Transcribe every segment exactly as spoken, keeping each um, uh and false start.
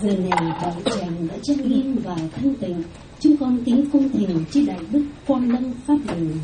Giờ này đạo tràng đã trang nghiêm và thanh tịnh, chúng con kính cung thỉnh chư đại đức Quan Lâm Pháp Đường.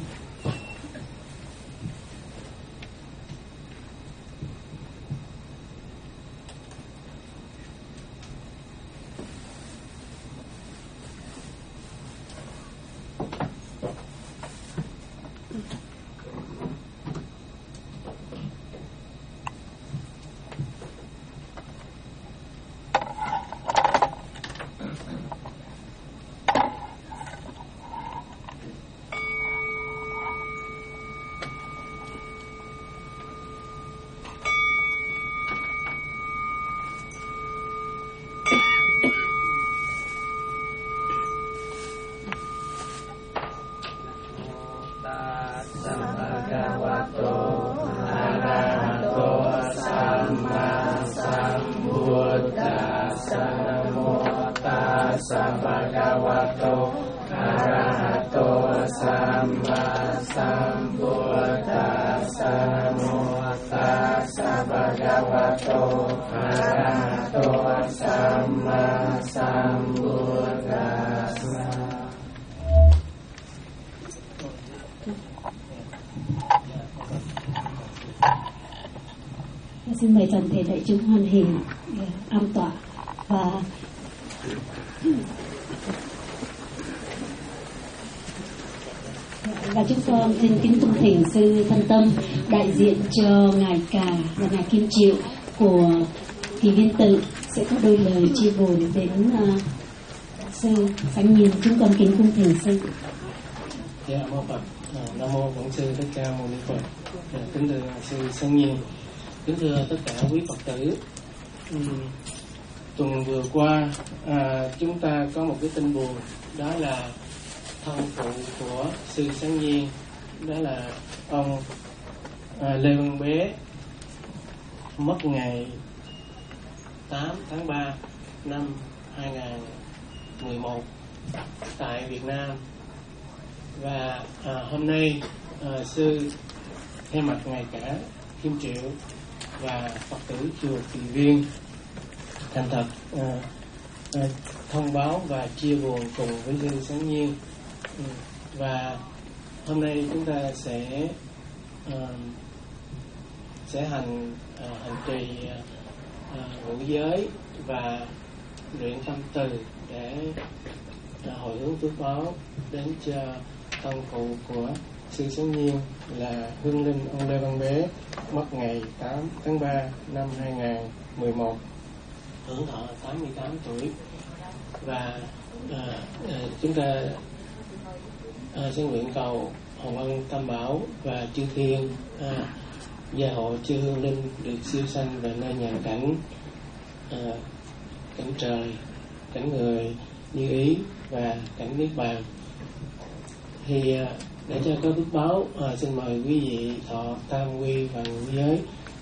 Xin mời toàn thể đại chúng hoan hỷ an tọa và và chúng con xin kính cung thỉnh sư Thân Tâm đại diện cho ngài Cả và ngài Kim Triệu của Kỳ Viên Tự sẽ có đôi lời chia buồn đến uh, sư Sáng Nhiên. Chúng con kính cung thỉnh sư. Dạ mô Phật. Nam mô Bổn Sư Thích Ca Mâu Ni Phật. Kính thưa sư Sáng Nhiên, kính thưa tất cả quý Phật tử. uhm, Tuần vừa qua à, chúng ta có một cái tin buồn, đó là thân phụ của sư Sáng Nhiên, đó là ông à, Lê Văn Bé mất ngày tám tháng ba năm hai nghìn không trăm mười một tại Việt Nam. Và à, hôm nay à, sư thay mặt ngài Cả Kim Triệu và Phật tử chùa Kỳ Viên thành thật à, à, thông báo và chia buồn cùng với sư Sáng Nhiên. ừ. Và hôm nay chúng ta sẽ à, sẽ hành à, hành trì à, ngũ giới và luyện tâm từ để à, hồi hướng phước báo đến cho thân phụ của sư Sáng Nhiên là hương linh ông Lê Văn Bé mất ngày tám tháng ba năm hai nghìn không trăm mười một, hưởng thọ tám mươi tám tuổi. Và à, à, chúng ta à, xin nguyện cầu hồng ân Tam Bảo và chư thiên à, gia hộ chư hương linh được siêu sanh về nơi nhàn cảnh à, cảnh trời, cảnh người như ý và cảnh niết bàn. Thì à, để cho có phước báo, à, xin mời quý vị thọ tam quy và ngũ giới.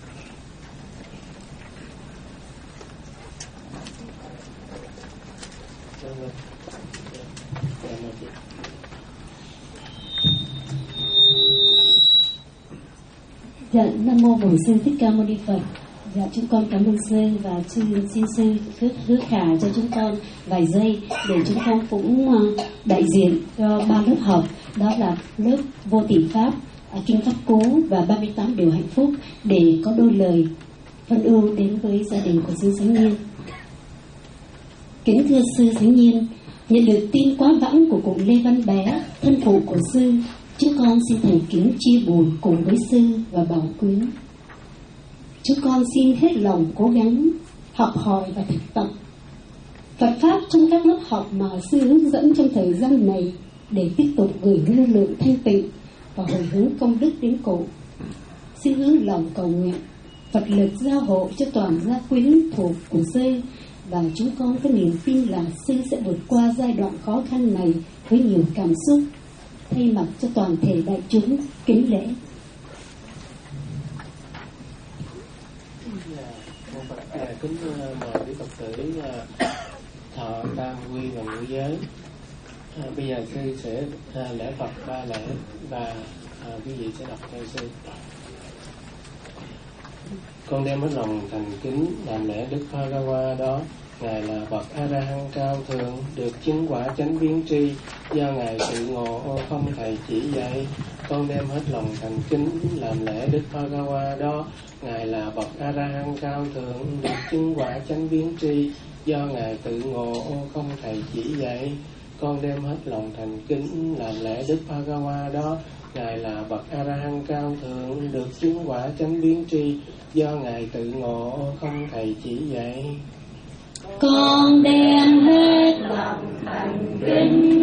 Dạ, Nam mô Bổn Sư Thích Ca Mâu Ni Phật. Dạ, chúng con cảm ơn sư và xin xin sư hứa, hứa khả cho chúng con vài giây để chúng con cũng uh, đại diện cho ba lớp học, đó là lớp Vô Tỷ Pháp, uh, Kinh Pháp Cú và ba mươi tám Điều Hạnh Phúc, để có đôi lời phân ưu đến với gia đình của sư Sáng Nhiên. Kính thưa sư Sáng Nhiên, nhận được tin quá vãng của cụ Lê Văn Bé, thân phụ của sư, chúng con xin thành kính chia buồn cùng với sư và bảo quyến. Chúng con xin hết lòng cố gắng học hỏi và thực tập Phật Pháp trong các lớp học mà sư hướng dẫn trong thời gian này, để tiếp tục gửi năng lượng thanh tịnh và hồi hướng công đức đến cụ. Sư hướng lòng cầu nguyện Phật lực gia hộ cho toàn gia quyến thuộc của sư, và chúng con có niềm tin là sư sẽ vượt qua giai đoạn khó khăn này với nhiều cảm xúc. Thay mặt cho toàn thể đại chúng kính lễ. À, kính mời quý Phật tử thọ tam quy và ngũ giới. À, bây giờ sư sẽ à, lễ Phật ba lễ và à, quý vị sẽ đọc theo sư. Con đem hết lòng thành kính làm lễ Đức Pharaoa đó, Ngài là bậc A La Hán cao thượng, được chứng quả chánh biến tri, do Ngài tự ngộ không thầy chỉ dạy. Con đem hết lòng thành kính làm lễ Đức Bhagawa đó. Ngài là bậc A La Hán cao thượng, được chứng quả chánh biến tri, do Ngài tự ngộ không thầy chỉ dạy. Con đem hết lòng thành kính làm lễ Đức Bhagawa đó. Ngài là bậc A La Hán cao thượng, được chứng quả chánh biến tri, do Ngài tự ngộ không thầy chỉ dạy. Con đem hết lòng thành kính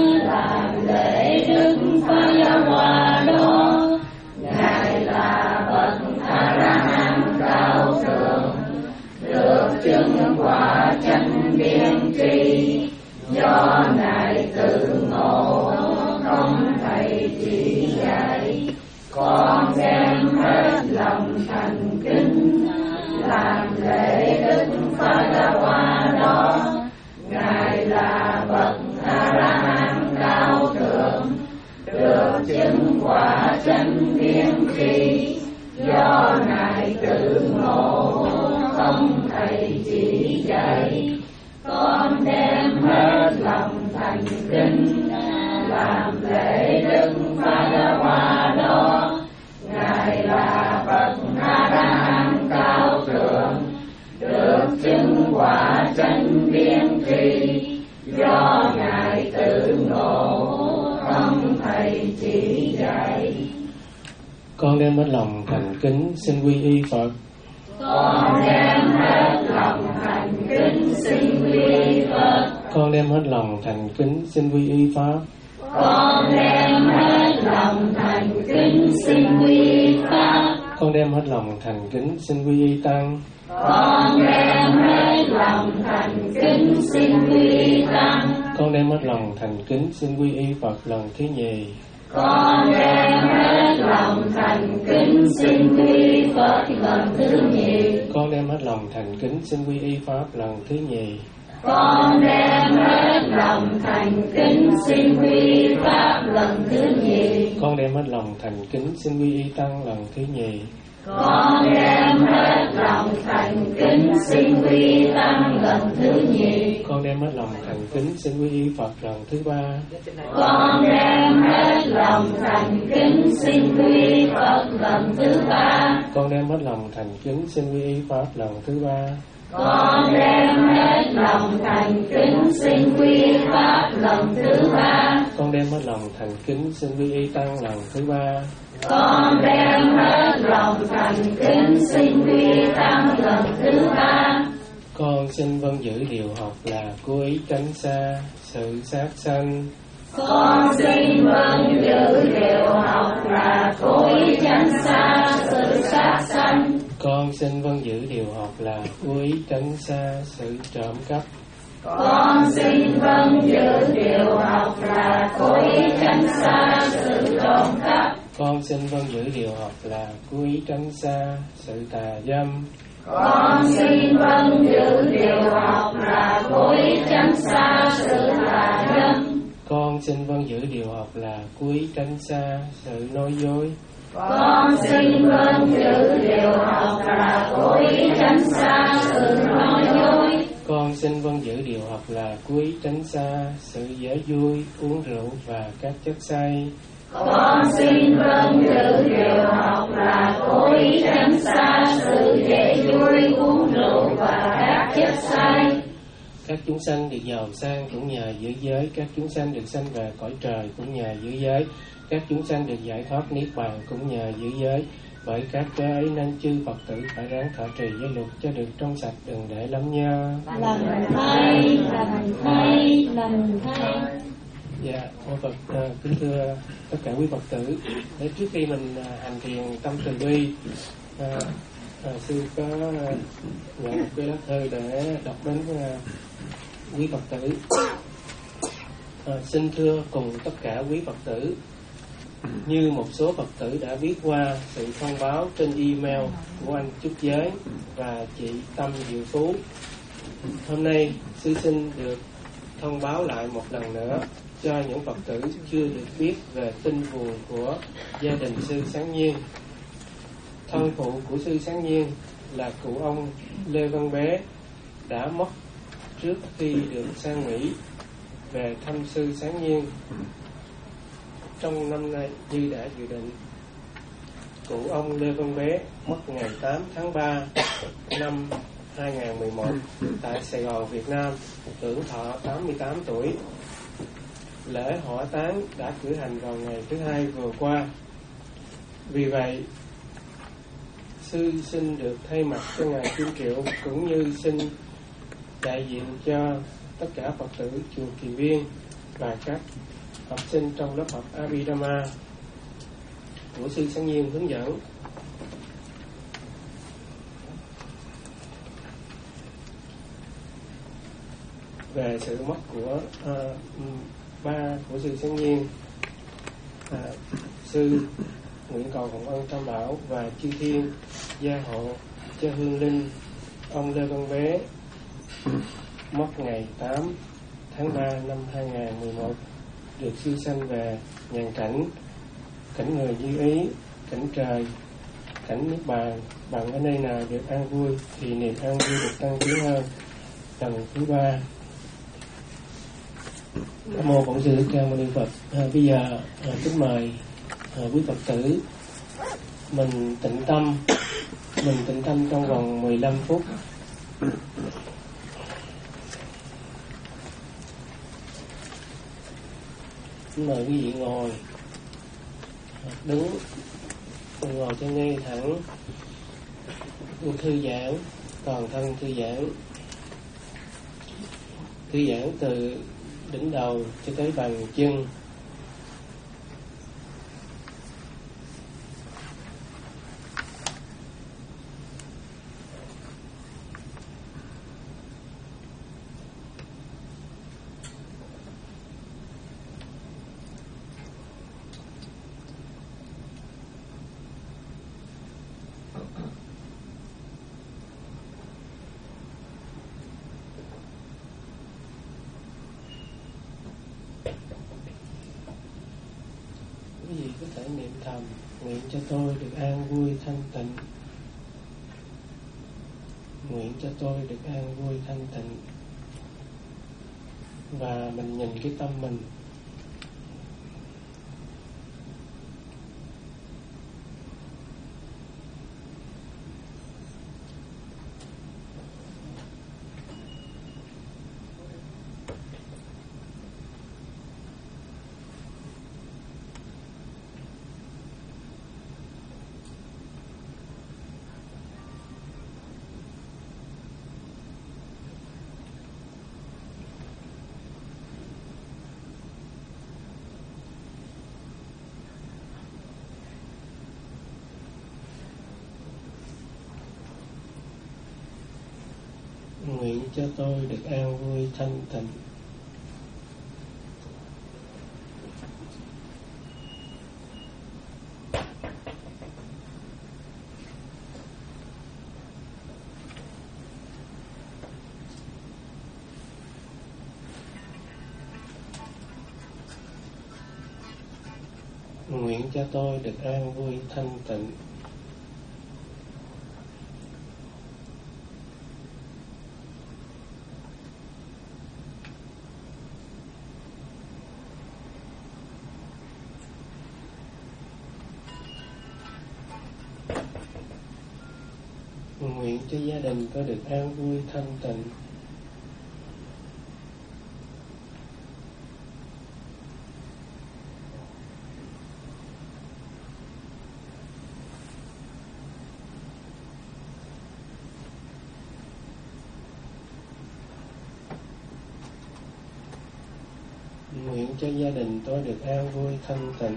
làm lễ Đức Bhagawa đó. Ngài là bậc A La Hán cao thượng, được chứng quả chánh biến tri, do Ngài tự ngộ không thầy chỉ dạy. Con đem hết lòng thành kính làm lễ Đức Bhagawa đó. Ngài là bậc A La Hán cao thượng, được chứng quả chánh biến tri, do Ngài tự ngộ không thầy chỉ dạy. Con đem hết lòng thành kính làm lễ Đức Bhagawa đó. Ngài là bậc A La Hán cao thượng, được chứng quả chánh biến tri, do Ngài tự ngộ không thầy chỉ dạy. Con đem hết lòng thành kính xin quy y Phật. Con đem hết lòng thành kính xin quy y Phật. Con đem hết lòng thành kính xin quy y Pháp. Con đem hết lòng thành kính xin quy y Pháp. Con đem hết lòng thành kính xin quy y Tăng. Con đem hết lòng thành kính xin quy y Tăng. Con đem hết lòng thành kính xin quy y Phật lần thứ nhì. Con đem hết lòng thành kính xin quy y Phật lần thứ nhì. Con đem hết lòng thành kính xin quy y Pháp lần thứ nhì. Con đem hết lòng thành kính xin quy y Pháp lần thứ nhì. Con đem hết lòng thành kính xin quy y Tăng lần thứ nhì. Con đem hết lòng thành kính xin quy y Tăng lần thứ nhì. Con đem hết lòng thành kính xin quy y Phật lần thứ ba. Con đem hết lòng thành kính xin quy y Phật lần thứ ba. Con đem hết lòng thành kính xin quy y Pháp lần thứ ba. Con đem hết lòng thành kính xin quy y Pháp lần thứ ba. Con đem hết lòng thành kính xin quy y Tăng lần thứ ba. Con đem hết lòng thành kính xin quy y Tăng lần thứ ba. Con xin vâng giữ điều học là cố ý tránh xa sự sát sanh. Con xin vâng giữ điều học là cố ý tránh xa sự sát sanh. Con xin vâng giữ điều học là cố ý tránh xa sự trộm cắp. Con xin vâng giữ điều học là cố ý tránh xa sự trộm cắp. Con xin vâng giữ điều học là cố ý tránh xa sự tà dâm. Con xin vâng giữ điều học là cố ý tránh xa sự tà dâm. Con xin vâng giữ điều học là cố ý tránh xa sự nói dối. Con xin vâng giữ điều học là cố ý tránh xa sự nói dối. Con xin vâng giữ điều học là cố ý tránh xa sự dễ vui, uống rượu và các chất say. Con xin vâng giữ điều học là cố ý tránh xa sự dễ vui, uống rượu và các chất say. Các chúng sanh được giàu sang cũng nhờ giữ giới, các chúng sanh được sanh về cõi trời cũng nhờ giữ giới, các chúng sanh được giải thoát niết bàn cũng nhờ giữ giới. Bởi các cớ ấy nên chư Phật tử phải ráng thọ trì giới luật cho được trong sạch, đừng để lắm nhơ. Lành thay, lành thay, lành thay. Dạ, mô Phật uh, kính thưa tất cả quý Phật tử. Để trước khi mình uh, hành thiền tâm từ bi, uh, uh, sư có uh, nhận một cái lá thư để đọc đến uh, quý Phật tử. Uh, xin thưa cùng tất cả quý Phật tử, như một số Phật tử đã viết qua sự thông báo trên email của anh Trúc Giới và chị Tâm Diệu Phú, hôm nay sư xin được thông báo lại một lần nữa cho những Phật tử chưa được biết về tin buồn của gia đình sư Sáng Nhiên. Thân phụ của sư Sáng Nhiên là cụ ông Lê Văn Bé đã mất trước khi được sang Mỹ về thăm sư Sáng Nhiên. Trong năm nay như đã dự định, cụ ông Lê Văn Bé mất ngày tám tháng ba năm hai nghìn không trăm mười một tại Sài Gòn, Việt Nam, hưởng thọ tám mươi tám tuổi. Lễ hỏa táng đã cử hành vào ngày thứ Hai vừa qua. Vì vậy, sư xin được thay mặt cho ngài Kim Triệu cũng như xin đại diện cho tất cả Phật tử chùa Kỳ Viên và các học sinh trong lớp học Abhidhamma của sư Sáng Nhiên hướng dẫn về sự mất của uh, ba của sư Sáng Nhiên. uh, sư nguyện cầu hồng ân Tam Bảo và chư thiên gia hộ cho hương linh ông Lê Văn Bé mất ngày tám tháng ba năm hai nghìn không trăm mười một được siêu sanh về nhàn cảnh, cảnh người như ý, cảnh trời, cảnh niết bàn. Bằng ở nơi nào được an vui thì niềm an vui được tăng tiến hơn. Tầng thứ ba. Nam mô Bổn Sư Thích Ca Mâu Ni Phật. À, bây giờ à, kính mời à, quý Phật tử mình tịnh tâm, mình tịnh tâm trong vòng mười lăm phút. Kính mời quý vị ngồi, đứng, ngồi cho ngay thẳng, thư giãn, toàn thân thư giãn, thư giãn từ đỉnh đầu cho tới bàn chân. Quý vị có thể niệm thầm: nguyện cho tôi được an vui thanh tịnh, nguyện cho tôi được an vui thanh tịnh. Và mình nhìn cái tâm mình, nguyện cho tôi được an vui thanh tịnh. Nguyện cho tôi được an vui thanh tịnh. Nguyện cho gia đình có được an vui thanh tịnh. Nguyện cho gia đình tôi được an vui thanh tịnh.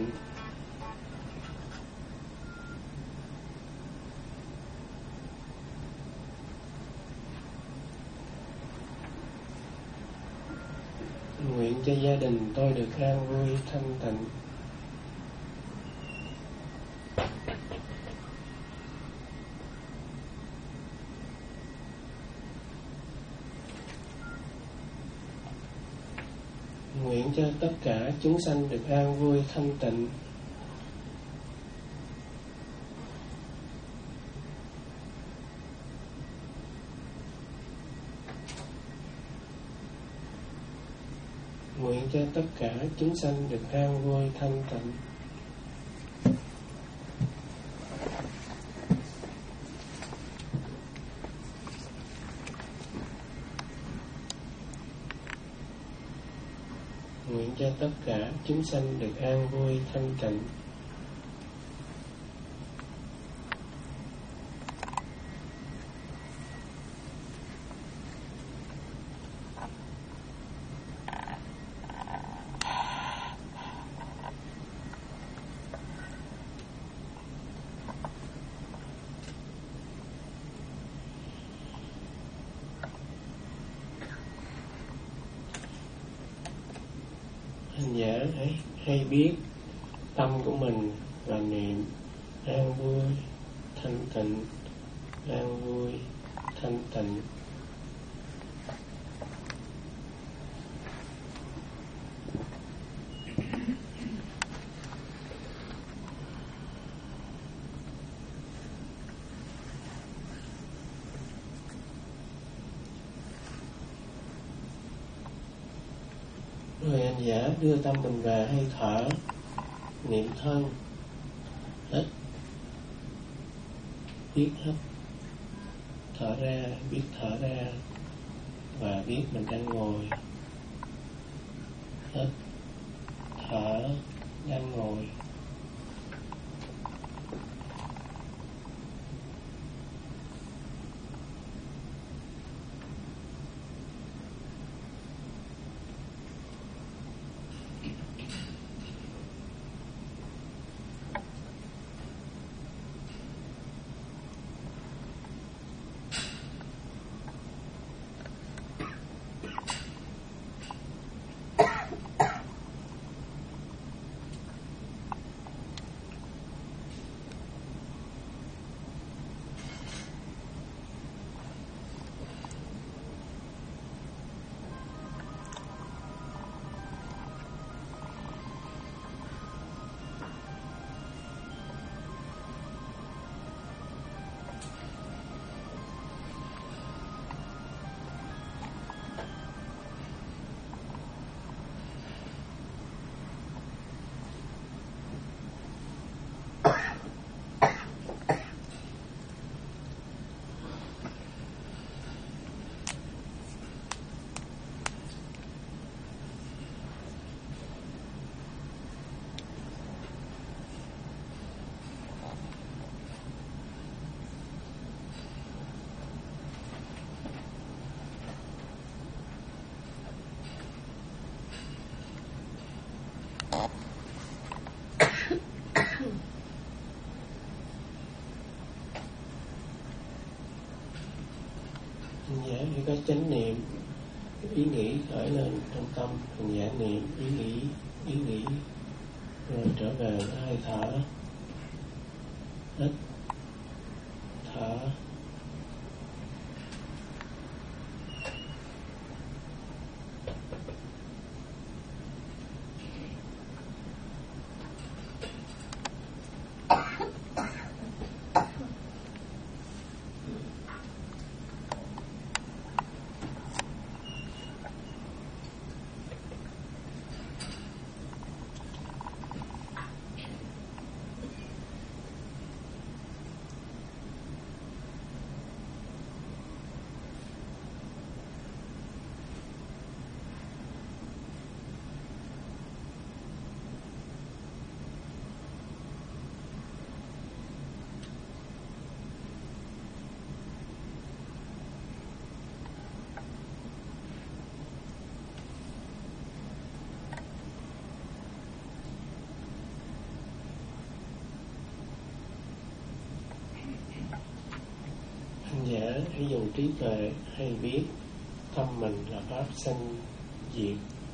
Nguyện cho gia đình tôi được an vui thanh tịnh. Nguyện cho tất cả chúng sanh được an vui thanh tịnh. Nguyện cho tất cả chúng sanh được an vui thanh tịnh. Nguyện cho tất cả chúng sanh được an vui thanh tịnh. Hành giả hãy hay biết tâm của mình và niệm an vui thanh tịnh, an vui thanh tịnh. Rồi hành giả đưa tâm mình về hơi thở, niệm thân, hít, biết hít, thở ra, biết thở ra, và biết mình đang ngồi, hít, thở, đang ngồi. Hành giả khi có chánh niệm, ý nghĩ khởi lên trong tâm, hành giả niệm ý nghĩ, ý nghĩ, rồi trở về với hơi thở, hít, thở. Giả hãy dùng trí tuệ hay biết tâm mình là pháp sanh diệt.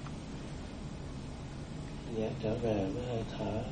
Giả trở về với hơi thở.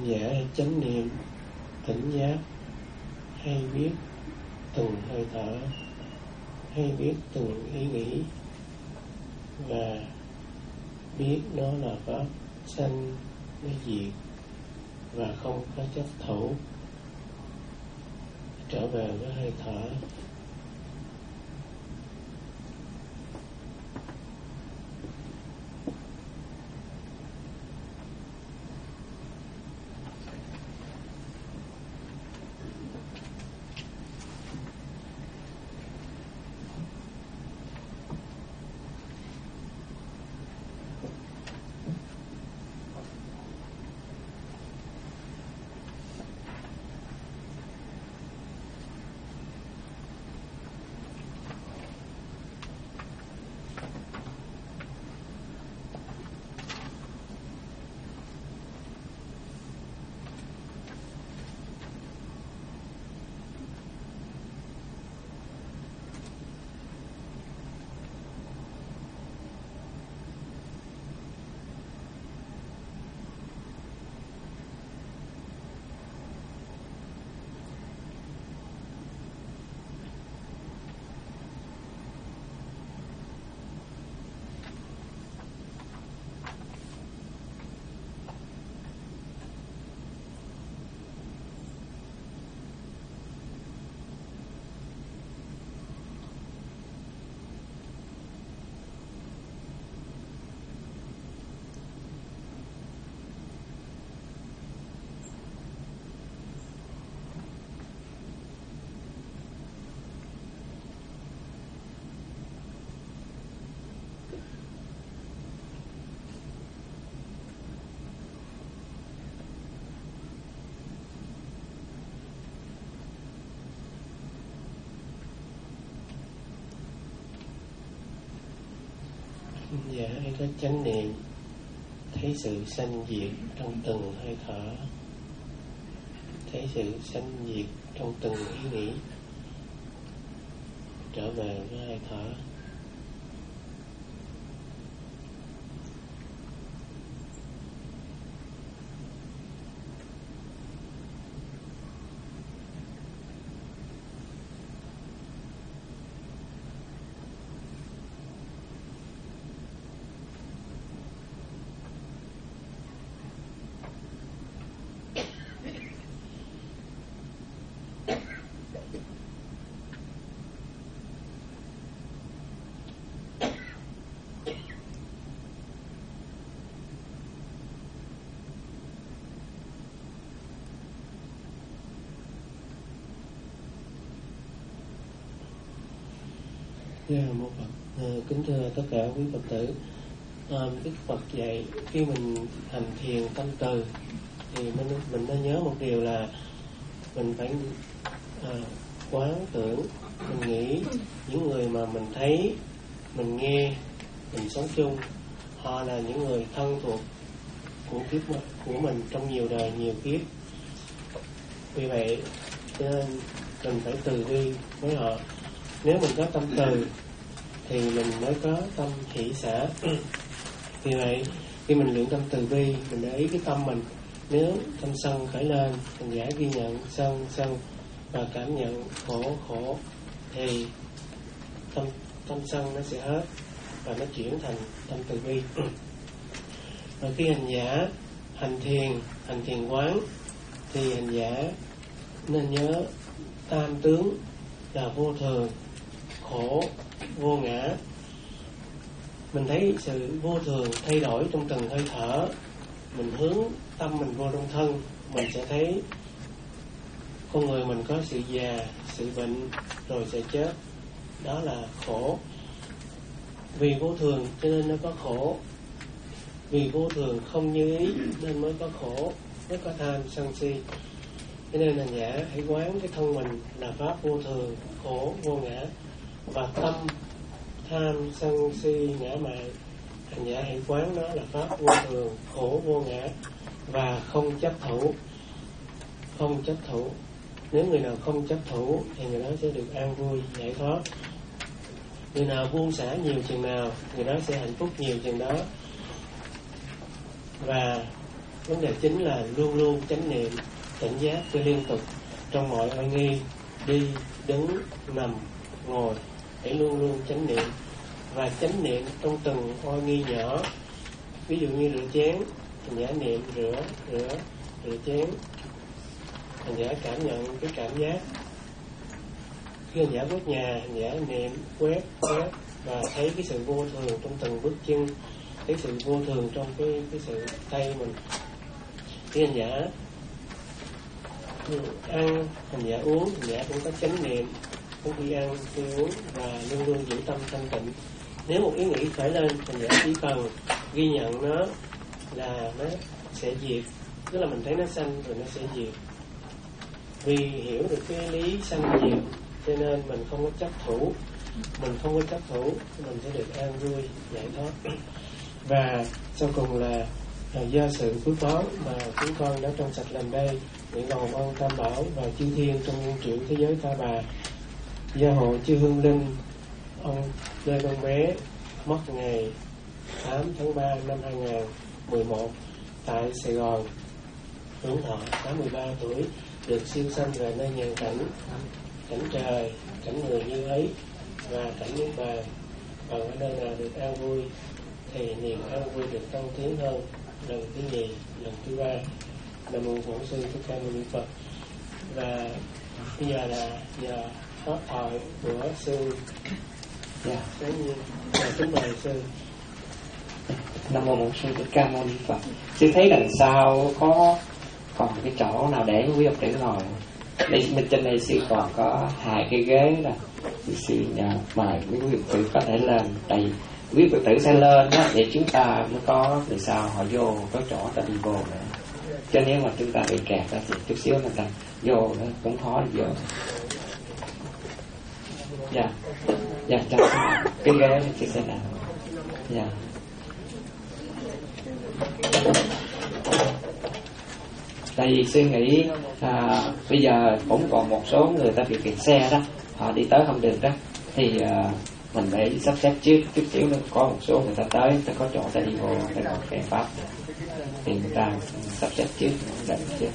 giả hay chánh niệm, tỉnh giác, hay biết từng hơi thở, hay biết từng ý nghĩ, và biết nó là pháp sanh nó diệt và không có chấp thủ. Trở về với hơi thở. Dạ hay có chánh niệm, thấy sự sanh diệt trong từng hơi thở, thấy sự sanh diệt trong từng ý nghĩ. Trở về với hơi thở. Yeah, một Phật. À, kính thưa tất cả quý Phật tử, à, Đức Phật dạy khi mình hành thiền tâm từ thì mình mình nên nhớ một điều là mình phải à, quán tưởng, mình nghĩ những người mà mình thấy, mình nghe, mình sống chung, họ là những người thân thuộc của kiếp của mình trong nhiều đời nhiều kiếp. Vì vậy cho nên mình phải từ bi với họ. Nếu mình có tâm từ thì mình mới có tâm hỷ xả. Vì vậy khi mình luyện tâm từ bi, mình để ý cái tâm mình. Nếu tâm sân khởi lên, mình giải ghi nhận sân sân và cảm nhận khổ khổ, thì tâm tâm sân nó sẽ hết và nó chuyển thành tâm từ bi. Và khi hành giả hành thiền, hành thiền quán thì hành giả nên nhớ tam tướng là vô thường, khổ, vô ngã. Mình thấy sự vô thường thay đổi trong từng hơi thở, mình hướng tâm mình vô trong thân, mình sẽ thấy con người mình có sự già, sự bệnh, rồi sẽ chết. Đó là khổ. Vì vô thường cho nên nó có khổ. Vì vô thường không như ý nên mới có khổ, mới có tham sân si. Cho nên hành giả hãy quán cái thân mình là pháp vô thường, khổ, vô ngã. Và tâm tham sân si ngã mạn, hành giả hãy quán đó là pháp vô thường, khổ, vô ngã và không chấp thủ. Không chấp thủ. Nếu người nào không chấp thủ thì người đó sẽ được an vui, giải thoát. Người nào buông xả nhiều chừng nào, người đó sẽ hạnh phúc nhiều chừng đó. Và vấn đề chính là luôn luôn chánh niệm tỉnh giác cho liên tục trong mọi oai nghi, đi đứng nằm ngồi, hãy luôn luôn chánh niệm và chánh niệm trong từng oai nghi nhỏ. Ví dụ như rửa chén, hành giả niệm rửa rửa rửa chén, hành giả cảm nhận cái cảm giác. Khi hành giả quét nhà, hành giả niệm quét quét và thấy cái sự vô thường trong từng bước chân, thấy sự vô thường trong cái cái sự tay mình. Khi hành giả ăn, hành giả uống, hành giả cũng có chánh niệm trong khi ăn, khi uống và luôn luôn giữ tâm thanh tịnh. Nếu một ý nghĩ khởi lên, hành giả chỉ cần ghi nhận nó là nó sẽ diệt, tức là mình thấy nó sanh rồi nó sẽ diệt. Vì hiểu được cái lý sanh diệt cho nên mình không có chấp thủ, mình không có chấp thủ mình sẽ được an vui giải thoát. Và sau cùng là do sự phước báo mà chúng con đã trong sạch làm đây, nguyện cầu ông Tam Bảo và chư thiên trong muôn triệu thế giới Ta Bà gia hộ chư hương linh ông Lê Văn Bé mất ngày tám tháng ba năm hai nghìn không trăm mười một tại Sài Gòn, hưởng thọ tám mươi ba tuổi, được siêu sanh về nơi nhàn cảnh, cảnh trời, cảnh người như ấy và cảnh niết bàn. Còn ở nơi nào được an vui thì niềm an vui được tăng tiến hơn lần thứ nhì, lần thứ ba. Nam mô Bổn Sư Thích Ca Mâu Ni Phật. Và bây giờ là giờ pháp thoại của sư. Dạ. Thế nhiên là kính mời sư. Nam mô Bổn Sư Thích Ca Mâu Ni Phật. Sư thấy đằng sau có còn cái chỗ nào để quý Phật tử ngồi? Đây bên trên đây sư còn có hai cái ghế là sư nhờ mời quý Phật tử có thể lên. Tại vì quý Phật tử sẽ lên đó để chúng ta mới có từ sau họ vô có chỗ ta đi vô nữa. Cho nếu mà chúng ta bị kẹt đó thì chút xíu người ta vô nó cũng khó đi vô. Dạ, dạ cho cái ghế chị sẽ nào. Dạ. Tại vì suy nghĩ à, bây giờ cũng còn một số người ta bị kẹt xe đó, họ đi tới không được đó, thì à, mình phải sắp xếp trước chút xíu nữa. Có một số người ta tới, ta có chỗ ta đi vô, ta còn kẹt pháp thì người ta sắp xếp trước định trước.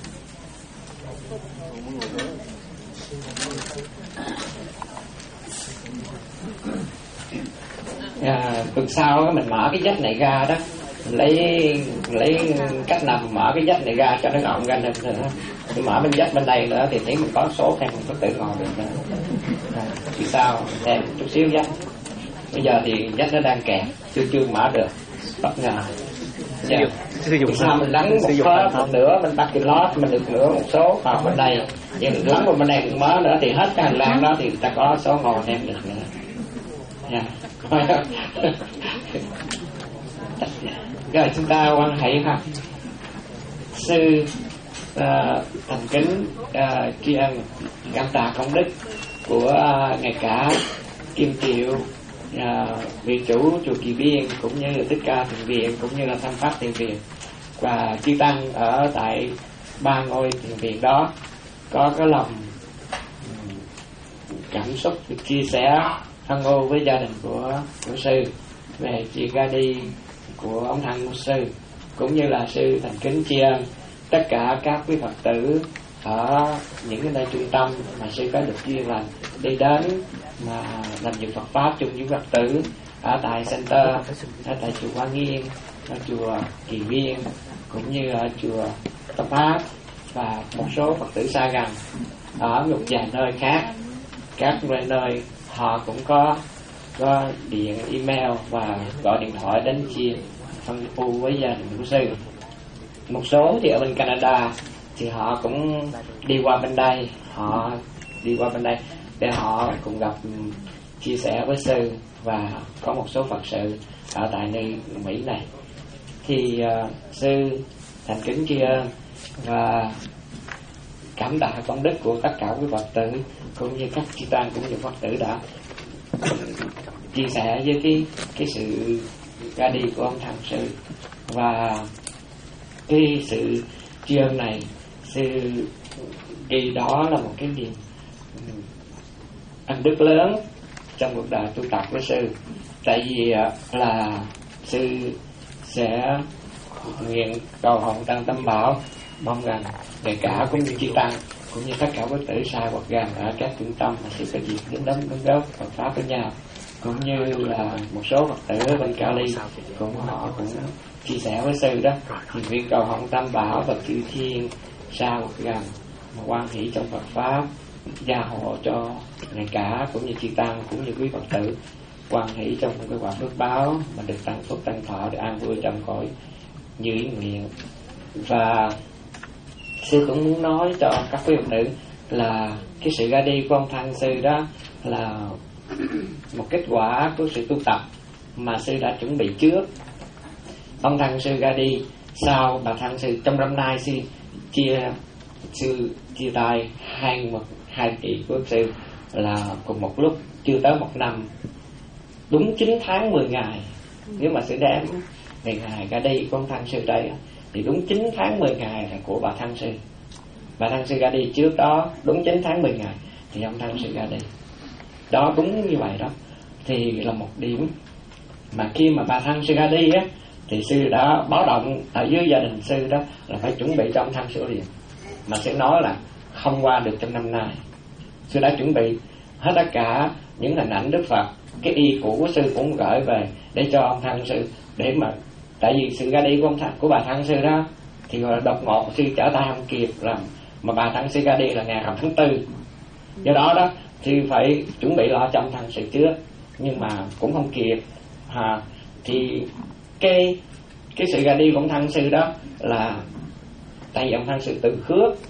À, tuần sau mình mở cái dách này ra đó, lấy lấy cách nằm mở cái dách này ra cho nó gọn ra hơn nữa. Thì mở bên dách bên đây nữa thì thấy mình có số thêm mình có tự ngồi được nữa. À, thì sao thêm chút xíu dách. Bây giờ thì dách nó đang kẹt, chưa chưa mở được, bất ngờ. Dạ. Thì sao mình lắng một phớt một nửa mình tắt cái lót mình được nửa một số vào bên đây, nhưng mình lắng vào bên đây một mớ nữa thì hết cái hành lang đó thì ta có số ngồi thêm được nữa. Dạ. Rồi chúng ta quan hệ ha. Sư uh, thành kính uh, tri ân cảm tạ công đức của uh, ngài cả Kim Triệu, uh, vị chủ chùa Kỳ Viên cũng như là Thích Ca Thiền Viện cũng như là Tham Pháp Thiền Viện và chư tăng ở tại ba ngôi thiền viện đó có cái lòng cảm xúc được chia sẻ thân ô với gia đình của của sư về chuyện ra đi của ông Thằng Mục Sư, cũng như là sư thành kính tri ân tất cả các quý Phật tử ở những cái nơi trung tâm mà sư có được duyên lành đi đến mà làm việc Phật pháp chung với Phật tử ở tại Center, ở tại chùa Hoa Nghiêm, ở chùa Kỳ Viên cũng như ở chùa Tâm Pháp và một số Phật tử xa gần ở một vài nơi khác. Các nơi họ cũng có có điện email và gọi điện thoại đến chia phân phu với gia đình của sư. Một số thì ở bên Canada thì họ cũng đi qua bên đây, họ đi qua bên đây để họ cùng gặp chia sẻ với sư, và có một số Phật sự ở tại nơi Mỹ này. Thì uh, sư thành kính tri ân và cảm tạ công đức của tất cả quý Phật tử cũng như các chư tăng cũng như Phật tử đã chia sẻ với cái cái sự ra đi của ông Thằng Sư. Và cái sự tri ân này sư đi đó là một cái niềm ân đức lớn trong cuộc đời tu tập của sư. Tại vì là sư sẽ nguyện cầu hồng tăng tâm bảo, mong rằng kể cả cũng như chư tăng cũng như tất cả quý tử xa hoặc gần ở các trung tâm mà sự có dịp đến đóng đóng góp Phật pháp với nhau, cũng như là một số Phật tử ở bên Cali cũng họ cũng chia sẻ với sư đó, thì nguyện cầu hồng tam bảo và chư thiên xa hoặc gần mà quan hỷ trong Phật pháp, gia hộ cho ngài cả cũng như chư tăng cũng như quý Phật tử quan hỷ trong một cái quả phước báo mà được tăng phúc tăng thọ, được an vui trong cõi như ý nguyện. Và sư cũng muốn nói cho các quý Phật tử là cái sự ra đi của ông Thăng sư đó là một kết quả của sự tu tập mà sư đã chuẩn bị trước. Ông Thăng sư ra đi sau bà Thăng sư trong năm nay sư chia sư chia tay hai một hai kỳ của sư là cùng một lúc, chưa tới một năm, đúng chín tháng mười ngày. Nếu mà sư đếm ngày ngày ra đi của ông Thăng sư đây thì đúng chín tháng mười ngày là của bà Thăng sư. Bà Thăng sư ra đi trước đó đúng chín tháng mười ngày thì ông Thăng sư ra đi. Đó, đúng như vậy đó. Thì là một điểm mà khi mà bà Thăng sư ra đi á, thì sư đã báo động ở dưới gia đình sư đó là phải chuẩn bị cho ông Thăng sư liền. Mà sư nói là không qua được trong năm nay. Sư đã chuẩn bị hết tất cả những hình ảnh Đức Phật, cái y cũ của sư cũng gửi về để cho ông Thăng sư, để mà tại vì sự ra đi của ông Thăng, của bà Thăng sư đó thì gọi là đột ngột, sư trở tay không kịp làm, mà bà Thăng sư ra đi là ngày rằm tháng tư, do đó đó thì phải chuẩn bị lo cho ông Thăng sư trước, nhưng mà cũng không kịp à, thì cái cái sự ra đi của ông Thăng sư đó là tại vì ông Thăng sư tự khước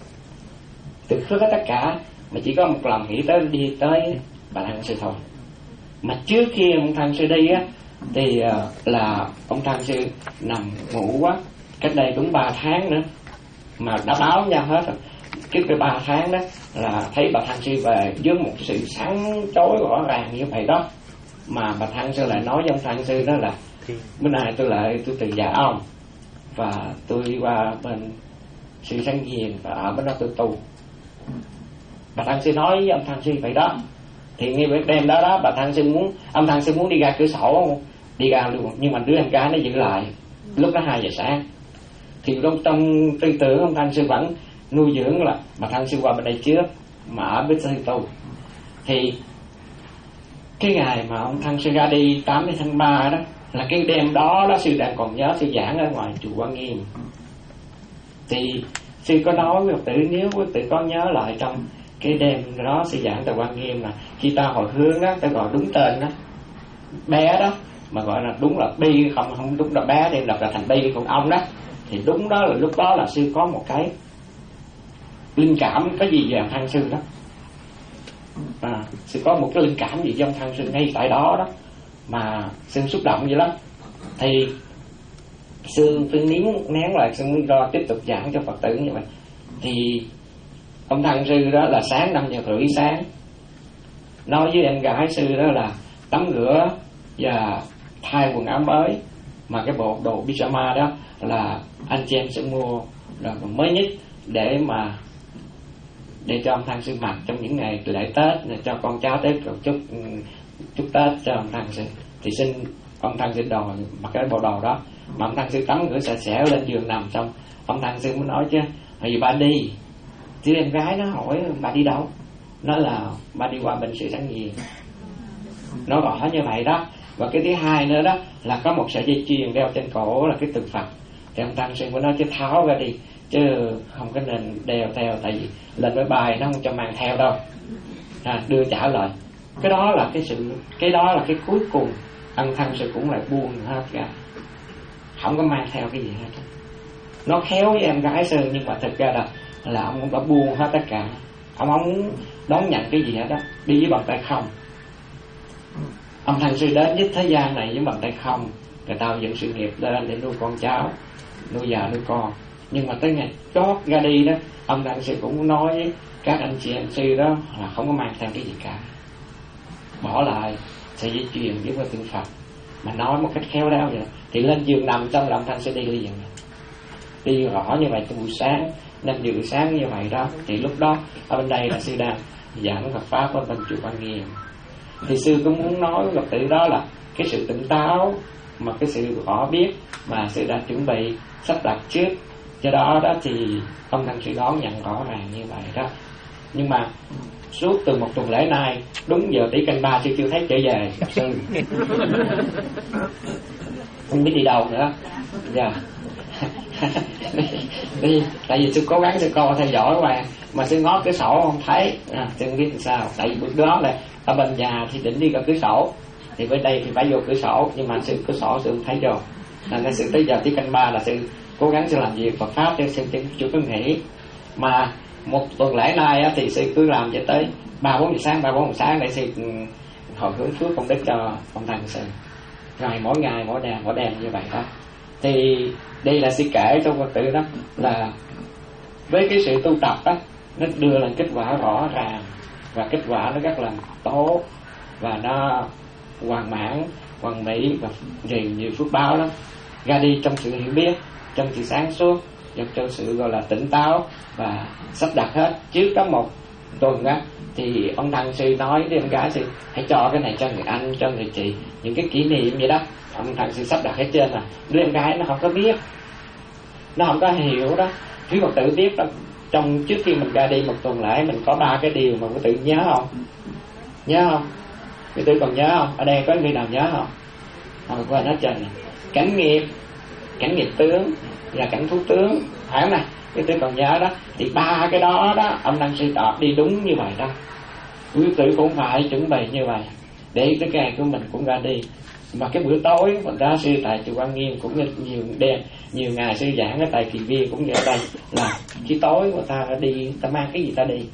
tự khước hết tất cả, mà chỉ có một lòng nghĩ tới đi tới bà Thăng sư thôi. Mà trước khi ông Thăng sư đi á thì uh, là ông Thăng sư nằm ngủ quá, cách đây đúng ba tháng nữa mà đã báo nhau hết rồi. Trước cái ba tháng đó là thấy bà Thăng sư về với một sự sáng chói rõ ràng như vậy đó, mà bà Thăng sư lại nói với ông Thăng sư đó là bữa nay tôi lại tôi từ giả ông và tôi đi qua bên sư Sáng Hiền và ở bên đó tôi tu. Bà Thăng sư nói với ông Thăng sư vậy đó. Thì ngay bữa đêm đó đó bà Thăng sư muốn ông Thăng sư muốn đi ra cửa sổ, đi ra luôn, nhưng mà đứa em gái nó giữ lại. Lúc đó hai giờ sáng thì trong, trong tư tưởng ông Thăng sư vẫn nuôi dưỡng là bà Thăng sư qua bên đây trước mà ở với sư tu. Thì cái ngày mà ông Thăng sư ra đi tám tháng ba đó là cái đêm đó đó sư đang còn nhớ sư giảng ở ngoài chùa Quan Nghiêm. Thì sư có nói với Phật tử, nếu quý tử có nhớ lại trong cái đêm đó sư giảng tại Quan Nghiêm là khi ta hồi hướng đó, ta gọi đúng tên đó, bé đó mà gọi là đúng là Bi, không không đúng là bé thì đọc là thành Bi còn ông đó, thì đúng đó là lúc đó là sư có một cái linh cảm cái gì về ông Thăng sư đó, à, sư có một cái linh cảm gì với ông Thăng sư ngay tại đó đó mà sư xúc động vậy lắm. Thì sư tôi nén nén lại sư mới lo tiếp tục giảng cho Phật tử như vậy. Thì ông Thăng sư đó là sáng năm giờ rưỡi sáng nói với em gái sư đó là tắm rửa và thay quần áo mới, mà cái bộ đồ pyjama đó là anh chị em sẽ mua đồ mới nhất để mà để cho ông Thăng sư mặc trong những ngày lễ Tết, cho con cháu Tết rồi chúc chúc Tết cho ông Thăng sư. Thì xin ông Thăng sư đòi mặc cái bộ đồ đó, mà ông Thăng sư tắm rửa sạch sẽ lên giường nằm xong ông Thăng sư mới nói chứ vì bà đi. Thì em gái nó hỏi bà đi đâu, nói là bà đi qua bên sư Sáng Hiền, nó rõ như vậy đó. Và cái thứ hai nữa đó là có một sợi dây chuyền đeo trên cổ là cái tượng Phật. Thì ông Thăng sư mới nói chứ tháo ra đi chứ không có nên đeo theo, tại vì lên với bài nó không cho mang theo đâu, à, đưa trả lời. Cái đó là cái sự cái đó là cái cuối cùng ông Thăng sư cũng lại buông hết cả, không có mang theo cái gì hết. Nó khéo với em gái sư nhưng mà thực ra là là ông cũng đã buông hết tất cả. Ông không muốn đón nhận cái gì hết đó, đi với bàn tay không. Ông Thăng sư đến với thế gian này với bàn tay không, người ta dựng sự nghiệp lên để nuôi con cháu, nuôi già nuôi con. Nhưng mà tới ngày chót ra đi đó, ông Thăng sư cũng nói với các anh chị em sư đó là không có mang theo cái gì cả, bỏ lại sợi dây chuyền với cái tượng Phật, mà nói một cách khéo léo vậy. Thì lên giường nằm trong lòng Thăng sư đi liền, đi rõ như vậy từ buổi sáng năm giờ sáng như vậy đó. Thì lúc đó ở bên đây là sư đang giảng Phật pháp ở bên chùa Quan Nghiêm. Thì sư cũng muốn nói với Phật tử đó là cái sự tỉnh táo mà cái sự rõ biết mà sư đã chuẩn bị sắp đặt trước. Do đó đó thì ông Tăng Sư đón nhận rõ ràng như vậy đó. Nhưng mà suốt từ một tuần lễ nay, đúng giờ tỷ canh ba sư chưa thấy trở về gặp sư. Không biết đi đâu nữa. Dạ. đi, đi, tại vì sư cố gắng sư coi theo dõi qua, mà sư ngó cửa sổ không thấy, à, sư không biết làm sao. Tại vì bữa đó là ở bên nhà thì định đi gặp cửa sổ, thì bên đây thì phải vô cửa sổ, nhưng mà sư cửa sổ sư không thấy vô. Nên là sư tới giờ tỷ canh ba là sư cố gắng sư làm việc Phật pháp cho sư chưa có nghỉ. Mà một tuần lễ nay á, thì sư cứ làm cho tới ba bốn giờ sáng, ba bốn giờ sáng để sư hồi hướng phước công đức cho ông Tăng sư. Rồi mỗi ngày mỗi đêm mỗi đêm như vậy đó. Thì đây là sư kể trong Phật tử đó là với cái sự tu tập đó, nó đưa lại kết quả rõ ràng, và kết quả nó rất là tốt, và nó hoàn mãn, hoàn mỹ, và nhiều nhiều phước báo lắm. Ra đi trong sự hiểu biết, trong sự sáng suốt, trong sự gọi là tỉnh táo và sắp đặt hết. Trước đó một tuần á thì ông Tăng sư nói với em gái sư hãy cho cái này cho người anh, cho người chị, những cái kỷ niệm vậy đó. Ông Tăng sư sắp đặt hết trên mà đứa em gái nó không có biết, nó không có hiểu đó. Quý Phật tử biết đó, trong trước khi mình ra đi một tuần lễ mình có ba cái điều mà quý tự nhớ không? Nhớ không? Quý tự còn nhớ không? Ở đây có người nào nhớ không? Hồi qua nó trên này, cảnh nghiệp, cảnh nghiệp tướng và cảnh thú tướng, phải không này? Quý tự còn nhớ đó. Thì ba cái đó đó ông Tăng sư tỏ đi đúng như vậy đó. Quý tự cũng phải chuẩn bị như vậy để cái ngày của mình cũng ra đi. Mà cái bữa tối mình ra sư tại chùa Quan Nghiêm cũng nhiều đêm, nhiều ngày sư giảng ở tại Kỳ Viên cũng như ở đây là khi tối người ta đi, ta mang cái gì ta đi,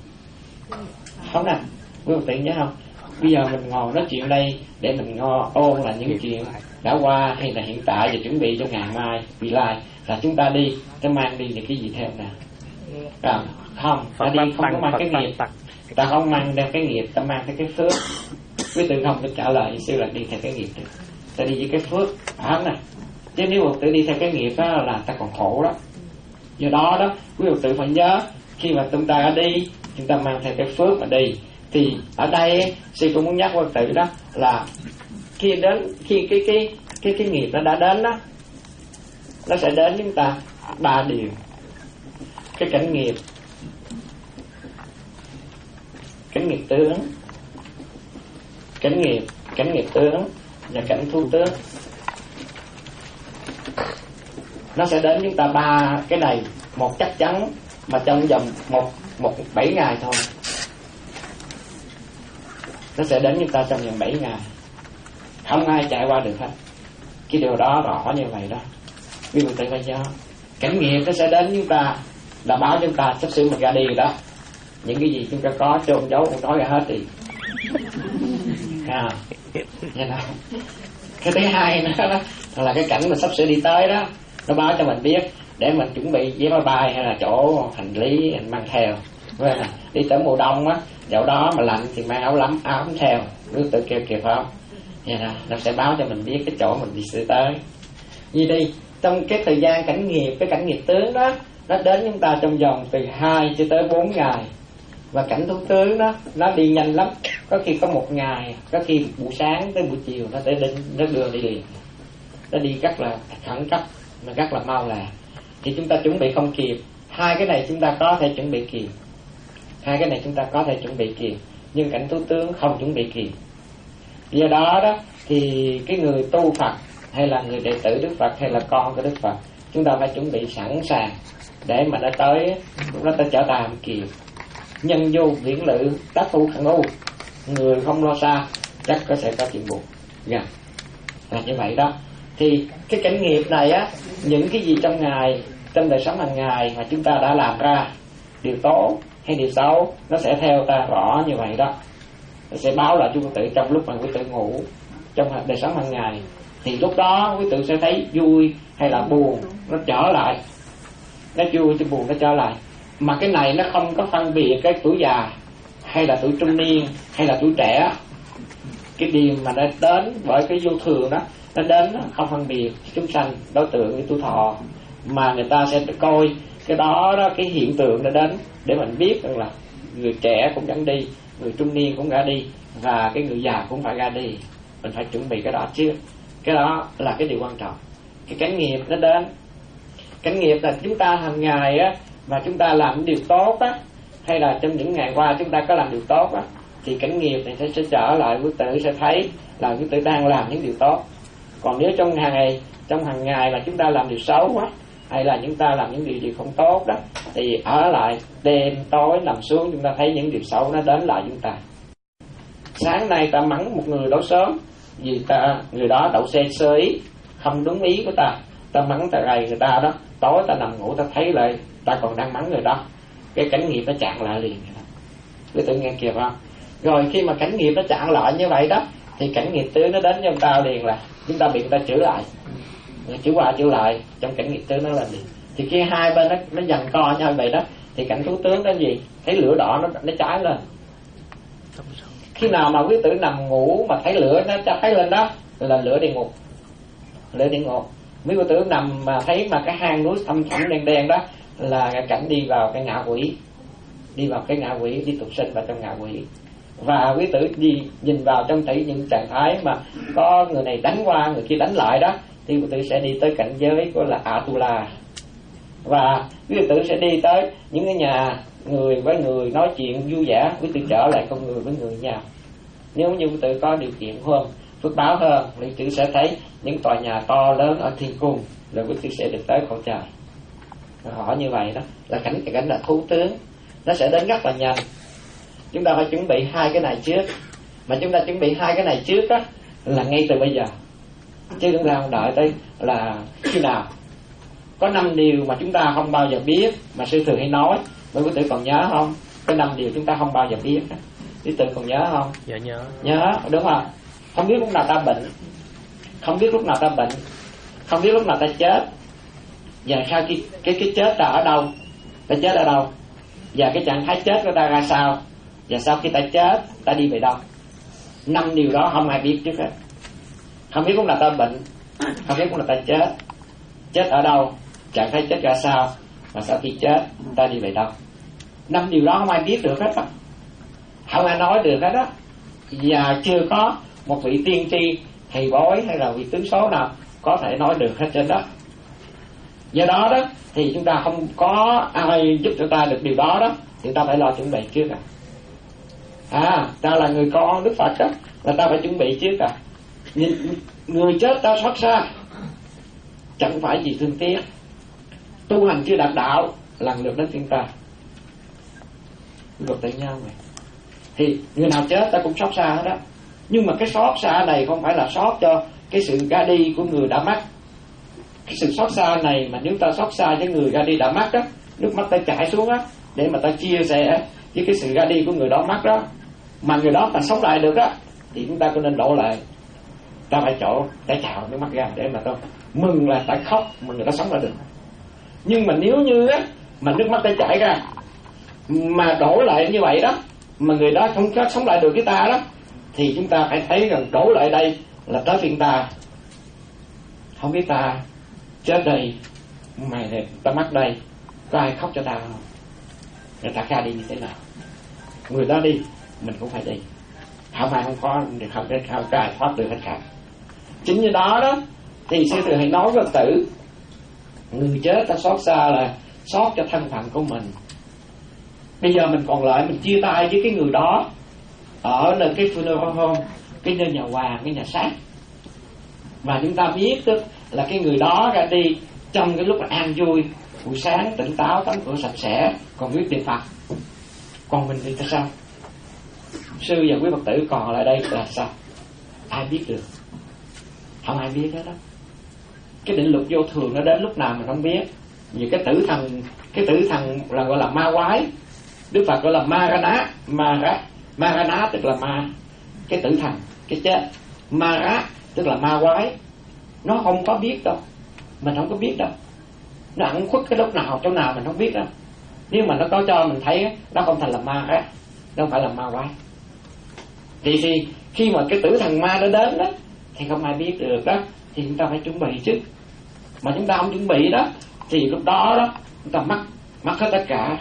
không nè, quý vị nhớ không? Bây giờ mình ngồi nói chuyện đây để mình ngồi ôn là những chuyện đã qua hay là hiện tại và chuẩn bị cho ngày mai vị lai, là chúng ta đi ta mang đi những cái gì theo nè, à, không ta đi không có mang cái nghiệp, ta không mang theo cái nghiệp, ta mang theo cái phước. Quý tự không thể trả lời sư là đi theo cái nghiệp được, ta đi với cái phước, phải không nè? Chứ nếu một tự đi theo cái nghiệp đó là ta còn khổ đó. Do đó đó quý vị tự phải nhớ, khi mà chúng ta đi chúng ta mang theo cái phước mà đi. Thì ở đây sư cũng muốn nhắc quý tự đó là khi đến khi cái cái cái cái nghiệp nó đã đến đó, nó sẽ đến chúng ta ba điều: cái cảnh nghiệp, cảnh nghiệp tướng, cảnh nghiệp, cảnh nghiệp tướng và cảnh thú tướng. Nó sẽ đến chúng ta ba cái này một chắc chắn, mà trong vòng một một bảy ngày thôi. Nó sẽ đến chúng ta trong vòng bảy ngày, không ai chạy qua được hết. Cái điều đó rõ như vậy đó. Quý vị tự phải nhớ, cảnh nghiệp nó sẽ đến chúng ta là báo chúng ta sắp sửa mình ra đi rồi đó. Những cái gì chúng ta có chôn giấu không nói ra hết đi. À, vậy đó. Cái thứ hai nữa đó là cái cảnh mà sắp sửa đi tới đó, nó báo cho mình biết để mình chuẩn bị vé máy bay hay là chỗ hành lý mình mang theo. Vậy là đi tới mùa đông á, chỗ đó mà lạnh thì mang áo lắm, áo ấm theo, cứ tự kêu kịp không? Vậy là nó sẽ báo cho mình biết cái chỗ mình đi sẽ tới. Vì đi trong cái thời gian cảnh nghiệp, cái cảnh nghiệp tướng đó nó đến chúng ta trong vòng từ hai cho tới bốn ngày. Và cảnh thú tướng đó nó đi nhanh lắm, có khi có một ngày, có khi buổi sáng tới buổi chiều nó để định, nó đưa đi liền, nó đi rất là khẩn cấp, nó rất là mau lẹ. Thì chúng ta chuẩn bị không kịp. Hai cái này chúng ta có thể chuẩn bị kịp, hai cái này chúng ta có thể chuẩn bị kịp, nhưng cảnh thú tướng không chuẩn bị kịp. Do đó đó thì cái người tu Phật hay là người đệ tử Đức Phật hay là con của Đức Phật, chúng ta phải chuẩn bị sẵn sàng để mà nó tới, nó tới trở tạm kịp. Nhân vô viễn lự đắc tu khẳng u, người không lo xa chắc có sẽ có chuyện buồn gần, là như vậy đó. Thì cái cảnh nghiệp này á, những cái gì trong ngày, trong đời sống hàng ngày mà chúng ta đã làm ra, điều tốt hay điều xấu, nó sẽ theo ta rõ như vậy đó. Nó sẽ báo lại cho quý tử trong lúc mà quý tử ngủ, trong đời sống hàng ngày. Thì lúc đó quý tử sẽ thấy vui hay là buồn, nó trở lại, nó vui chứ buồn nó trở lại. Mà cái này nó không có phân biệt cái tuổi già hay là tuổi trung niên hay là tuổi trẻ. Cái điều mà nó đến bởi cái vô thường đó, nó đến nó không phân biệt chúng sanh đối tượng với tuổi thọ, mà người ta sẽ coi cái đó đó, cái hiện tượng nó đến để mình biết rằng là người trẻ cũng dẫn đi, người trung niên cũng ra đi, và cái người già cũng phải ra đi. Mình phải chuẩn bị cái đó trước. Cái đó là cái điều quan trọng. Cái cảnh nghiệp nó đến. Cảnh nghiệp là chúng ta hàng ngày á, mà chúng ta làm điều tốt á, hay là trong những ngày qua chúng ta có làm điều tốt á, thì cảnh nghiệp này sẽ, sẽ trở lại quý tử sẽ thấy là quý tử đang làm những điều tốt. Còn nếu trong hàng ngày trong hàng ngày mà chúng ta làm điều xấu á, hay là chúng ta làm những điều gì không tốt đó, thì ở lại đêm tối nằm xuống chúng ta thấy những điều xấu nó đến lại chúng ta. Sáng nay ta mắng một người đó sớm vì ta người đó đậu xe sơ ý, không đúng ý của ta, ta mắng ta gầy người ta đó, tối ta nằm ngủ ta thấy lại ta còn đang mắng người đó, cái cảnh nghiệp nó chặn lại liền. Quý tử nghe kịp không? Rồi khi mà cảnh nghiệp nó chặn lại như vậy đó, thì cảnh nghiệp tứ nó đến cho chúng ta liền là chúng ta bị người ta chữa lại, chữa qua chữa lại trong cảnh nghiệp tứ nó là gì? Thì khi hai bên nó nó giằng co nhau vậy đó, thì cảnh thú tướng đó gì? Thấy lửa đỏ nó nó cháy lên. Khi nào mà quý tử nằm ngủ mà thấy lửa nó cháy lên đó là lửa địa ngục, lửa địa ngục. Mấy quý tử nằm mà thấy mà cái hang núi thâm thẳm đen đen đó là cảnh đi vào cái ngạ quỷ, đi vào cái ngạ quỷ, đi tục sinh vào trong ngạ quỷ. Và quý tử đi nhìn vào trong thấy những trạng thái mà có người này đánh qua người kia đánh lại đó, thì quý tử sẽ đi tới cảnh giới của là Atula. Và quý tử sẽ đi tới những cái nhà người với người nói chuyện vui vẻ, quý tử trở lại con người với người nhau. Nếu như quý tử có điều kiện hơn, phước báo hơn, quý tử sẽ thấy những tòa nhà to lớn ở thiên cung, rồi quý tử sẽ được tới cõi trời. Hỏi như vậy đó là cảnh cảnh là thú tướng, nó sẽ đến rất là nhanh. Chúng ta phải chuẩn bị hai cái này trước, mà chúng ta chuẩn bị hai cái này trước á là ngay từ bây giờ, chứ chúng ta không đợi tới là khi nào. Có năm điều mà chúng ta không bao giờ biết mà sư thường hay nói, mấy quý tử còn nhớ không? Cái năm điều chúng ta không bao giờ biết, quý tử còn nhớ không? Dạ nhớ. Nhớ, đúng không? Không biết lúc nào ta bệnh, không biết lúc nào ta bệnh, không biết lúc nào ta chết, và sau khi cái cái chết ta ở đâu, ta chết ở đâu, và cái trạng thái chết của ta ra sao, và sau khi ta chết ta đi về đâu. Năm điều đó không ai biết trước hết. Không biết lúc nào ta bệnh, không biết lúc nào ta chết, chết ở đâu, trạng thái chết ra sao, và sau khi chết ta đi về đâu. Năm điều đó không ai biết được hết á, không ai nói được hết á, và chưa có một vị tiên tri, thầy bói hay là vị tướng số nào có thể nói được hết trên đó. Do đó đó thì chúng ta không có ai giúp cho ta được điều đó đó, thì ta phải lo chuẩn bị trước à. À, ta là người con Đức Phật đó, là ta phải chuẩn bị trước à. Nhìn người chết ta xót xa, chẳng phải gì thương tiếc. Tu hành chưa đạt đạo, lần lượt đến thiên ta. Luật tự nhau vậy. Thì người nào chết ta cũng xót xa hết đó. Nhưng mà cái xót xa này không phải là xót cho cái sự ra đi của người đã mất. Cái sự xót xa này mà nếu ta xót xa với người ra đi đã mất đó, nước mắt ta chảy xuống á, để mà ta chia sẻ với cái sự ra đi của người đó mất đó, mà người đó ta sống lại được đó, thì chúng ta có nên đổ lại. Ta phải chỗ để chào nước mắt ra để mà tôi mừng là ta khóc mà người đó sống lại được. Nhưng mà nếu như á mà nước mắt ta chảy ra mà đổ lại như vậy đó, mà người đó không có sống lại được với ta đó, thì chúng ta phải thấy rằng đổ lại đây là tới phiên ta. Không biết ta chết đây, mày này ta mất đây, có ai khóc cho ta không? Người ta ra đi như thế nào? Người đó đi, mình cũng phải đi. Không ai không có, không có, không có ai thoát được hết cả. Chính như đó đó, thì sư thường hay nói với Phật tử, người chết ta xót xa là xót cho thân phận của mình. Bây giờ mình còn lại, mình chia tay với cái người đó ở nơi cái funeral home, cái nơi nhà hoàng, cái nhà xác. Và chúng ta biết tức là cái người đó ra đi trong cái lúc là an vui, buổi sáng tỉnh táo, tắm rửa sạch sẽ, còn biết tiền Phật. Còn mình thì sao? Sư và quý Phật tử còn lại đây là sao? Ai biết được? Không ai biết hết đó. Cái định luật vô thường nó đến lúc nào mình không biết. Vì cái tử thần, cái tử thần là gọi là ma quái. Đức Phật gọi là Marana, Mara, Marana tức là ma, cái tử thần, cái chết. Mara tức là ma quái. Nó không có biết đâu, mình không có biết đâu. Nó ẩn khuất cái lúc nào, chỗ nào mình không biết đâu. Nếu mà nó có cho mình thấy, nó không thành là ma ra, nó không phải là ma quái. Thì, thì khi mà cái tử thần ma nó đến đó, thì không ai biết được đó, thì chúng ta phải chuẩn bị chứ. Mà chúng ta không chuẩn bị đó, thì lúc đó đó chúng ta mất mất hết tất cả.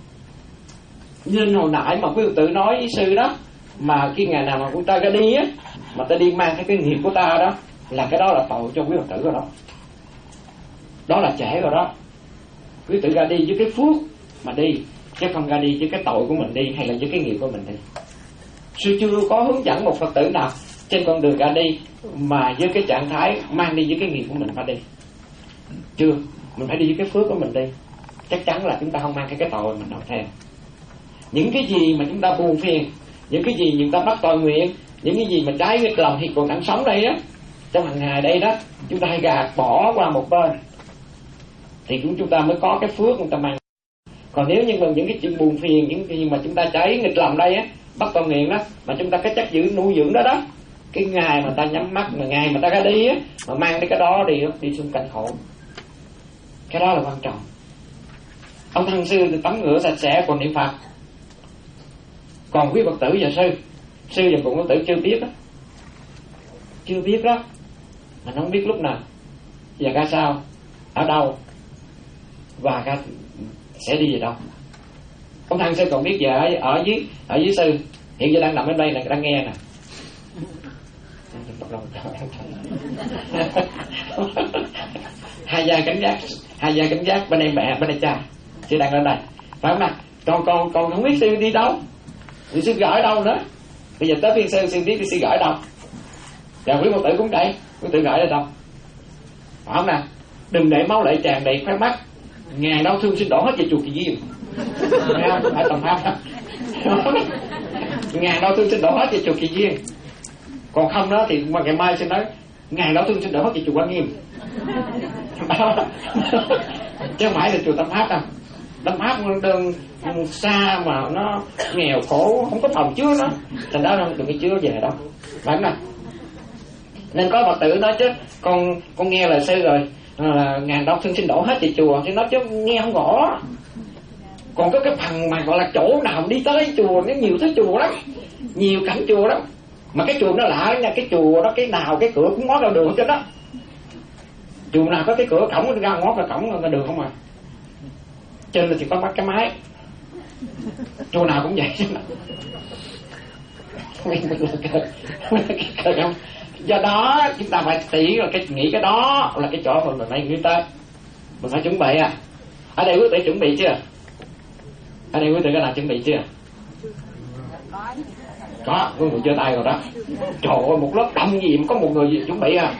Nên hồi nãy mà quý vị tự nói với sư đó, mà khi ngày nào mà chúng ta ra đi á, mà ta đi mang cái cái nghiệp của ta đó, là cái đó là tội cho quý Phật tử rồi đó. Đó là trễ rồi đó. Quý tử ra đi với cái phước mà đi, chứ không ra đi với cái tội của mình đi, hay là với cái nghiệp của mình đi. Sư chưa có hướng dẫn một Phật tử nào trên con đường ra đi mà với cái trạng thái mang đi với cái nghiệp của mình phải đi. Chưa, mình phải đi với cái phước của mình đi. Chắc chắn là chúng ta không mang cái cái tội mình đâu theo. Những cái gì mà chúng ta buồn phiền, những cái gì chúng ta bắt tội nguyện, những cái gì mà trái nghịch lòng thì còn đang sống đây á, trong hàng ngày đây đó, chúng ta hay gạt bỏ qua một bên, thì cũng chúng ta mới có cái phước chúng ta mang. Còn nếu như mà những cái chuyện buồn phiền, những cái gì mà chúng ta trái nghịch lòng đây á, bắt tội nguyện đó, mà chúng ta cái chắc giữ nuôi dưỡng đó đó, cái ngày mà ta nhắm mắt, mà ngày mà ta ra đi á, mà mang cái đó đi đi xuống cảnh khổ, cái đó là quan trọng. Ông thân sư thì tắm rửa sạch sẽ còn niệm Phật, còn quý Phật tử và sư sư và cùng Phật tử chưa biết đó, chưa biết đó, mình không biết lúc nào và ra sao, ở đâu và ra sẽ đi về đâu. Ông thân sư còn biết giờ ở, ở dưới ở dưới sư hiện giờ đang nằm bên đây này, đang nghe nè. Hai gia cảnh giác, hai gia cảnh giác bên đây mẹ bên đây cha, sư đang lên đây, phải không nào? Còn còn còn không biết sư đi đâu, thì sư gửi đâu nữa. Bây giờ tới phiên sư, sư biết thì sư gửi đâu. Và quý Phật tử cũng vậy, quý tử gửi ở đâu, phải không nào? Đừng để máu lệ tràn đầy khóe mắt, ngày đau thương xin đổ hết về chùa Kỳ Duyên, phải không? Phải tầm pháp không? Ngày đau thương xin đổ hết về chùa Kỳ Duyên. Còn không đó thì mà ngày mai xin nói ngày đau thương xin đổ hết về chùa Quan Nghiêm. Chứ không phải là chùa Tâm Pháp đâu. Tâm Pháp đơn xa mà nó nghèo khổ, không có phòng chứa nó, thành đó đừng có chứa về đâu, phải không nào? Nên có Phật tử nói chứ con con nghe lời sư rồi, là ngàn đau thương xin đổ hết về chùa, thì nói chứ nghe không rõ. Còn có cái phần mà gọi là chỗ nào đi tới chùa, nó nhiều tới chùa lắm, nhiều cảnh chùa lắm, mà cái chùa nó lạ nha, cái chùa đó cái nào cái cửa cũng ngó ra đường cho đó. Chùa nào có cái cửa cổng ra ngó ra cổng ra đường không à. Trên thì có bắt cái máy, chùa nào cũng vậy. Do đó chúng ta phải tỉ là cái nghĩ cái đó là cái chỗ mà mình phải nghĩ tới, mình phải chuẩn bị à. Ở đây quý vị chuẩn bị chưa? Ở đây quý vị có nào chuẩn bị chưa? Có, có người giơ tay rồi đó. Trời ơi, một lớp đông gì mà có một người gì chuẩn bị à?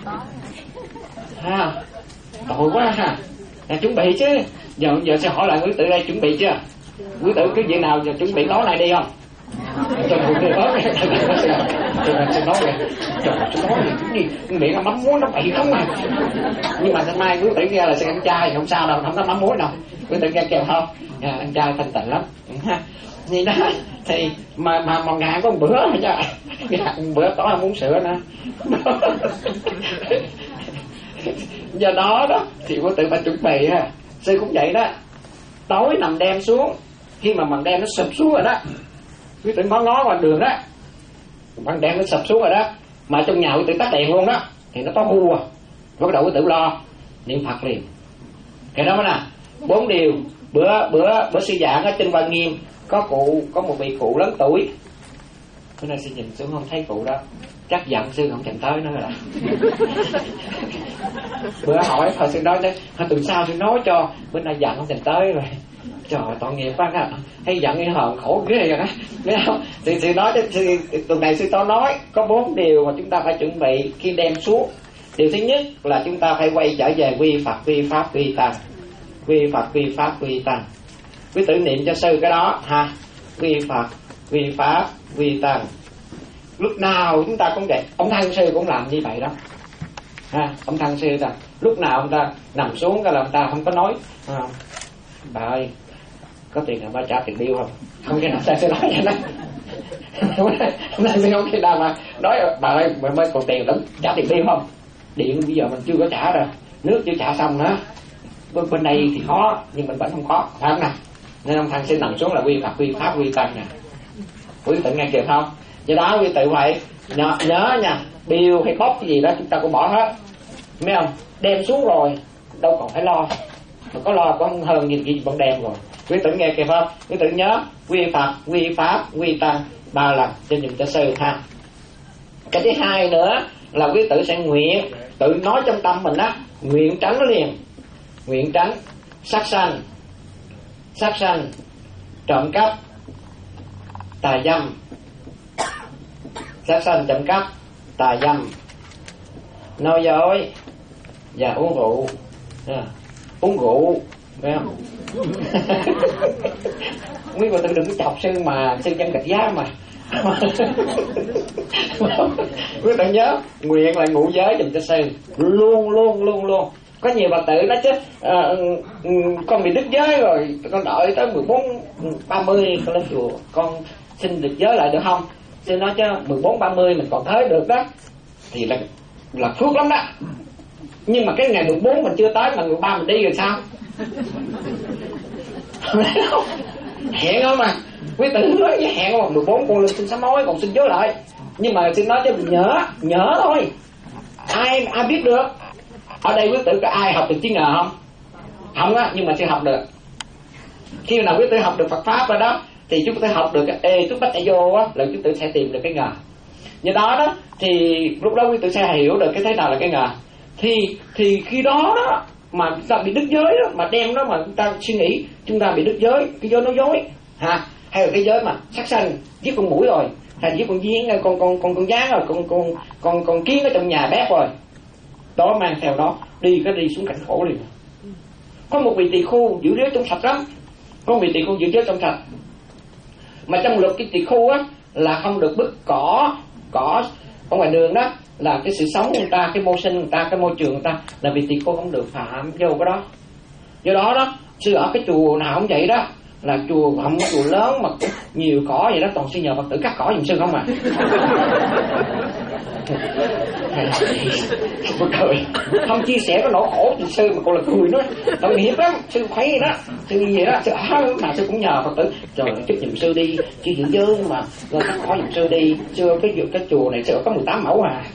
Ha, tội quá ha. À, chuẩn bị chứ. Giờ giờ sẽ hỏi lại quý tử đây chuẩn bị chưa? Quý tử cái gì nào giờ chuẩn bị tối nay đi không? Trời ơi, tôi nói kìa. Tôi nói kìa. Trời ơi, tôi nói kìa. Miệng là mắm muối nó bậy không à. Nhưng mà hôm nay quý tử nghe là sẽ ăn chay, không sao đâu, không có mắm muối đâu. Quý tử nghe kèm không? À, ăn chay thanh tịnh lắm. Vậy đó, thì mà mà mà ngàn có một bữa thôi chứ. Ngàn bữa tối không uống sữa nữa. Do đó đó thì quý tử phải chuẩn bị ha. Sư cũng vậy đó. Tối nằm đem xuống, khi mà bằng đem nó sụp xuống rồi đó, quý tử ngó ngó qua đường đó, bằng đem nó sụp xuống rồi đó, mà trong nhà quý tử tắt đèn luôn đó, thì nó có hù à, bắt đầu quý tử lo niệm Phật liền. Cái đó nè, bốn điều. Bữa bữa bữa sư giảng ở trên Quan Nghiêm có cụ, có một vị cụ lớn tuổi. Bữa nay sư nhìn xuống không thấy cụ đó, chắc giận sư không thèm tới nữa rồi. Bữa hỏi thôi sư nói đấy, từ sao sư nói cho, bữa nay giận không thèm tới rồi. Trời tội nghiệp quá ha, hay giận hay hờn khổ ghê rồi đó, biết không? Thì sư nói chứ, tuần này sư to nói có bốn điều mà chúng ta phải chuẩn bị khi đem xuống. Điều thứ nhất là chúng ta phải quay trở về quy Phật, quy Pháp, quy Tăng. Quy Phật, quy Pháp, quy Tăng. Quý tử niệm cho sư cái đó ha. Quy Phật, quy Pháp, quy Tăng. Lúc nào chúng ta cũng vậy. Ông thân sư cũng làm như vậy đó ha. Ông thân sư ta lúc nào ông ta nằm xuống cái là ông ta không có nói à, bà ơi có tiền là ba trả tiền bill không? Không khi nào ta sẽ nói vậy đó. Hôm nay không khi nào mà nói bà ơi bà mới còn tiền lắm trả tiền bill không? Điện bây giờ mình chưa có trả rồi, nước chưa trả xong nữa. Bên, bên đây thì khó nhưng mình vẫn không có, phải không nào? Nên ông thằng sẽ nằm xuống là quy Phật, quy Pháp, quy Tăng nè. Quý tự nghe kịp không? Do đó quý tự phải nhớ, nhớ nha, bill hay bóp cái gì đó chúng ta cũng bỏ hết, mấy không? Đem xuống rồi đâu còn phải lo, mà có lo có hơn nhìn gì vẫn đem rồi. Quý tự nghe kịp không? Quý tự nhớ quy Phật, quy Pháp, quy Tăng ba lần cho nhìn cho sư ha. Cái thứ hai nữa là quý tự sẽ nguyện, tự nói trong tâm mình á, nguyện tránh liền, nguyện tránh. sát sanh, sát sanh, trộm cắp, tà dâm, sát sanh, trộm cắp, tà dâm, nói dối và uống rượu. À, uống rượu, phải không? Quý cô tư đừng có chọc sư mà sư chân gạch giá mà. Quý tự nhớ nguyện là ngũ giới dùm cho sư, luôn luôn luôn luôn. Có nhiều Phật tử nói chứ à, con bị đứt giới rồi, con đợi tới mười bốn ba mươi con lên chùa con xin được giới lại được không? Sư nói chứ mười bốn ba mươi mình còn tới được đó thì là là phước lắm đó. Nhưng mà cái ngày mười bốn mình chưa tới mà mười ba mình đi rồi sao? Hẹn không mà quý tử nói với hẹn không, mười bốn con lên xin sám hối còn xin giới lại. Nhưng mà xin nói cho mình nhớ nhớ thôi, ai ai biết được. Ở đây quý tử có ai học được chữ ngờ không? Không á, nhưng mà sẽ học được. Khi nào quý tử học được Phật pháp rồi đó thì chúng ta học được cái ê túc bách a vô á, là chúng ta sẽ tìm được cái ngờ. Như đó đó thì lúc đó quý tử sẽ hiểu được cái thế nào là cái ngờ. Thì thì khi đó đó mà chúng ta bị đứt giới đó, mà đem đó mà chúng ta suy nghĩ chúng ta bị đứt giới, cái giới nói dối hả? Hay là cái giới mà sát sanh, giết con mũi rồi, hay giết con giếng, con con con con gián rồi, con con con con kiến ở trong nhà bếp rồi, đó mang theo đó đi cái đi xuống cảnh khổ liền. Có một vị tỳ khu giữ giới trong sạch lắm, có một vị tỳ khu giữ giới trong sạch, mà trong luật cái tỳ khu á là không được bứt cỏ cỏ ở ngoài đường đó, là cái sự sống của người ta, cái môi sinh người ta, cái môi trường người ta, là vị tỳ khu không được phạm vô cái đó. Do đó đó sư ở cái chùa nào cũng vậy đó, là chùa không có chùa lớn mà nhiều cỏ vậy đó, toàn sư nhờ Phật tử cắt cỏ giùm sư không à. Tôi cười, không chia sẻ cái nỗi khổ thì sư mà còn là cười nữa, tội nghiệp lắm. Sư phải vậy đó, sư như vậy đó, sư ở mà sư cũng nhờ Phật tử trời chút giùm sư đi, chứ giữ giới mà rồi cắt cỏ giùm sư đi. Sư cái cái chùa này sư có mười tám mẫu à.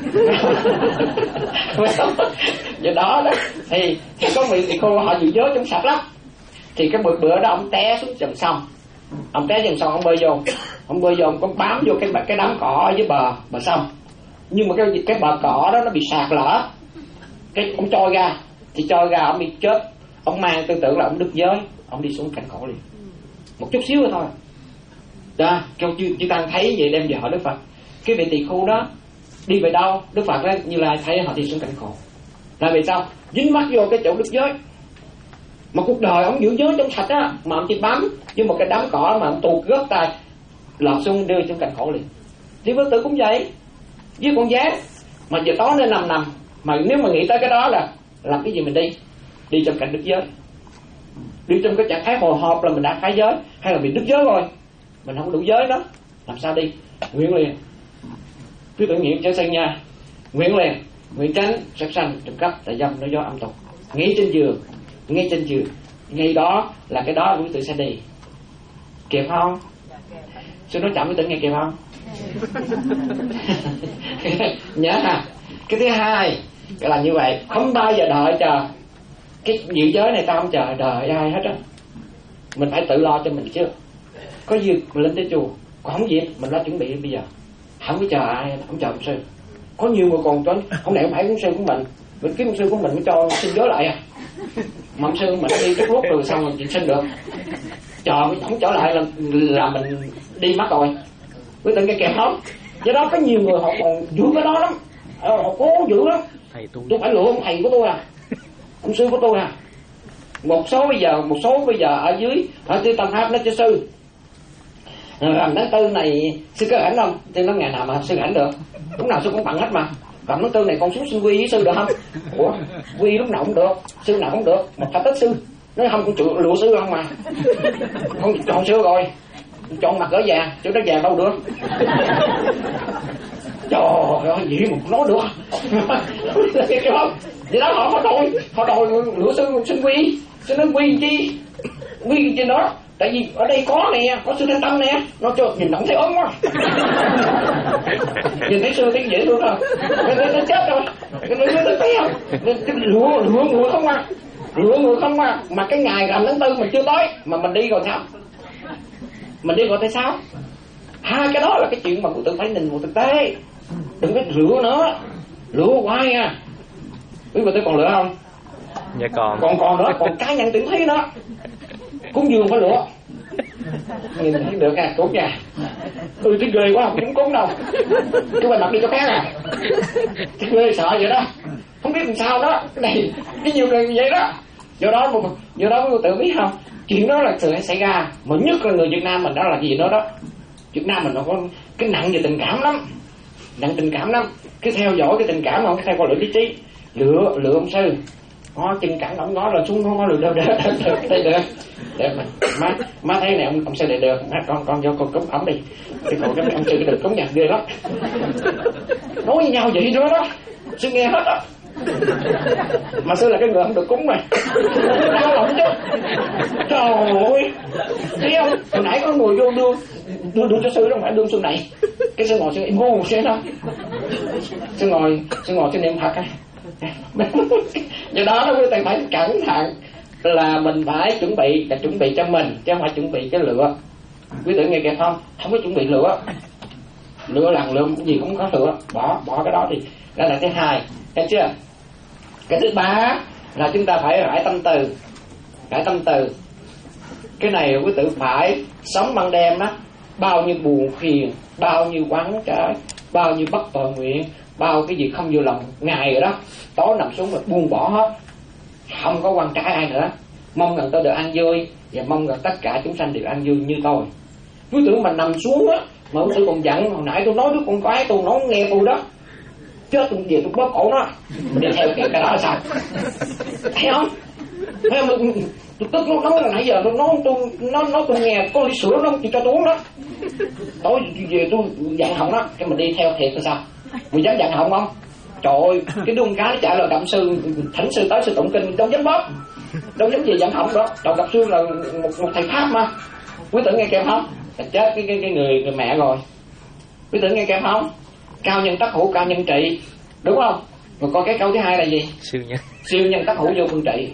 Vậy đó đó thì, thì có vị thì cô họ giữ giới trong sạch lắm. Thì cái bữa bữa đó ông té xuống dòng sông, ông té dòng sông, ông bơi vô, ông bơi vô, ông có bám vô cái cái đám cỏ ở dưới bờ bờ sông. Nhưng mà cái cái bờ cỏ đó nó bị sạt lở, cái ông trôi ra, thì trôi ra ông bị chết. Ông mang tư tưởng là ông đứt giới, ông đi xuống cảnh khổ liền, một chút xíu thôi. Đó, câu chư chư tăng thấy vậy đem về hỏi Đức Phật. Cái vị tỳ khu đó đi về đâu? Đức Phật đó Như Lai thấy họ đi xuống cảnh khổ, là vì sao? Dính mắc vô cái chỗ đứt giới. Mà cuộc đời ông giữ giới trong sạch á, mà ông chỉ bám với một cái đám cỏ mà ông tuột gớt tay lọt xuống đưa trong cảnh khổ liền. Thì Phật tử cũng vậy, với con gián mà giờ tối nên nằm nằm, mà nếu mà nghĩ tới cái đó là làm cái gì mình đi đi trong cảnh đứt giới, đi trong cái trạng thái hồi hộp là mình đã phá giới, hay là bị đứt giới rồi mình không đủ giới đó, làm sao đi? Nguyện liền, cứ tự nguyện cho sanh nha, nguyện liền, nguyện tránh sát sanh, trộm cắp, tà dâm, nói dối, âm tục, ngay trên giường, ngay trên giường, ngay đó là cái đó quý tử sẽ đi. Kịp không? Sư nói chậm quý tử nghe kịp không? Nhớ ha. Cái thứ hai là như vậy, không bao giờ đợi chờ cái giữ giới này, tao không chờ đợi ai hết á, mình phải tự lo cho mình chứ. Có dịp mình lên tới chùa, còn không dịp mình lo chuẩn bị bây giờ, không có chờ ai, không chờ ông sư. Có nhiều người còn trốn, không lẽ không phải ông sư của mình, mình kiếm ông sư của mình mới cho xin giới lại à? Mà ông sư mình đi trước lúc rồi xong rồi chị xin được, chờ không trở lại là là mình đi mất rồi. Quý tử nghe kèm không? Do đó có nhiều người họ còn giữ cái đó lắm, họ cố giữ lắm. Tôi phải lựa ông thầy của tôi à, ông sư của tôi à. Một số bây giờ, một số bây giờ ở dưới ở dưới Tâm Pháp nói cho sư làm tháng tư này sư có ảnh không? Thì nó ngày nào mà sư ảnh được? Lúc nào sư cũng bằng hết mà. Còn tháng tư này con xuống xin quy với sư được không? Ủa, quy lúc nào cũng được, sư nào cũng được, mà phải tất sư. Nói không con chịu lựa sư không mà. Con chọn sư rồi, chọn mặt ở già, chứ nó già đâu được. Trời ơi, gì mà nói được. Vậy đó họ họ đòi, họ đòi lựa sư xin quy, sư nói quy chi, quy trên đó. Tại vì ở đây có nè, có sư Thanh Tâm nè, nó cho nhìn động thấy ớn quá. Nhìn thấy sư thấy dễ thương rồi, nó chết rồi, nó thấy không? Lựa lựa người không à, lựa người không à, mà cái ngày rằm tháng tư mình chưa tới, mà mình đi rồi sao? Mình đi rồi tại sao? Hai cái đó là cái chuyện mà của tự phải nhìn một thực tế, đừng có lựa nữa, lựa hoài à. Quý vị tôi còn lựa không? Dạ còn còn còn nữa, còn cá nhân tuyển thí nữa, cúng dường phải lựa. Nhìn thấy được à, cúng nha. Ừ thấy ghê quá, không dám cúng đâu. Cái bài mặt đi cho khác à. Thấy ghê sợ vậy đó. Không biết làm sao đó. Cái này, cái nhiều người như vậy đó. Do đó, do đó quý tự biết không? Chuyện đó là sự xảy ra. Mà nhất là người Việt Nam mình đó là gì nữa đó. Việt Nam mình nó có cái nặng về tình cảm lắm. Nặng tình cảm lắm. Cứ theo dõi cái tình cảm mà không theo qua lựa lý trí. Lựa, lựa ông sư. Ngó chân cẳng ổng ngó là xuống ngó được đâu được được đây được để mà má má thấy này ông ông sư để được má con con vô con cúng ổng đi cái cậu cái ông sư cái được cúng nhạc ghê lắm nói với nhau vậy đó đó sư nghe hết á mà sư là cái người không được cúng này đau lòng chứ trời ơi thấy không hồi nãy có người vô đưa đưa đưa cho sư đó không phải đưa sư này cái sư ngồi sư im ngu xe đó sư ngồi sư ngồi sư niệm Phật á. Do đó nó phải phải cẩn thận là mình phải chuẩn bị là chuẩn bị cho mình chứ không phải chuẩn bị cái lựa. Quý tử nghe kịp không? Không có chuẩn bị lựa lựa lần lựa gì cũng có lựa bỏ bỏ cái đó thì đó là thứ hai, thấy chưa? Cái thứ ba là chúng ta phải rải tâm từ rải tâm từ cái này quý tử phải sống ban đêm đó, bao nhiêu buồn phiền, bao nhiêu quán trái, bao nhiêu bất toàn nguyện, bao cái gì không vừa lòng ngày rồi đó, tối nằm xuống mà buông bỏ hết, không có quan trái ai nữa, mong rằng tôi được an vui và mong rằng tất cả chúng sanh đều an vui như tôi. Quý tưởng mình nằm xuống á mà quý tử còn giận, hồi nãy tôi nói đứa con gái tôi nó nghe tôi đó, chết tôi về tôi bóp cổ nó, mình đi theo cái cái đó là sao? Thấy không? Thấy không? Tôi tức nó nói là nãy giờ tôi nói tôi nó nói tôi nghe có ly sữa nó không cho tôi uống đó, tối về tôi giận họng đó, cái mình đi theo thiệt là sao? Mình dám giận họng không? Trời ơi, cái đứa con cái nó chạy là gặp sư, thỉnh sư tới sư tụng kinh, đâu dám bóp, đâu dám gì giận họng đó. Đầu gặp sư là một, một thầy pháp mà. Quý tử nghe kèm không? Chết cái cái cái người, người mẹ rồi. Quý tử nghe kèm không? Cao nhân tất hữu, cao nhân trị, đúng không? Rồi coi cái câu thứ hai là gì? Siêu nhân. Siêu nhân tất hữu vô phương trị.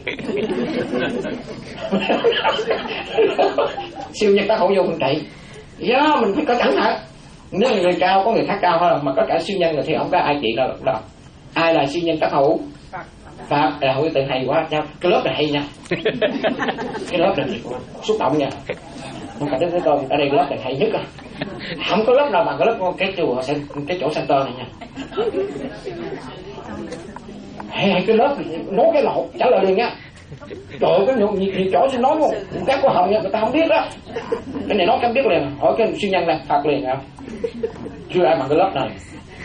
Siêu nhân tất hữu vô phương trị. Do đó mình phải có cẩn thận. Nếu người cao có người khác cao hơn mà có cả siêu nhân rồi thì không có ai trị đâu đâu. Ai là siêu nhân tất hữu? Pháp. Là hữu tự hay quá nha. Cái lớp này hay nha. Cái lớp này xúc động nha. Không phải Đức Thế Tôn ở đây lớp này hay nhất à. Không có lớp nào bằng cái lớp cái chùa cái chỗ center này nha. Hay, hay cái lớp nói cái lộn trả lời liền nha. Trời ơi, cái nhiều, nhiều, nhiều chỗ xin nói luôn. Các cô hồng nha, người ta không biết đó. Cái này nói không biết liền. Hỏi cái siêu nhân này, Phật liền hả? Chưa ai bằng cái lớp này.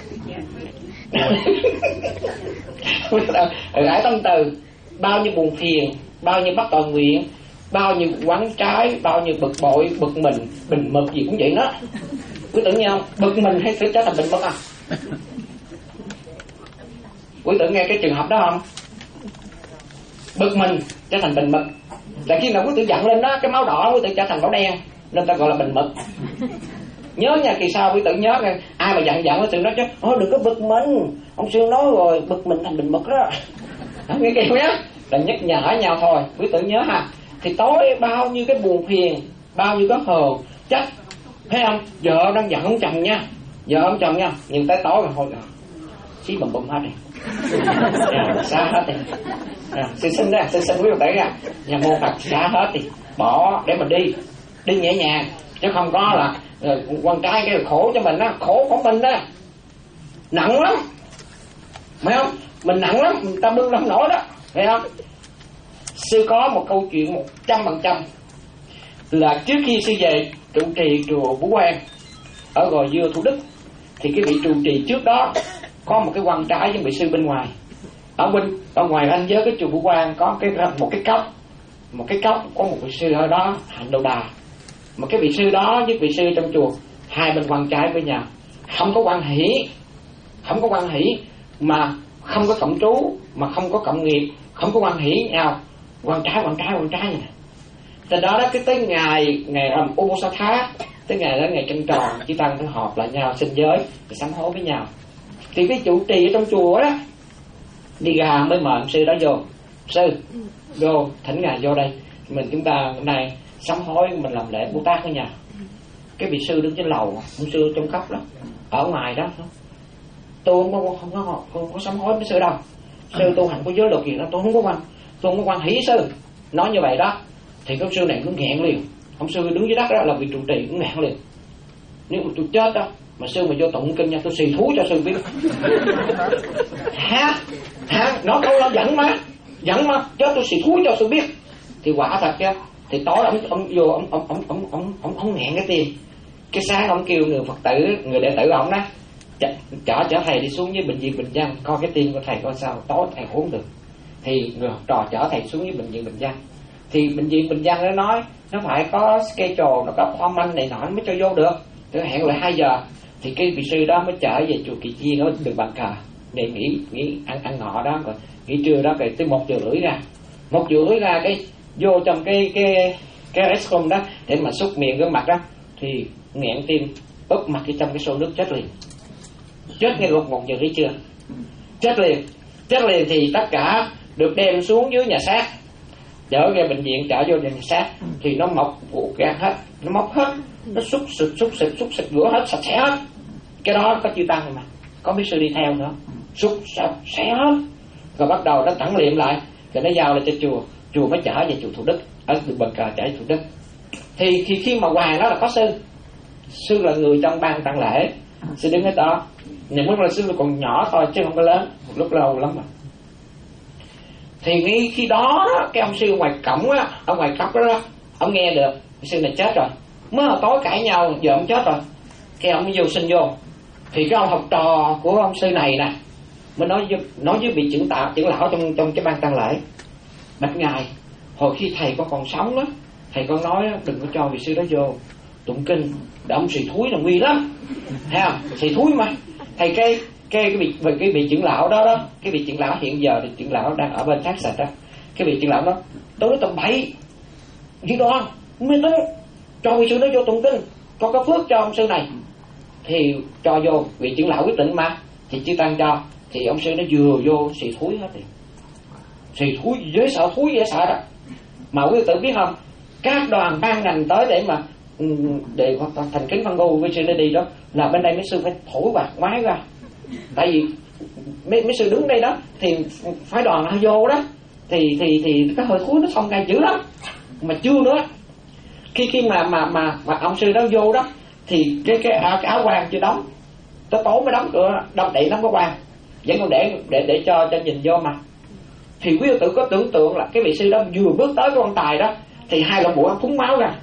Rải tâm từ, bao nhiêu buồn phiền, bao nhiêu bất toàn nguyện, bao nhiêu quán trái, bao nhiêu bực bội, bực mình, bình mực gì cũng vậy đó. Quý tử nghe không? Bực mình hay phải trở thành bình mực à? Quý tử nghe cái trường hợp đó không? Bực mình trở thành bình mực. Là khi nào quý tử giận lên đó, cái máu đỏ quý tử trở thành máu đen, nên ta gọi là bình mực. Nhớ nha, kỳ sau quý tử nhớ nghe, ai mà giận giận quý tử nói chứ, ôi đừng có bực mình, ông sư nói rồi, bực mình thành bình mực đó. Không nghe kêu nhá, là nhắc nhở nhau thôi. Quý tử nhớ ha. Thì tối bao nhiêu cái buồn phiền, bao nhiêu cái hờn trách, thấy không? Vợ đang giận ông chồng nha, vợ ông chồng nha, nhìn tới tối rồi thôi rồi, xí bầm bầm hết đi, à, xa hết đi. À, sư sinh đó, sư sinh quý Phật tử ra, nhà môn Phật xả hết đi, bỏ để mình đi, đi nhẹ nhàng, chứ không có là uh, quan trai cái khổ cho mình đó, khổ của mình đó, nặng lắm, phải không? Mình nặng lắm, người ta bưng không nổi đó, phải không? Sư có một câu chuyện một trăm phần trăm là trước khi sư về trụ trì chùa Vũ Quang ở Gò Dưa Thủ Đức, thì cái vị trụ trì trước đó có một cái quan trái với vị sư bên ngoài. Ở bên ở ngoài ranh giới cái chùa Vũ Quang có cái một cái cốc, một cái cốc có một vị sư ở đó hành đầu đà. Một cái vị sư đó với vị sư trong chùa hai bên quan trái với nhau, không có quan hỷ, không có quan hỷ mà không có cộng trú, mà không có cộng nghiệp, không có quan hỷ nhau, quan trái quan trái quan trái này. Từ đó đó cái tới ngày ngày rằm Uposatha, tới ngày đó ngày trăng tròn, chư tăng phải họp lại nhau xin giới để sám hối với nhau. Thì cái trụ trì ở trong chùa đó đi ra mới mời ông sư đó vô, sư vô thỉnh ngài vô đây, mình chúng ta này sám hối mình làm lễ Bồ Tát với nhau. Cái vị sư đứng trên lầu, ông sư trong khóc đó, ở ngoài đó, tôi không có không có không có sám hối với sư đâu, sư tu hành có giới luật gì đó tôi không có quan, tôi không có quan hỷ sư. Nói như vậy đó thì ông sư này cũng nghẹn liền. Ông sư đứng dưới đất đó là vị trụ trì cũng nghẹn liền. Nếu mà tôi chết đó mà sư mà vô tụng kinh nha, tôi xì thúi cho sư biết. Hả? Hả? Nói câu nó giận mà, giận mà, chết tôi xì thúi cho sư biết. Thì quả thật chứ. Thì tối ông ông vô ông ông ông ông ông ông, ông nghẹn cái tiền. Cái sáng ông kêu người Phật tử, người đệ tử ông đó chở chở thầy đi xuống với bệnh viện Bình Dân coi cái tim của thầy coi sao, tối thầy uống được. Thì người học trò chở thầy xuống với bệnh viện Bình Dân. Thì bệnh viện Bình Dân nó nói nó phải có schedule, nó có appointment này nọ nó mới cho vô được. Tôi hẹn lại hai giờ. Thì cái vị sư đó mới trở về chùa Kỳ Chi, nó được bàn cờ để nghỉ nghỉ ăn ăn ngọ đó, rồi nghỉ trưa đó, rồi tới một giờ rưỡi ra, một giờ rưỡi ra cái vô trong cái cái cái restroom đó để mà xúc miệng cái mặt đó thì nghẹn tim úp mặt cái trong cái xô nước chết liền. Chết ngay lúc một giờ rưỡi trưa, chết liền, chết liền. Thì tất cả được đem xuống dưới nhà xác, chở về bệnh viện, chở vô nhà xác. Thì nó mọc vụ gan hết, nó mọc hết, nó xúc xịt xúc xịt xúc xịt rửa hết sạch sẽ hết. Cái đó có chư tăng mà có mấy sư đi theo nữa, xúc sạch sẽ hết. Rồi bắt đầu nó tẩn liệm lại, rồi nó giao lại cho chùa, chùa mới chở về chùa Thủ Đức, ở từ Bần Cờ chở Thủ Đức. Thì, thì khi mà hoàng đó là có sư, sư là người trong ban tang lễ, sư đứng hết đó. Nếu lúc là sư còn nhỏ thôi chứ không có lớn, một lúc lâu lắm rồi. Thì ngay khi đó cái ông sư ngoài cổng á, ở ngoài cổng đó, đó ông nghe được sư này chết rồi, mới hồi tối cãi nhau, giờ ông chết rồi. Cái ông mới vô xin vô. Thì cái ông học trò của ông sư này nè mới nói với, nói với vị trưởng tạo trưởng lão trong trong cái ban tang lễ: bạch ngài, hồi khi thầy có còn sống đó, thầy con nói đừng có cho vị sư đó vô tụng kinh, để ông xì thúi là nguy lắm, thấy không? Xì thúi mà. Thầy cái cái cái vị cái vị trưởng lão đó đó, cái vị trưởng lão hiện giờ thì trưởng lão đang ở bên Thác Sạch đó. Cái vị trưởng lão đó tôi nói tầm bậy gì đó, mới nói cho vị sư đó vô tụng kinh, có có phước cho ông sư này. Thì cho vô, vị trưởng lão quyết định mà, thì chư tăng cho. Thì ông sư nó vừa vô xì thúi hết. Thì xì thúi dễ sợ, thúi dễ sợ đó. Mà quý tử biết không, các đoàn ban ngành tới để mà để thành kính phân ngô với sư nó đi đó, là bên đây mấy sư phải thổi quạt ngoái ra. Tại vì mấy, mấy sư đứng đây đó thì phải đoàn nó vô đó, thì thì thì cái hơi thúi nó xông ra dữ lắm. Mà chưa nữa, khi khi mà mà mà, mà ông sư đó vô đó thì cái cái áo, cái áo quan chưa đóng, tới tối mới đóng cửa, đóng đậy đóng cái quan, vẫn còn để để để cho cho nhìn vô mà. Thì quý tử có tưởng tượng là cái vị sư đó vừa bước tới cái quan tài đó thì hai lỗ mũi phúng máu ra.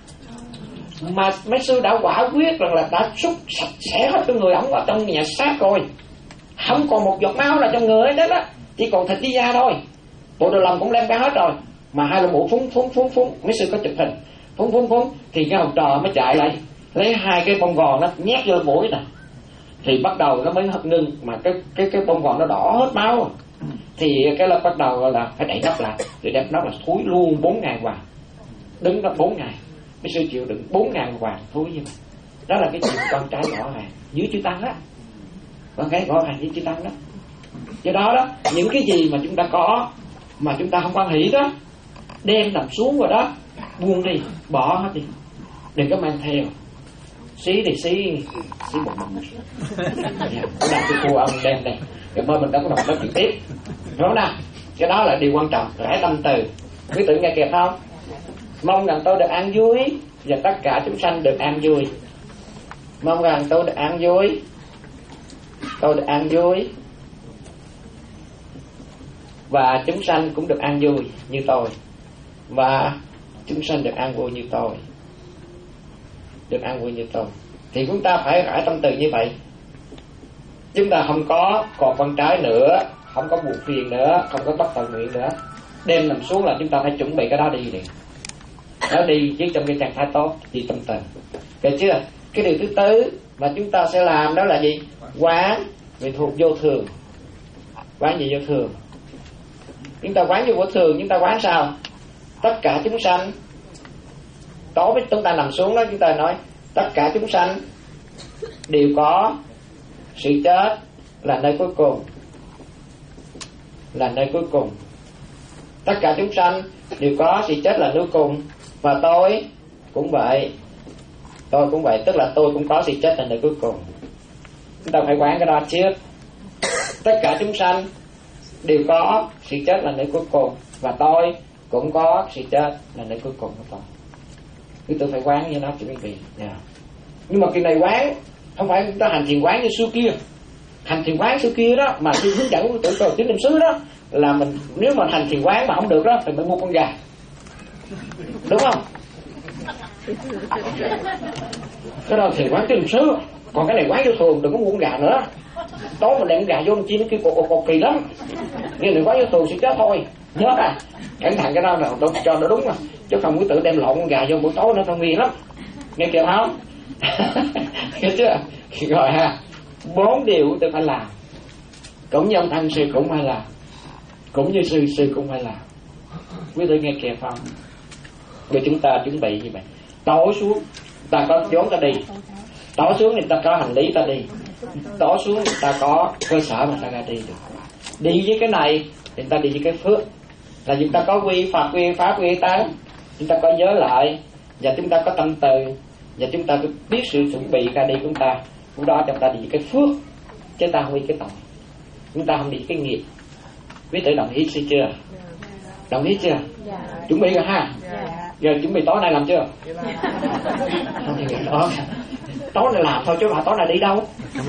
Mà mấy sư đã quả quyết rằng là đã xúc sạch sẽ hết trong người ổng ở trong nhà xác rồi, không còn một giọt máu nào trong người ấy đó, đó. Chỉ còn thịt với da thôi, bộ đồ lòng cũng lem cả hết rồi. Mà hai lỗ mũi phúng phúng phúng phúng, mấy sư có chụp hình phúng phúng phúng. Thì cái học trò mới chạy lại lấy hai cái bông gòn nó nhét vô mũi nè. Thì bắt đầu nó mới ngưng, mà cái cái cái bông gòn nó đỏ hết máu. Thì cái là bắt đầu là phải đậy nắp lại, rồi đem nắp là thúi luôn bốn ngày hoàng, đứng đó bốn ngày. Mấy sư chịu đựng bốn ngàn hoàng thúi như vậy. Đó là cái chuyện con trái rõ ràng dưới chư tăng đó, con cái rõ ràng dưới chư tăng đó. Do đó đó, những cái gì mà chúng ta có mà chúng ta không quan hỷ đó, đem nằm xuống rồi đó, buông đi, bỏ hết đi, đừng có mang theo. Xí thì xí, xí một mình. Cái nào tôi cô ông đem đây, rồi mơ mình đâu có đồng nói chuyện tiếp, đúng không nào? Cái đó là điều quan trọng, rải tâm từ. Quý tử nghe kịp không? Mong rằng tôi được an vui và tất cả chúng sanh được an vui. Mong rằng tôi được an vui, tôi được an vui và chúng sanh cũng được an vui như tôi, và chúng sanh được an vui như tôi, được an vui như tôi. Thì chúng ta phải rải tâm từ như vậy. Chúng ta không có còn con trái nữa, không có buồn phiền nữa, không có bất tận nguyện nữa. Đêm nằm xuống là chúng ta phải chuẩn bị cái đó đi liền. Nó đi chứ trong cái trạng thái tốt thì tâm từ. Được chưa? Cái điều thứ tư mà chúng ta sẽ làm đó là gì? Quán về thuộc vô thường. Quán gì vô thường? Chúng ta quán vô vô thường, chúng ta quán sao? Tất cả chúng sanh. Tối với chúng ta nằm xuống đó, chúng ta nói tất cả chúng sanh đều có sự chết là nơi cuối cùng, là nơi cuối cùng. Tất cả chúng sanh đều có sự chết là nơi cùng, và tôi cũng vậy, tôi cũng vậy, tức là tôi cũng có sự chết là nơi cuối cùng. Chúng ta phải quán cái đó trước. Tất cả chúng sanh đều có sự chết là nơi cuối cùng, và tôi cũng có sự chết là nơi cuối cùng của tôi. Quý tử phải quán như nó cho quý vị. Yeah. Nhưng mà kỳ này quán không phải chúng ta hành thiền quán như xưa kia. Hành thiền quán xưa kia đó mà khi hướng dẫn của tử cầu chính niệm xứ đó là mình, nếu mà hành thiền quán mà không được đó thì mình mua con gà, đúng không? Cái đó thiền quán chính niệm xứ. Còn cái này quán vô thường đừng có mua con gà nữa. Tối mà đem con gà vô con chim nó kêu cột cột cột kỳ lắm. Nhưng đừng quán vô thường sẽ chết thôi. Nhớ à, cẩn thận cái đó nào đúng, cho nó đúng mà. Chứ không quý tử đem lộn con gà vô buổi tối nó không nguy lắm. Nghe kịp không? Nghe chưa? Rồi ha. Bốn điều tôi phải làm. Cũng như ông thân sư cũng phải làm, cũng như sư sư cũng phải làm. Quý tử nghe kịp không? Vì chúng ta chuẩn bị như vậy. Tối xuống ta có vốn ta đi, tối xuống thì ta có hành lý ta đi, tối xuống thì ta có cơ sở mà ta ra đi được. Đi với cái này thì ta đi với cái phước, là chúng ta có quy Phật, quy Pháp, quy Tán, chúng ta có nhớ lại, và chúng ta có tâm từ, và chúng ta biết sự chuẩn bị ra đi của chúng ta. Lúc đó chúng ta đi với cái phước, chứ ta không đi cái tội, chúng ta không đi cái nghiệp. Quý tử đồng ý chưa? Đồng ý chưa? Dạ. Chuẩn bị rồi ha. Dạ. Giờ chuẩn bị tối nay làm chưa? Dạ. Không thì tối tối nay làm thôi chứ mà tối nay đi đâu?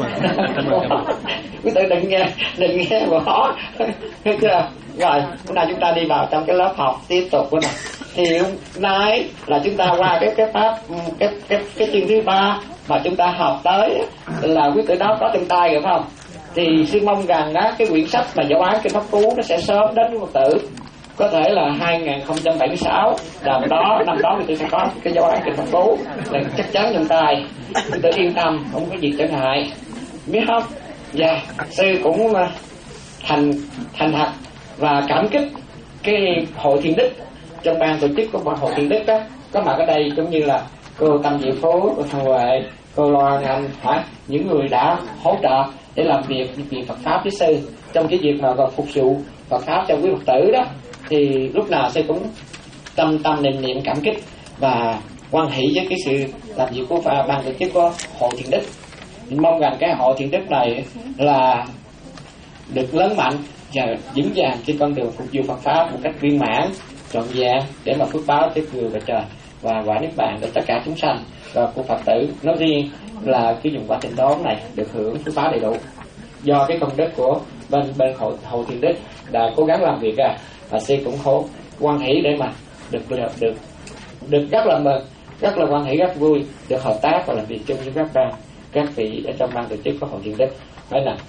Quý tử đừng nghe đừng nghe bỏ. Thấy chưa? Rồi hôm nay chúng ta đi vào trong cái lớp học tiếp tục của này. Thì hôm nay là chúng ta qua cái cái pháp cái cái cái chương thứ ba mà chúng ta học tới là quý tử đó có trong tay rồi phải không? Thì sư mong rằng á cái quyển sách mà giáo án Kinh Pháp Cú nó sẽ sớm đến với Phật tử. Có thể là hai không bảy sáu năm đó năm đó thì tôi sẽ có cái giáo án Kinh Pháp Cú là chắc chắn trong tay. Tôi yên tâm, không có gì trở ngại, biết không? Và yeah. Sư cũng thành thành thật và cảm kích cái hội thiền đức, trong ban tổ chức của hội thiền đức đó có mặt ở đây, giống như là cô Tâm Diệu Phố, cô Thằng Huệ, cô Loan Anh, hả? Những người đã hỗ trợ để làm việc việc Phật pháp với sư trong cái việc mà phục vụ Phật pháp cho quý Phật tử đó. Thì lúc nào sư cũng tâm tâm niệm niệm cảm kích và hoan hỷ với cái sự làm việc của ban tổ chức của hội thiền đức. Mình mong rằng cái hội thiền đức này là được lớn mạnh và vững vàng trên con đường phục vụ Phật pháp một cách viên mãn, trọn vẹn, để mà phước báo cho người và trời và quả niết bàn để tất cả chúng sanh và của Phật tử nói riêng là cái dùng quả Tịnh Đốn này được hưởng phước báo đầy đủ. Do cái công đức của bên bên hội, hội thiền đức đã cố gắng làm việc à, và sư cũng khổ hoan hỷ để mà được được được được rất là mừng, rất là hoan hỷ, rất vui được hợp tác và làm việc chung với các ban các vị ở trong ban tổ chức của hội thiền đức. Đấy nè.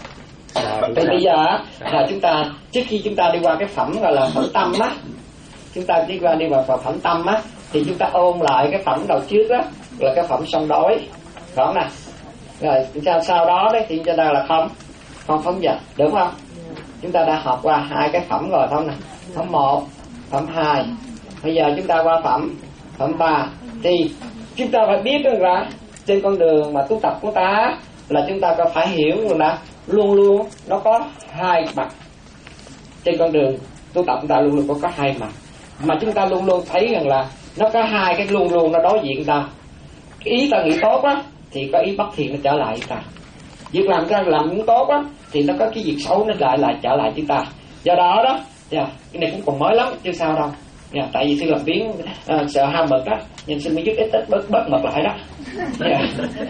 Thì bây giờ là chúng ta trước khi chúng ta đi qua cái phẩm gọi là phẩm tâm á, chúng ta đi qua đi vào phẩm tâm á, thì chúng ta ôn lại cái phẩm đầu trước á là cái phẩm song đối, phải không nè? Rồi sau, sau đó đấy thì chúng ta là không không phóng dật, đúng không? Chúng ta đã học qua hai cái phẩm rồi không nè? Phẩm một, phẩm hai. Bây giờ chúng ta qua phẩm phẩm ba. Thì chúng ta phải biết rằng là trên con đường mà tu tập của ta là chúng ta có phải hiểu rằng là luôn luôn nó có hai mặt. Trên con đường tu tập chúng ta luôn luôn có, có hai mặt, mà chúng ta luôn luôn thấy rằng là nó có hai cái luôn luôn nó đối diện ta. Cái ý ta nghĩ tốt á thì có ý bất thiện nó trở lại chúng ta. Việc làm ta làm những tốt á thì nó có cái việc xấu nó lại lại trở lại chúng ta. Do đó đó, yeah, cái này cũng còn mới lắm chứ sao đâu. Yeah, tại vì sư làm biến uh, sợ ham mật đó, nên sư mới dứt ít ít bớt bớt mật lại đó. Yeah.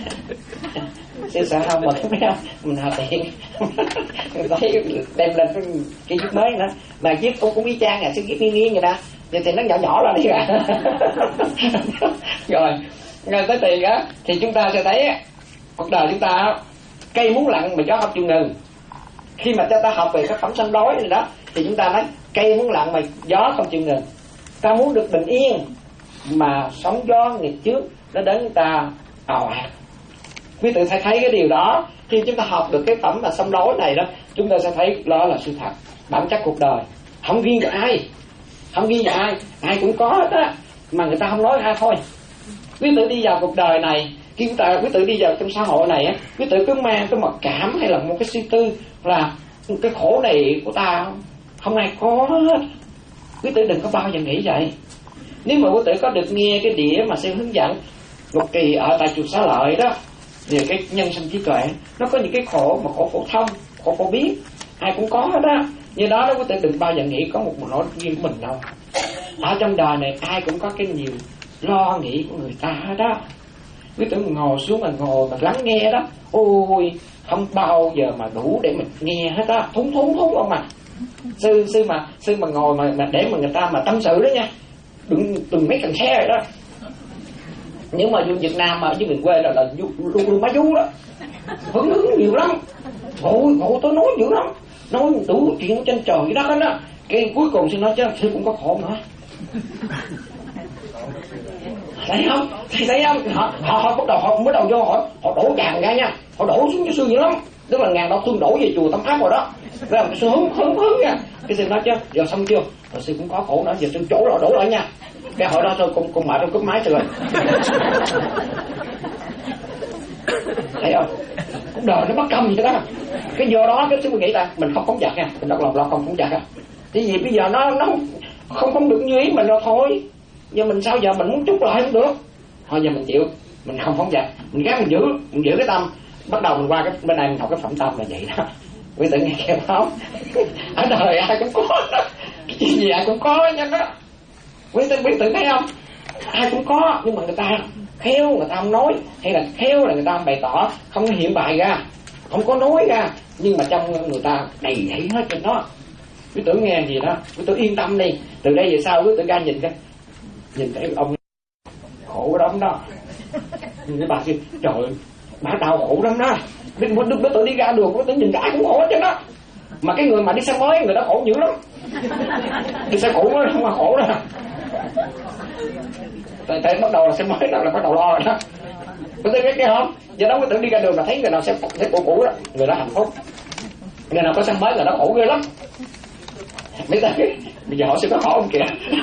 Sư sợ ham mật biết không? Mình hà tiện. Thấy đem lên cái cái viết mới nữa, mà viết cũng cũng y chang à, sư viết nghiêng nghiêng vậy đó, vậy thì nó nhỏ nhỏ ra đi à. Rồi, rồi tới tiền á thì chúng ta sẽ thấy cuộc đời chúng ta cây muốn lặng mà gió không chịu ngừng. Khi mà chúng ta học về các phẩm sanh đối này đó thì chúng ta nói cây muốn lặng mà gió không chịu ngừng. Ta muốn được bình yên mà sóng gió nghiệp trước nó đến chúng ta ào ạt. Quý vị phải thấy cái điều đó. Khi chúng ta học được cái phẩm mà song đối này đó, chúng ta sẽ thấy đó là sự thật, bản chất cuộc đời. Không riêng cho ai, không riêng cho ai, ai cũng có hết á, mà người ta không nói ai thôi. Quý tử đi vào cuộc đời này, khi chúng ta quý tử đi vào trong xã hội này á, quý tử cứ mang cái mặc cảm hay là một cái suy tư là cái khổ này của ta không ai có hết. Quý tử đừng có bao giờ nghĩ vậy. Nếu mà quý tử có được nghe cái đĩa mà sư hướng dẫn một kỳ ở tại chùa Xá Lợi đó về cái nhân sinh trí tuệ, nó có những cái khổ mà khổ phổ thông, khổ phổ biến, ai cũng có hết á. Như đó đó quý tử đừng bao giờ nghĩ có một nỗi riêng của mình đâu. Ở trong đời này ai cũng có cái nhiều lo nghĩ của người ta hết đó. Quý tử ngồi xuống mà ngồi mà lắng nghe đó, ôi không bao giờ mà đủ để mình nghe hết đó, thúng thúng thúng không mà. Sư sư mà sư mà ngồi mà, mà để mà người ta mà tâm sự đó nha, đừng đừng mấy cần xe rồi đó. Nhưng mà dân Việt Nam mà ở dưới miền quê là là luôn luôn má vú đó, hứng hứng nhiều lắm. Ôi ôi tôi nói dữ lắm, nói đủ chuyện trên trời dưới đất hết đó. Cái cuối cùng sư nói chứ sư cũng có khổ nữa. Thấy không? Thấy, thấy không? Họ, họ, họ bắt đầu họ bắt đầu vô họ họ đổ càng ra nha, họ đổ xuống cho sư dữ lắm. Tức là ngàn đau thương đổ về chùa Tâm Pháp rồi đó. Rồi sư hứng hứng hứng nha. Cái sư nói chứ giờ xong chưa? Rồi sư cũng có khổ nữa, giờ sư chỗ rồi đổ lại nha. Cái hỏi đó thôi cùng cùng mẹ trong cúp máy sư rồi. Thấy không? Cuộc đời nó bất công vậy đó. Cái do đó cái sư nghĩ là mình không phóng dật nha, mình đọc lòng lo không phóng dật á. Cái gì bây giờ nó nó không không được như ý mình rồi thôi. Giờ mình sao giờ mình muốn trút lại không được. Thôi giờ mình chịu, mình không phóng dật, mình gắng mình giữ, mình giữ cái tâm. Bắt đầu mình qua cái bên này mình học cái phẩm tâm là vậy đó. Quý tử nghe kêu không? Ở đời ai cũng có đó. Cái chuyện gì ai cũng có nha đó. Quý tử, quý tử thấy không? Ai cũng có, nhưng mà người ta khéo người ta không nói, hay là khéo là người ta không bày tỏ, không hiện bày ra, không có nói ra, nhưng mà trong người ta đầy dẫy hết trên đó. Quý tử nghe gì đó, quý tử yên tâm đi. Từ đây về sau quý tử ra nhìn cái nhìn thấy ông khổ lắm đó. Nhìn cái bà kia, trời ơi, bà đau khổ lắm đó. Biết quý tử đi ra đường, quý tử nhìn ai cũng khổ hết trơn đó. Mà cái người mà đi xe mới người đó khổ dữ lắm. Đi xe cũ mới không mà khổ đó. Tại, tại bắt đầu là xe mới đó là bắt đầu lo rồi đó. Quý tử biết cái không? Do đó quý tử đi ra đường là thấy người nào xe xe cũ cũ đó, người đó hạnh phúc. Người nào có xe mới người đó khổ ghê lắm. Biết thấy bây giờ họ sẽ có khổ không kìa.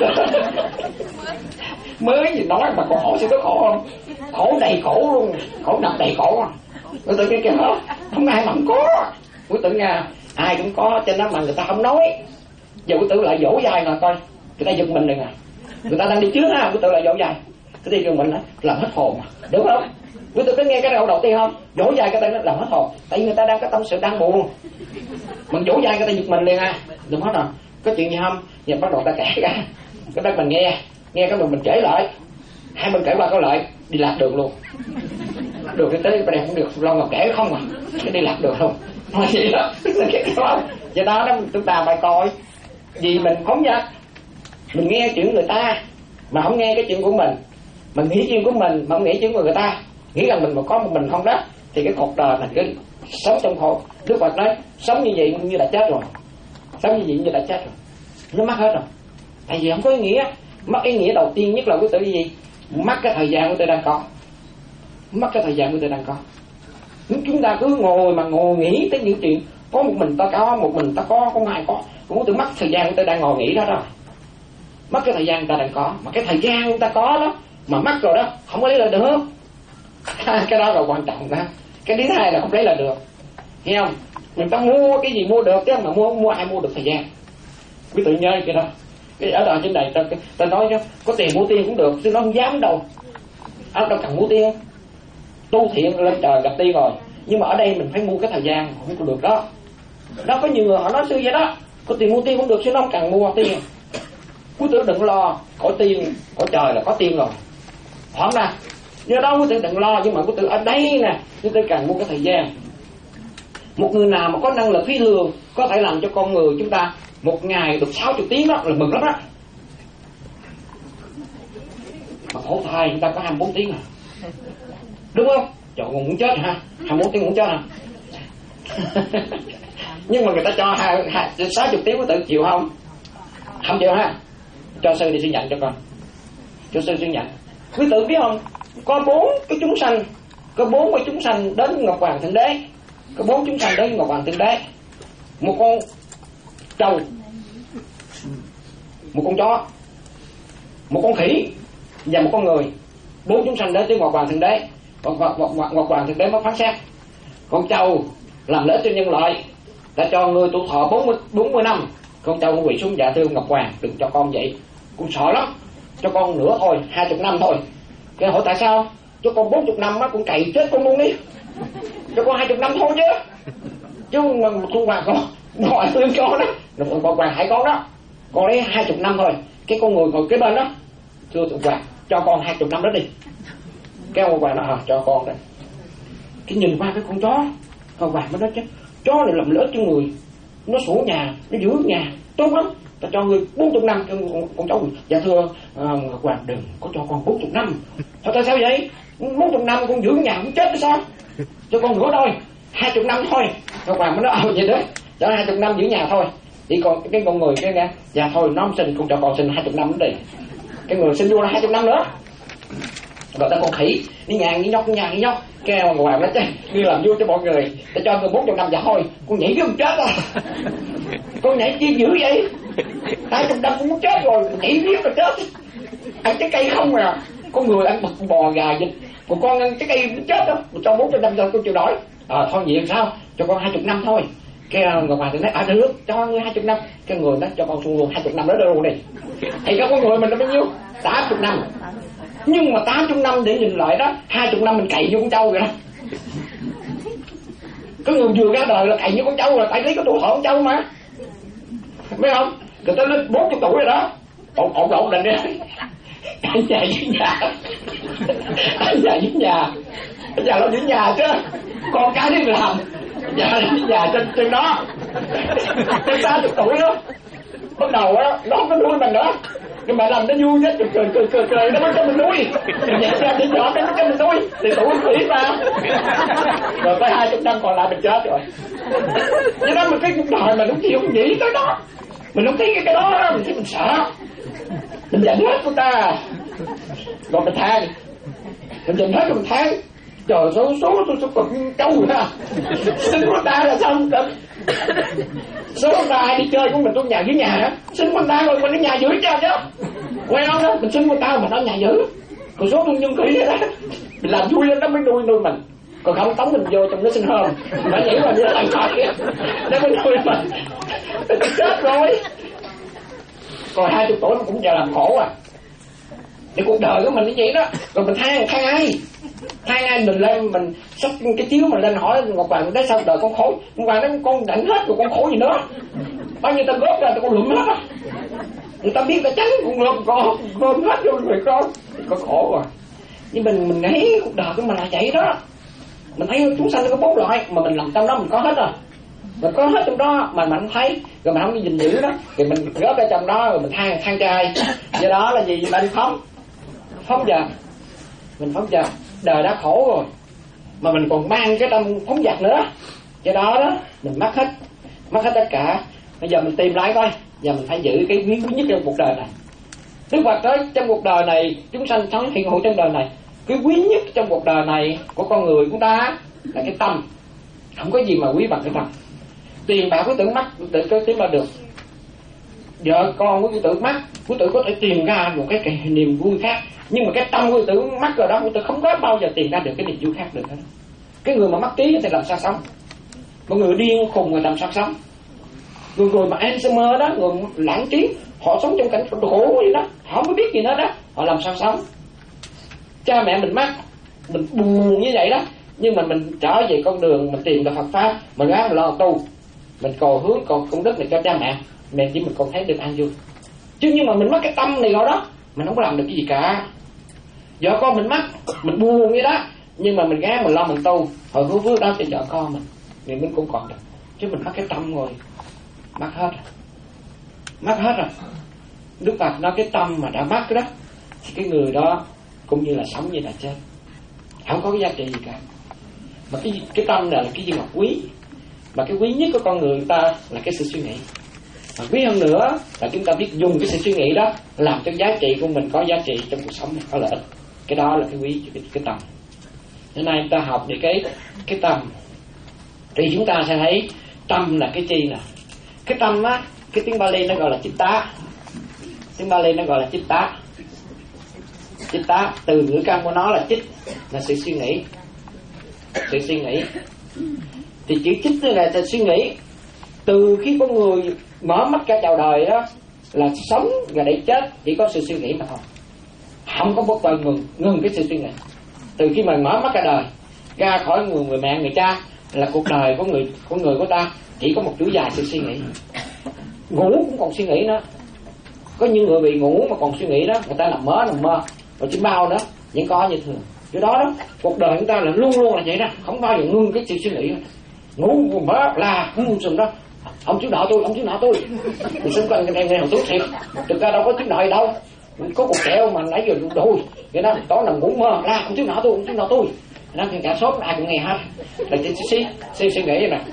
Mới gì nói mà còn khổ sẽ có khổ không? Khổ đầy khổ luôn, khổ đập đầy khổ. Quý tử nghe kìa không? Không ai mà không có. Quý tử nghe ai cũng có, cho nên mà người ta không nói. Giờ quý tử lại dỗ dài nè coi, người ta giật mình rồi nè. Người ta đang đi trước ha, quý tử lại dỗ dài. Cái đi cho mình làm hết hồn mà, đúng không? Quý tử có nghe cái câu đầu tiên không? Dỗ dài cái tay nó làm hết hồn. Tại vì người ta đang có tâm sự đang buồn. Mình dỗ dài cái tay giật mình liền à. Đúng hết rồi. Có chuyện gì không? Giờ bắt đầu ta kể ra. Cái đó mình nghe, nghe cái mình mình kể lại. Hai bên kể qua có lợi, đi lạc đường luôn. Đường cái tới bên đây không được, lo mà kể không à. Cái đi lạc đường không. Nói gì đó. Vậy đó đó chúng ta phải coi. Vì mình không vậy. Mình nghe chuyện người ta mà không nghe cái chuyện của mình. Mình nghĩ chuyện của mình mà không nghĩ chuyện của người ta. Nghĩ rằng mình mà có một mình không đó, thì cái cuộc đời mình cứ sống trong khổ. Đức Phật nói sống như vậy như là chết rồi. Sống như vậy như là chết rồi. Nó mất hết rồi. Tại vì không có ý nghĩa. Mất ý nghĩa đầu tiên nhất là quý tử gì? Mất cái thời gian của tôi đang có. Mất cái thời gian của tôi đang có. Nếu chúng ta cứ ngồi mà ngồi nghĩ tới những chuyện có một mình ta có, một mình ta có, không ai có, cũng tôi mất thời gian của tôi đang ngồi nghĩ đó rồi. Mất cái thời gian ta đang có. Mà cái thời gian của ta có đó mà mất rồi đó, không có lấy lại được. Cái đó là quan trọng đó. Cái thứ hai là không lấy lại được. Hiểu không? Mình ta mua cái gì mua được chứ mà mua mua ai mua được thời gian. Quý tự nhớ cái đó. Cái ở đời trên này ta, ta nói chứ có tiền mua tiền cũng được, chứ nó không dám đâu. Ở đâu cần mua tiền. Tu thiện lên trời gặp tiên rồi. Nhưng mà ở đây mình phải mua cái thời gian không có được đó. Đó có nhiều người họ nói sư vậy đó. Có tiền mua tiền cũng được chứ nó không cần mua tiền. Quý tử đừng lo, có tiền, có trời là có tiền rồi. Hỏi nè. Do đó quý tử đừng lo, nhưng mà quý tử ở đây nè, quý tử cần mua cái thời gian. Một người nào mà có năng lực phi thường có thể làm cho con người chúng ta một ngày được sáu mươi tiếng đó là mừng lắm đó. Mà khổ thai chúng ta có hai mươi bốn tiếng à. Đúng không? Trời ơi muốn chết ha, hai mươi bốn tiếng muốn chết hả? Nhưng mà người ta cho sáu mươi tiếng quý tử chịu không? Không chịu ha. Cho sư đi sư nhận cho con. Cho sư sư nhận. Quý tử biết không? Có bốn cái chúng sanh, có bốn cái chúng sanh đến Ngọc Hoàng Thượng Đế. Có bốn chúng sanh đến Ngọc Hoàng Thượng Đế. Một con trâu, một con chó, một con khỉ và một con người. Bốn chúng sanh đến tới Ngọc Hoàng Thượng Đế. Ngọc, Ngọc, Ngọc, Ngọc Hoàng Thượng Đế mới phán xét. Con trâu làm lễ cho nhân loại, đã cho người tuổi thọ bốn mươi năm. Con trâu quỳ xuống dạ thưa Ngọc Hoàng, đừng cho con vậy, con sợ lắm, cho con nữa thôi, hai chục năm thôi. Cái hỏi tại sao? Cho con bốn chục năm á, con cày chết con luôn đi. Cho con hai chục năm thôi chứ. Chứ mà thu hoàng con gọi thương cho đó, Ông bà Hoàng hãy con đó, con lấy hai chục năm thôi. Cái con người ngồi kế bên đó, thưa ông Hoàng, cho con hai chục năm đó đi. Cái ông Hoàng nói à, cho con đây. Cái nhìn qua cái con chó, ông Hoàng mới nói chứ, chó này làm lỡ cho người, nó sổ nhà, nó giữ nhà, tốt lắm. Ta cho người bốn mươi năm. Con, con cháu, dạ thưa uh, Hoàng đừng có cho con bốn mươi năm. Thôi tại sao vậy? bốn mươi năm con giữ nhà cũng chết hay sao? Cho con nữa thôi, hai mươi năm thôi. Ông Hoàng mới nói ờ vậy đấy, cho hai mươi năm giữ nhà thôi. Thì còn cái con người cái nghe, dạ thôi nó không sinh, con cho con sinh hai mươi năm nữa đi. Cái người sinh vô là hai mươi năm nữa. Rồi ta con khỉ, đi nhà đi nhóc, đi nhà đi nhóc. Cái ông Hoàng nói chứ, đi làm vui cho mọi người, ta cho người bốn mươi năm dạ thôi, con nhảy cái con chết à. Con nhảy chi dữ vậy? Hai mươi năm cũng chết rồi, nhảy riết rồi chết. Ăn trái cây không à, con người ăn bật bò gà vịt, còn con ăn trái cây chết đó, cho bốn mươi năm rồi con chịu nổi. À thôi vậy sao? Cho con hai mươi năm thôi. Cái người Hoàng thì nói à được, cho ngươi hai mươi năm. Cái người nói cho con xuống luôn hai mươi năm đó luôn đi. Thì các con người mình là bao nhiêu? tám mươi năm. Nhưng mà tám mươi năm để nhìn lại đó, hai mươi năm mình cày vô con trâu rồi đó. Cái người vừa ra đời là cày như con trâu rồi, tại lấy cái tuổi thọ con trâu mà, biết không? Người ta lên bốn mươi tuổi rồi đó, ổn ổn ổn định đi. Anh già dưới nhà, anh già dưới nhà, anh già lo dưới nhà chứ, con cái đi làm, già dưới nhà trên trên đó, trên tám mươi tuổi đó, bắt đầu á nó không có nuôi mình nữa. Nhưng mà làm nó vui nhất, cười cười cười cười nó mới cho mình nuôi, nhẹ ra đi nhỏ nó mới cho mình nuôi, thì tuổi quỷ mà. Rồi tới hai chục năm còn lại mình chết rồi. Cho đó mình cái cuộc đời mình không chịu nghĩ tới đó, mình không thấy cái cái đó, mình thấy mình sợ, mình giận hết của ta, rồi mình than, mình giận hết rồi mình than, trời số số số số cực trâu rồi ha, xin của ta là xong cực. Số con ta ai đi chơi của mình trong nhà dưới nhà đó, xin con ta rồi mình ở nhà giữ cho chứ, quen không đó, mình xin con ta mình ở nhà giữ, còn số con nhân kỹ đó, mình làm vui lên nó mới nuôi nuôi mình, còn không tống mình vô trong nó sinh hơn, phải nghĩ là như là phải, nó mới nuôi mình, mình chết rồi, còn hai chục tuổi nó cũng giờ làm khổ à, thì cuộc đời của mình như vậy đó, rồi mình than than ai, than ai mình lên mình xách cái chiếu mình lên hỏi Ngọc Hoàng tại sao đời con khổ, Ngọc Hoàng nói con đảnh hết rồi con khổ gì nữa, bao nhiêu ta góp ra tao con lụm hết á, người ta biết ta tránh con lụm con gom hết vô người con, con khổ rồi, nhưng mình mình thấy cuộc đời của mình là vậy đó, mình thấy chúng sanh nó có bốn loại mà mình làm trong đó mình có hết rồi. Mình có hết trong đó mà mình không thấy, rồi mình không đi gìn giữ đó, thì mình góp ra trong đó rồi mình than than trai. Do đó là gì? Ta đi phóng, phóng dật, mình phóng dật, đời đã khổ rồi, mà mình còn mang cái tâm phóng dật nữa. Do đó đó mình mất hết, mất hết tất cả. Bây giờ mình tìm lại coi, giờ mình phải giữ cái quý nhất trong cuộc đời này. Đức Phật nói trong cuộc đời này, chúng sanh sống hiện hữu trong đời này, cái quý nhất trong cuộc đời này của con người chúng ta là cái tâm. Không có gì mà quý bằng cái tâm. Tiền bạc quý tử mắc, quý tử có tìm ra được. Vợ con quý tử mắc, quý tử có thể tìm ra một cái, cái niềm vui khác. Nhưng mà cái tâm quý tử mắc rồi đó, quý tử không có bao giờ tìm ra được cái niềm vui khác được hết. Cái người mà mắc trí thì làm sao sống? Một người điên khùng người làm sao sống? Người người mà Alzheimer đó, người lãng trí, họ sống trong cảnh khổ vậy đó, họ không có biết gì nữa đó, họ làm sao sống? Cha mẹ mình mắc, mình buồn như vậy đó, nhưng mà mình trở về con đường mình tìm được Phật pháp, mình ráng lo tu, mình cầu hướng cầu công đức này cho cha mẹ, mẹ chỉ mình còn thấy được an vui. Chứ nhưng mà mình mất cái tâm này rồi đó, mình không có làm được cái gì cả. Vợ con mình mắc, mình buồn vậy đó, nhưng mà mình ráng mình lo mình tu, hồi hướng phước đó cho vợ con mình, thì mình cũng còn được. Chứ mình mất cái tâm rồi, mất hết rồi, mất hết rồi. Đức Phật nói cái tâm mà đã mất đó, thì cái người đó cũng như là sống như là chết, không có cái giá trị gì cả. Mà cái cái tâm này là cái gì mà quý, mà cái quý nhất của con người ta là cái sự suy nghĩ. Mà quý hơn nữa là chúng ta biết dùng cái sự suy nghĩ đó làm cho giá trị của mình có giá trị trong cuộc sống này, có lợi ích. Cái đó là cái quý cái, cái tâm. Hôm nay chúng ta học về cái cái tâm, thì chúng ta sẽ thấy tâm là cái chi nè. Cái tâm á, cái tiếng Bali nó gọi là chitta. Tiếng Bali nó gọi là chitta. Chitta, từ ngữ căn của nó là chit, là sự suy nghĩ. Sự suy nghĩ. Thì chữ chit là sự suy nghĩ. Từ khi con người mở mắt ra chào đời đó, là sống và để chết chỉ có sự suy nghĩ mà thôi, không có bất kỳ ngừng ngừng cái sự suy nghĩ. Từ khi mà mở mắt ra đời, ra khỏi người người mẹ người cha, là cuộc đời của người của người của ta chỉ có một chuỗi dài sự suy nghĩ. ngủ cũng còn suy nghĩ nữa. Có những người bị ngủ mà còn suy nghĩ đó, người ta nằm mơ nằm mơ rồi chim bao nữa vẫn có như thường. Cái đó đó, cuộc đời chúng ta là luôn luôn là vậy đó, không bao giờ ngưng cái sự suy nghĩ. Ngủ mơ là không sừng đó, ông chú nợ tôi, ông chú nợ tôi. Thì xung quanh em nghe hồn tốt thiệt, thực ra đâu có chú nợ gì đâu, có cục kẹo mà nãy giờ đôi vậy đó, tối nằm ngủ mơ là ông chú nợ tôi, ông chú nợ tôi. Nó cả shop ai cũng nghe hết, là chỉ suy suy suy nghĩ vậy nè.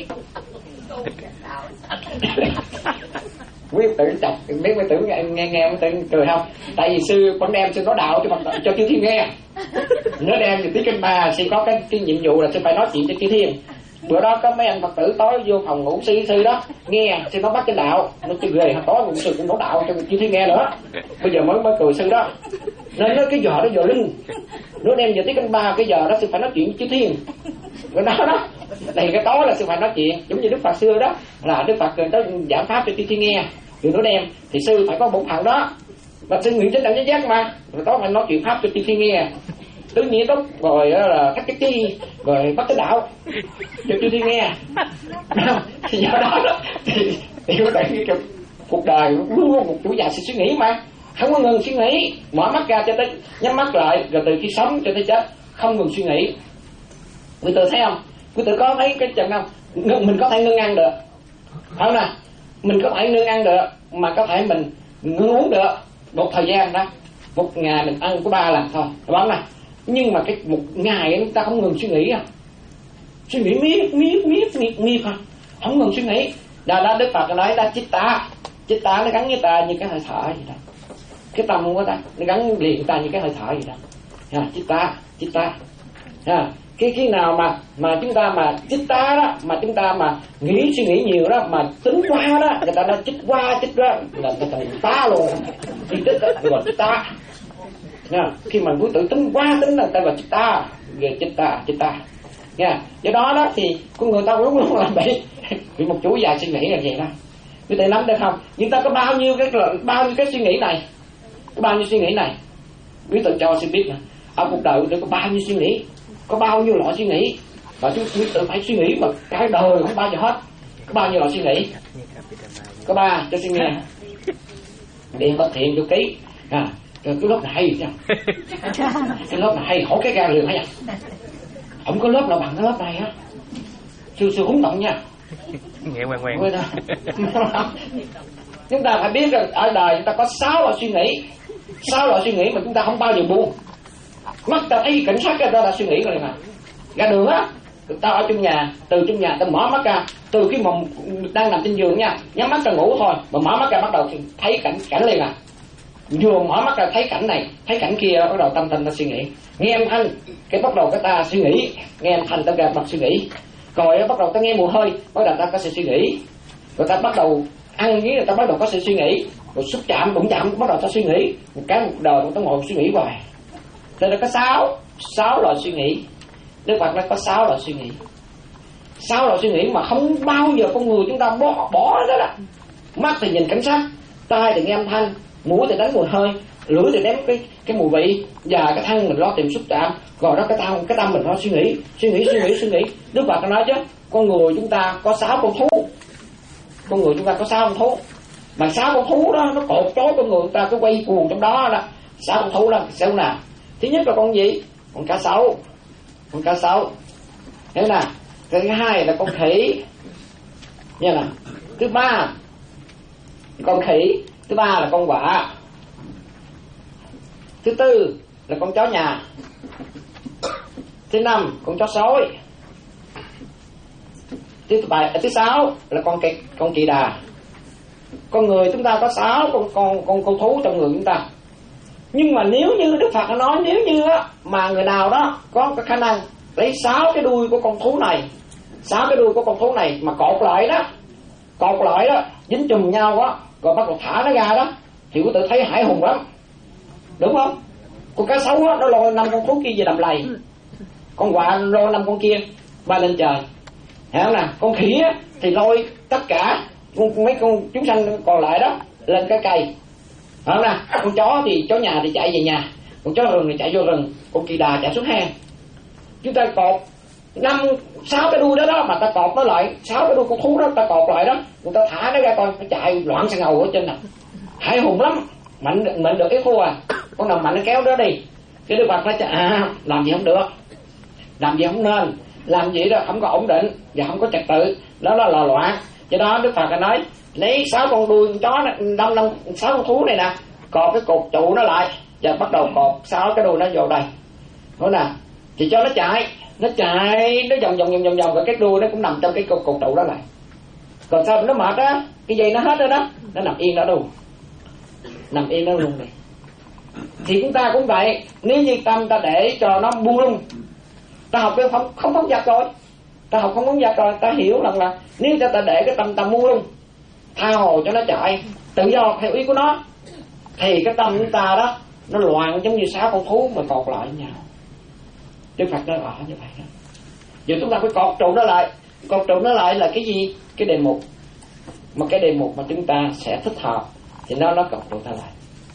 Quý tự chọc biết quý tử nghe nghe nghe quý tử cười không? Tại vì sư vẫn đem sư nói đạo cho bằng cho chư thiên nghe. Nó đem thì tí kinh ba sư có cái cái nhiệm vụ là sư phải nói chuyện cho chư thiên. Bữa đó có mấy anh Phật tử tối vô phòng ngủ sư sư đó nghe sư nó bắt cái đạo, nó chơi ghê hả, tối ngủ sư cũng nói đạo cho chư thiên nghe nữa. Bây giờ mới mới cười sư đó. Nên nó cái giờ đó giờ linh. Nó đem giờ tí kinh ba cái giờ đó sư phải nói chuyện với chư thiên. Rồi đó đó. Thì cái tối là sư phải nói chuyện, giống như Đức Phật xưa đó, là Đức Phật tới giảng pháp cho chư thiên nghe. Rồi nó đem thì sư phải có bổn phận đó. Mà sư nguyện chánh đẳng giác mà, rồi tối phải nói chuyện pháp cho chư thiên nghe. Tứ nhĩ túc rồi là cách cái chi rồi bắt cái đạo cho chư thiên nghe. Thì do đó đó thì thì có thể cái cuộc đời luôn luôn một chủ nhà sự suy nghĩ mà không có ngừng suy nghĩ, mở mắt ra cho tới nhắm mắt lại rồi từ khi sống cho tới chết không ngừng suy nghĩ. Quý tử thấy không? Quý tử có thấy cái trận không? Mình có thể ngưng ăn được, không nè? Mình có thể ngưng ăn được mà có thể mình ngưng uống được một thời gian đó. Một ngày mình ăn có ba lần thôi, đúng không nè? Nhưng mà cái một ngày chúng ta không ngừng suy nghĩ à, suy nghĩ miết miết miết miết miết à, không ngừng suy nghĩ. Đó đó Đức Phật nói là chitta, chitta nó gắn với ta như cái hơi thở vậy đó. Cái tâm của ta nó gắn liền ta như cái hơi thở vậy đó. Ha, chitta, chitta. Ha, cái khi nào mà mà chúng ta mà chitta đó, mà chúng ta mà nghĩ suy nghĩ nhiều đó, mà tính qua đó, người ta nói chích qua chích ra là ta thành ta luôn, đi tích đó gọi chitta. Nha, khi mà quý tử tính quá tính là ta gọi chitta, về chitta, chitta. Nha, do đó đó thì con người ta luôn luôn là bị bị một chủ già suy nghĩ là vậy đó. Quý tử nắm được không? Nhưng ta có bao nhiêu cái bao nhiêu cái suy nghĩ này, có bao nhiêu suy nghĩ này, quý tử cho sư biết nè. Ở cuộc đời quý tử có bao nhiêu suy nghĩ, có bao nhiêu loại suy nghĩ, và chúng quý tử phải suy nghĩ mà cái đời không bao giờ hết. Có bao nhiêu loại suy nghĩ? Có ba cho suy nghĩ. Điện bất thiện vô ký. À, cái lớp này hay chứ, cái lớp này hay hỏi cái ga liền hay à, không có lớp nào bằng cái lớp này á, sư sư húng động nha, nghe ngoan ngoan. Chúng ta phải biết rằng ở đời chúng ta có sáu loại suy nghĩ, sáu loại suy nghĩ mà chúng ta không bao giờ buông. Mắt ta thấy cảnh sát ra là suy nghĩ rồi mà, ra đường á, ta ở trong nhà, từ trong nhà ta mở mắt ra, từ cái mộng đang nằm trên giường nha, nhắm mắt ra ngủ thôi, mà mở mắt ra bắt đầu thấy cảnh cảnh liền à. Vừa mở mắt ra thấy cảnh này, thấy cảnh kia, bắt đầu tâm thần ta suy nghĩ. Nghe âm thanh, cái bắt đầu cái ta suy nghĩ. Nghe âm thanh ta gặp mặt suy nghĩ. Rồi bắt đầu ta nghe mùi hơi, bắt đầu ta có sự suy nghĩ. Rồi ta bắt đầu ăn với người ta bắt đầu có sự suy nghĩ. Rồi xúc chạm, đụng chạm, bắt đầu ta suy nghĩ. Một cái một đời ta ngồi suy nghĩ hoài. Thế là có sáu, sáu loại suy nghĩ. Đức Phật nói có sáu loại suy nghĩ. Sáu loại suy nghĩ mà không bao giờ con người chúng ta bỏ bỏ đó đó. Mắt thì nhìn cảnh sát, tai thì nghe âm thanh, mũi thì đánh mùi hơi, lưỡi thì ném cái cái mùi vị, và cái thân mình lo tìm xúc chạm, rồi đó cái tâm cái tâm mình lo suy nghĩ, suy nghĩ suy nghĩ suy nghĩ. Đức Phật nói chứ, con người chúng ta có sáu con thú, con người chúng ta có sáu con thú, mà sáu con thú đó nó cột trói con người chúng ta cứ quay cuồng trong đó đó. Sáu con thú đó sao nào? Thứ nhất là con gì? Con cá sấu, con cá sấu, thế nào? Cái thứ hai là con khỉ, nha nè. Thứ ba con khỉ, thứ ba là con quạ, thứ tư là con chó nhà, thứ năm con chó sói, thứ bảy thứ sáu là con cây con kỳ đà. Con người chúng ta có sáu con con con con thú trong người chúng ta. Nhưng mà nếu như Đức Phật nói nếu như á, mà người nào đó có cái khả năng lấy sáu cái đuôi của con thú này, sáu cái đuôi của con thú này mà cột lại đó, cột lại đó, dính chùm nhau đó, rồi bắt đầu thả nó ra đó, thì quý tử thấy hải hùng lắm, đúng không? Con cá sấu đó, nó lôi năm con thú kia về đầm lầy, con quạ lôi năm con kia bay lên trời, hiểu không nè? Con khỉ á, thì lôi tất cả con, mấy con chúng sanh còn lại đó lên cái cây, hiểu không nè? Con chó thì chó nhà thì chạy về nhà, con chó rừng thì chạy vô rừng, con kỳ đà chạy xuống hang. Chúng ta cột năm sáu cái đuôi đó đó mà ta cọp nó lại, sáu cái đuôi con thú đó ta cọp lại đó, người ta thả nó ra coi, nó chạy loạn sang ngầu ở trên này, hãi hùng lắm, mạnh mạnh được cái thua à, con nào mạnh nó kéo đó đi. Cái Đức Phật nói à, làm gì không được, làm gì không nên, làm gì đó không có ổn định và không có trật tự, đó là lò loạn. Do đó Đức Phật nói lấy sáu con đuôi con chó năm năm sáu con thú này nè, cọp cái cột trụ nó lại và bắt đầu cọp sáu cái đuôi nó vô đây, nói nè, thì cho nó chạy, nó chạy nó vòng vòng vòng vòng vòng, rồi cái đuôi nó cũng nằm trong cái cột, cột trụ đó lại. Còn sao nó mệt á, cái dây nó hết rồi đó, nó nằm yên đó luôn, nằm yên đó luôn này. Thì chúng ta cũng vậy, nếu như tâm ta để cho nó buông lung, ta học cái không không phóng dật rồi, ta học không phóng dật rồi, ta hiểu rằng là nếu cho ta để cái tâm ta buông lung, tha hồ cho nó chạy tự do theo ý của nó, thì cái tâm chúng ta đó nó loạn giống như sáu con thú mà cột lại với nhau. Đức Phật nói rõ như vậy đó. Giờ chúng ta phải cột trụ nó lại. Cột trụ nó lại là cái gì? Cái đề mục. Mà cái đề mục mà chúng ta sẽ thích hợp thì nó nó cột trụ ta lại.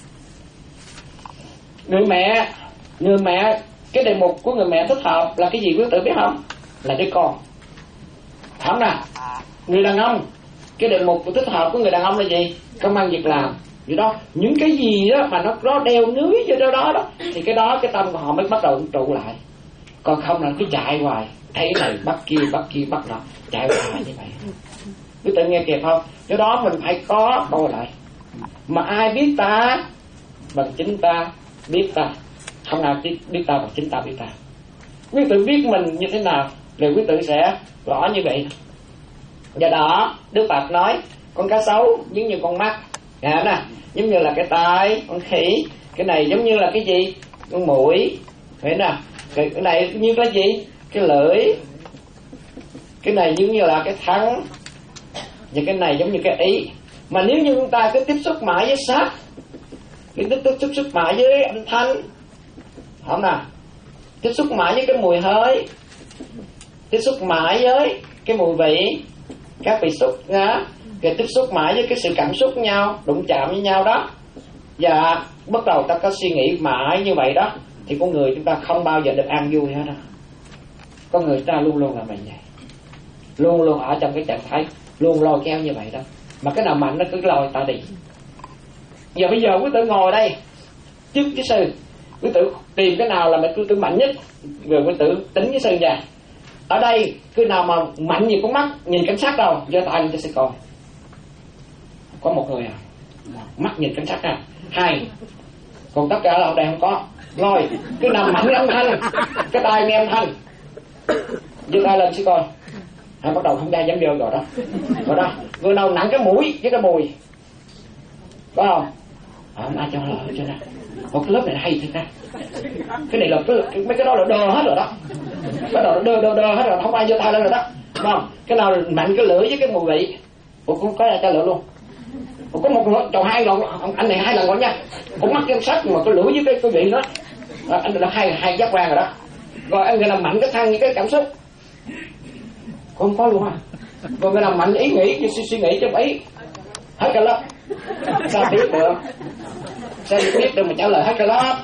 Người mẹ, người mẹ, cái đề mục của người mẹ thích hợp là cái gì quý tử biết không? Là đứa con. Thảm nè, người đàn ông, cái đề mục của thích hợp của người đàn ông là gì? Công ăn việc làm. Vậy đó, những cái gì đó mà nó nó đeo nưới vô đó, đó đó thì cái đó cái tâm của họ mới bắt đầu trụ lại. Còn không là cứ chạy hoài, thấy này bắt kia bắt kia bắt nọ, chạy hoài như vậy. Quý tự nghe kịp không? Do đó mình phải có coi lại. Mà ai biết ta bằng chính ta biết ta, không ai biết, biết ta bằng chính ta biết ta. Quý tự biết mình như thế nào thì quý tự sẽ rõ như vậy. Do đó Đức Phật nói con cá sấu giống như con mắt, à, nè, giống như là cái tai, con khỉ, cái này giống như là cái gì? Con mũi, phải nè, cái này như là gì? Cái lưỡi, cái này giống như là cái thân, và cái này giống như cái ý. Mà nếu như chúng ta cứ tiếp xúc mãi với sắc, cứ tiếp xúc, tiếp xúc mãi với âm thanh, không nè, tiếp xúc mãi với cái mùi hơi, tiếp xúc mãi với cái mùi vị, các vị xúc nha, rồi tiếp xúc mãi với cái sự cảm xúc nhau, đụng chạm với nhau đó, và bắt đầu ta có suy nghĩ mãi như vậy đó, thì con người chúng ta không bao giờ được an vui hết đó. Con người ta luôn luôn là vậy, luôn luôn ở trong cái trạng thái luôn lôi kéo như vậy đó. Mà cái nào mạnh nó cứ lôi ta đi. Giờ bây giờ quý tử ngồi đây trước cái sư, quý tử tìm cái nào là quý tử mạnh nhất, rồi quý tử tính cái sư ra. Ở đây cái nào mà mạnh như con mắt nhìn cảnh sát đâu, giơ tay lên cho sư coi. Có một người à, mắt nhìn cảnh sát à, hai, còn tất cả là ở đây không có. Rồi cái nào mạnh âm thanh, cái tai nghe âm thanh, giơ tay lên sư coi. Hay bắt đầu không ra dám vô rồi đó. Rồi đó, người nào nặng cái mũi với cái mùi, có không? À, không ai cho nó cho nó. Một cái lớp này hay thiệt ra. Cái này là cái, mấy cái đó là đơ hết rồi đó. Bắt đầu đơ đơ đơ hết rồi, không ai giơ tay lên rồi đó. Đúng không? Cái nào mạnh cái lưỡi với cái mùi vị. Ủa cũng có ra cho lựa luôn. Ủa có một lần, chồng hai lần, anh này hai lần rồi nha. Cũng mắc cái sách mà cái lưỡi với cái cái vị đó. À, anh là hai hai giác quan rồi đó. Rồi anh người nào mạnh cái thân với cái cảm xúc. Không có luôn à. Còn người nào mạnh ý nghĩ suy, suy nghĩ cho ý hết cả lớp. Sao biết được? Sao biết được mà trả lời hết cả lớp?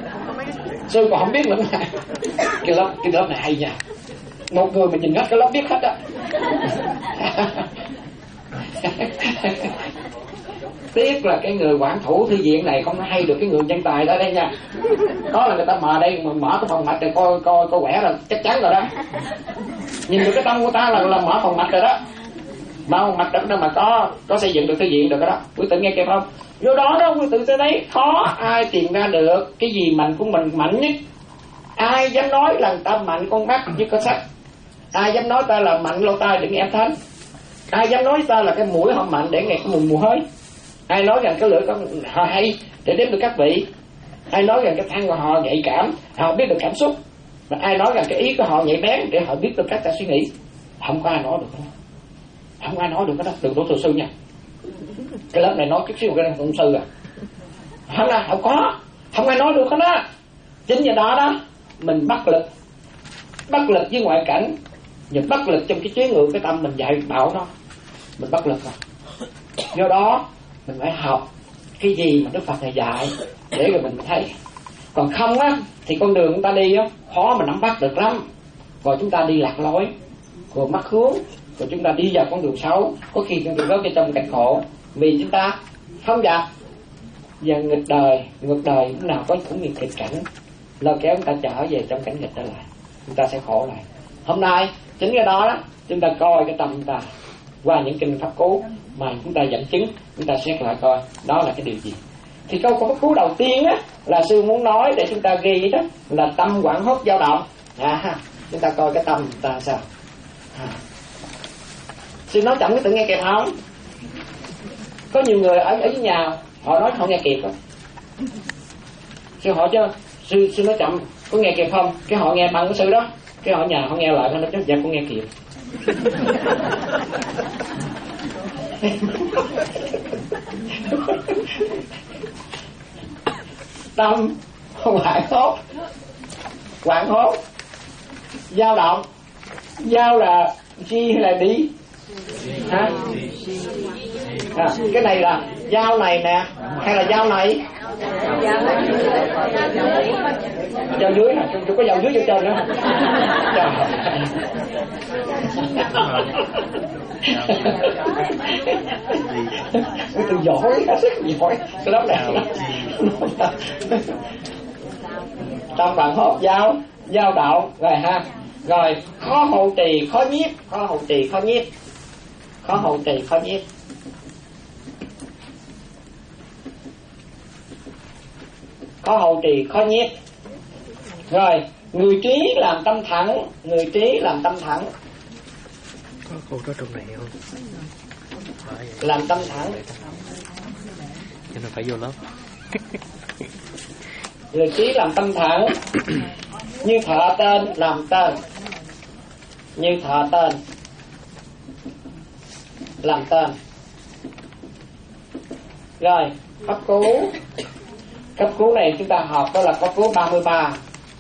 Sư còn không biết nữa mà. Cái lớp cái lớp này hay nha. Một người mà nhìn hết cái lớp biết hết á. Tiếc là cái người quản thủ thư viện này không hay được cái người nhân tài đó đây nha. Đó là người ta mở đây mà mở cái phòng mạch để coi coi coi quẻ là chắc chắn rồi đó. Nhìn được cái tâm của ta là là mở phòng mạch rồi đó. Mở phòng mạch đó mà có có xây dựng được thư viện được đó. Quý tử nghe kịp không? Do đó đó quý tử sẽ thấy khó ai tìm ra được cái gì mạnh của mình mạnh nhất. Ai dám nói là ta mạnh con mắt như con sắt? Ai dám nói ta là mạnh lỗ tai để nghe âm thanh? Ai dám nói ta là cái mũi họ mạnh để nghe cái mùi mùi hơi? Ai nói rằng cái lưỡi họ hay để đếm được các vị? Ai nói rằng cái thân của họ nhạy cảm, họ biết được cảm xúc? Mà ai nói rằng cái ý của họ nhạy bén để họ biết được cách ta suy nghĩ? Không có ai nói được đó. Không ai nói được cái đó. Đừng đổ thừa sư nha. Cái lớp này nói chút xíu cái này cũng sư à. Không là không có. Không ai nói được cái đó. Chính nhờ đó đó mình bất lực. Bất lực với ngoại cảnh, và bất lực trong cái chế ngự cái tâm mình dạy bảo nó. Mình bất lực rồi. Do đó mình phải học cái gì mà Đức Phật này dạy để rồi mình thấy. Còn không á thì con đường chúng ta đi á khó mà nắm bắt được lắm. rồi chúng ta đi lạc lối, rồi mắc hướng, rồi chúng ta đi vào con đường xấu, có khi chúng ta rớt vào trong cảnh khổ vì chúng ta không dập. Và nghịch đời, ngược đời lúc nào có cũng những nghịch cảnh lôi kéo chúng ta trở về trong cảnh nghịch trở lại, chúng ta sẽ khổ lại. Hôm nay chính cái đó đó, chúng ta coi cái tâm chúng ta qua những kinh pháp cú mà chúng ta dẫn chứng, chúng ta xét lại coi đó là cái điều gì. Thì câu pháp cú đầu tiên á là sư muốn nói để chúng ta ghi đó là tâm quảng hốt dao động. À, chúng ta coi cái tâm chúng ta sao. À. Sư nói chậm cái tự nghe kịp không? Có nhiều người ở ở dưới nhà họ nói họ nghe kịp đó. Sư hỏi chứ sư sư nói chậm có nghe kịp không? Cái họ nghe bằng cái sư đó, cái họ nhà họ nghe lại nó nói chắc dạ con nghe kịp. Tâm hoảng hốt, hoảng hốt, dao động. Dao là chi hay là đi? Hả? À, cái này là dao này nè hay là dao này? Dao dưới nè, chưa có dao dưới vô trên nữa. Tôi giỏi, rất giỏi cái lớp này. Tâm bạn hốt dao, dao động rồi ha. Rồi khó hộ trì, khó nhiếp, khó hộ trì, khó nhiếp, khó hộ trì, khó nhiếp. Khó hộ trì, khó nhiếp. Rồi người trí làm tâm thẳng, người trí làm tâm thẳng. Có câu đó trong này không? Làm tâm thẳng. Cho nên phải vô lớp. Người trí làm tâm thẳng. Như thọ tên làm tên, như thọ tên làm tên. Rồi pháp cú, pháp cú này chúng ta học đó là pháp cú ba mươi ba.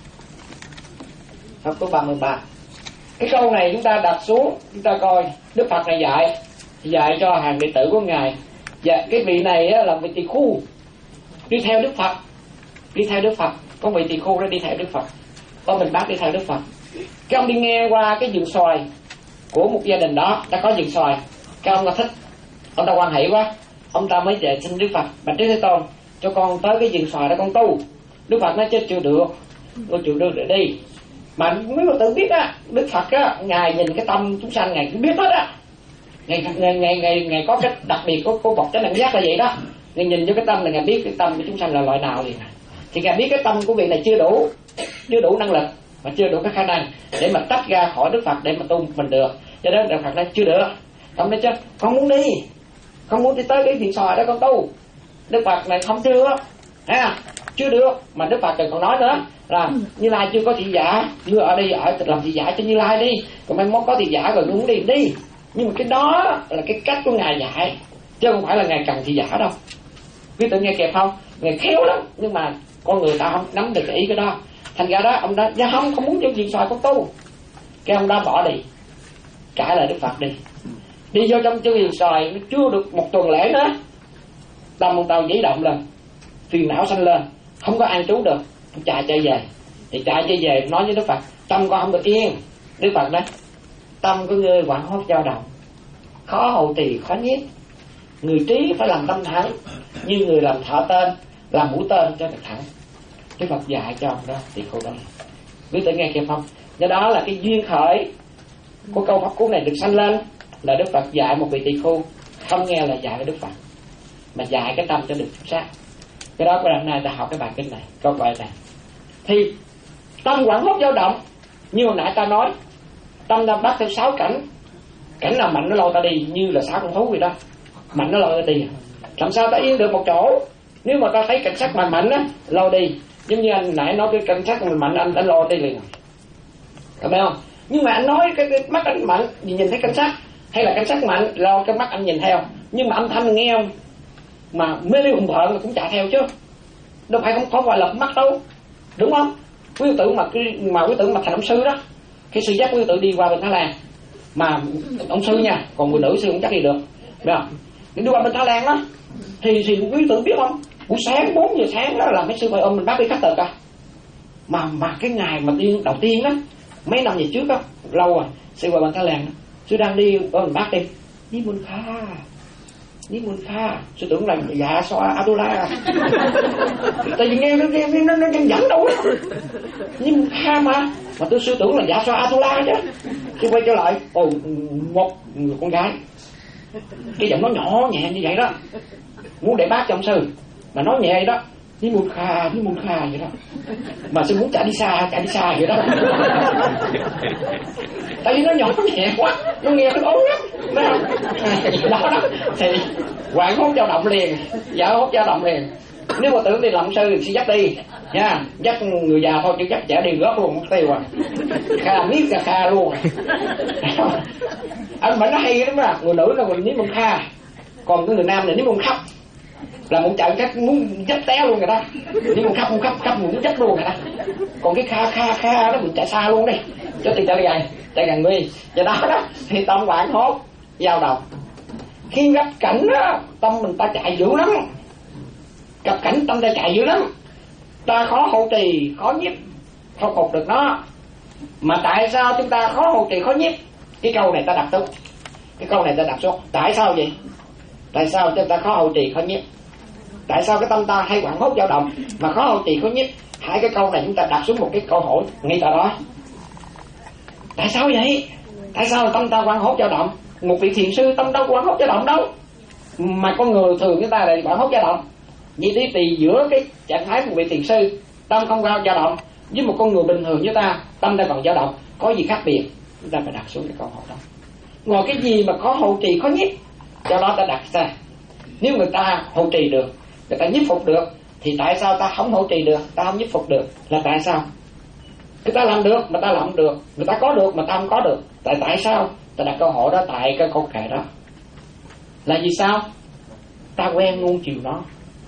Pháp cú ba mươi ba. Cái câu này chúng ta đặt xuống, chúng ta coi Đức Phật này dạy dạy cho hàng đệ tử của ngài. Và cái vị này á, là vị tỳ khu đi theo Đức Phật, đi theo Đức Phật. Có vị tỳ khu đó đi theo Đức Phật, có mình bác đi theo Đức Phật. Cái ông đi nghe qua cái vườn xoài của một gia đình đó, đã có vườn xoài. Cái ông ta thích, ông ta quan hệ quá, ông ta mới về xin Đức Phật: bạch Đức Thế Tôn, cho con tới cái vườn xoài đó con tu. Đức Phật nói chết chưa được, tôi chịu được để đi. Mà mấy người tự biết á, Đức Phật á, ngài nhìn cái tâm chúng sanh ngài cũng biết hết á. Ngài ngài ngài ngài, ngài có cái đặc biệt của của bậc chánh đẳng giác là vậy đó. Ngài nhìn vô cái tâm là ngài biết cái tâm của chúng sanh là loại nào liền. Thì ngài biết cái tâm của vị này chưa đủ, chưa đủ năng lực mà chưa đủ cái khả năng để mà tách ra khỏi Đức Phật để mà tu mình được. Cho nên Đức Phật nói chưa được. Ông nói chứ con muốn đi, con muốn đi tới cái vườn xoài đó con tu. Đức Phật này không chưa, à, chưa được. Mà Đức Phật còn nói nữa là Như Lai chưa có thị giả, chưa ở đây ở làm thị giả cho Như Lai đi, còn mai mốt có thị giả rồi muốn đi đi. Nhưng mà cái đó là cái cách của ngài dạy, chứ không phải là ngài cần thị giả đâu. Quý tự nghe kịp không? Ngài khéo lắm, nhưng mà con người ta không nắm được cái ý cái đó. Thành ra đó ông đó dạ không không muốn vô vườn xoài con tu. Cái ông đó bỏ đi, cãi lại Đức Phật đi. Đi vô trong chân vườn xoài chưa được một tuần lễ nữa, tâm ông tao dấy động lên, phiền não sanh lên, không có an trú được, chạy chạy về. Thì chạy chạy về nói với Đức Phật: tâm con không được yên. Đức Phật nói: tâm của ngươi hoảng hốt dao động, khó hộ trì, khó nhiếp. Người trí phải làm tâm thẳng, như người làm thọ tên, làm mũi tên cho được thẳng. Đức Phật dạy cho ông đó thì cô đó. Quý tử nghe kịp không? Do đó là cái duyên khởi của câu pháp cú này được sanh lên là Đức Phật dạy một vị tỳ khu không nghe là dạy Đức Phật, mà dạy cái tâm cho được chính xác. Cái đó hôm nay ta học cái bài kinh này, câu bài này. Thì tâm quảng hốt dao động, như hồi nãy ta nói, tâm ta bắt theo sáu cảnh, cảnh nào mạnh nó lôi ta đi, như là sáu con thú vậy đó, mạnh nó lôi ta đi. Làm sao ta yên được một chỗ? Nếu mà ta thấy cảnh sát mạnh mạnh á, lôi đi. Giống như anh nãy nói cái cảnh sát mạnh mạnh, anh đã lôi đi liền, có phải không? Nhưng mà anh nói cái, cái mắt anh mạnh, nhìn thấy cảnh sát, hay là cảnh sát mạnh, lo cái mắt anh nhìn theo, nhưng mà âm thanh nghe không? Mà mê ly hùng hợn cũng chạy theo chứ, đâu phải không có phải là mắt đâu, đúng không? Quý tử mà mà quý tử mà thành ông sư đó, cái sư giác quý tử đi qua bên Thái Lan, mà ông sư nha, còn người nữ sư cũng chắc đi được, được không? Đi qua bên Thái Lan đó, thì thì quý tử biết không? Buổi sáng bốn giờ sáng đó là mấy sư phải ôm mình bắt đi khắc tịch à. Mà mà cái ngày mà tiên đầu tiên đó, mấy năm về trước á, lâu rồi, sư qua Ban Thái Lan, sư đang đi ở miền Bắc đi, Ni Môn Kha, Ni Môn Kha, sư tưởng là dạ xoa Atula, tại vì nghe nó nghe nó nó dẫn dẫn đâu đó, Ni Môn Kha mà, mà tôi sư tưởng là dạ xoa Atula chứ, sư quay trở lại, ồ một người con gái, cái giọng nó nhỏ nhẹ như vậy đó, muốn để bác cho ông sư, mà nói nhẹ vậy đó. Ni Môn Kha, Ni Môn Kha vậy đó. Mà sư muốn chạy đi xa, chạy đi xa vậy đó. Tại vì nó nhỏ nhẹ quá, nó nghe nó ốm lắm. Đó đó. Thì Quảng Hốt dao động liền, Dạ Hốt dao động liền. Nếu mà tưởng đi làm sư thì sẽ dắt đi nha, dắt người già thôi chứ dắt trẻ đi góp luôn mất tiêu à. Kha miết ra Kha luôn. Anh mà nó hay lắm à, người nữ là mình Ni Môn Kha, còn cái người nam là Ni Môn Khắp, là một trận cách muốn dắt té luôn rồi đó, nhưng mà khắp muốn khắp khắp muốn dắt luôn rồi đó. Còn cái Kha Kha Kha nó mình chạy xa luôn đi, cho tiền chạy gần chạy gần nguy. Do đó đó thì tâm Quảng Hốt dao động. Khi gặp cảnh đó, tâm mình ta chạy dữ lắm, gặp cảnh tâm ta chạy dữ lắm, ta khó hộ trì khó nhiếp, không phục được nó. Mà tại sao chúng ta khó hộ trì khó nhiếp? Cái câu này ta đặt xuống, cái câu này ta đặt xuống. Tại sao vậy? Tại sao chúng ta khó hộ trì khó nhiếp? Tại sao cái tâm ta hay Quảng Hốt dao động mà khó hộ trì khó nhiếp? Hai cái câu này chúng ta đặt xuống một cái câu hỏi ngay tại đó. Tại sao vậy? Tại sao tâm ta Quảng Hốt dao động? Một vị thiền sư tâm đâu Quảng Hốt dao động đâu, mà con người thường chúng ta lại Quảng Hốt dao động. Vậy thì, thì giữa cái trạng thái của vị thiền sư tâm không dao động với một con người bình thường với ta tâm ta còn dao động, có gì khác biệt? Chúng ta phải đặt xuống cái câu hỏi đó. Ngoài cái gì mà có hộ trì khó nhiếp? Do đó ta đặt ra, nếu người ta hộ trì được, người ta nhiếp phục được, thì tại sao ta không hộ trì được, ta không nhiếp phục được? Là tại sao? Người ta làm được mà ta làm được, người ta có được mà ta không có được. Tại tại sao? Ta đặt câu hỏi đó tại cái câu kệ đó. Là vì sao? Ta quen nuông chiều nó,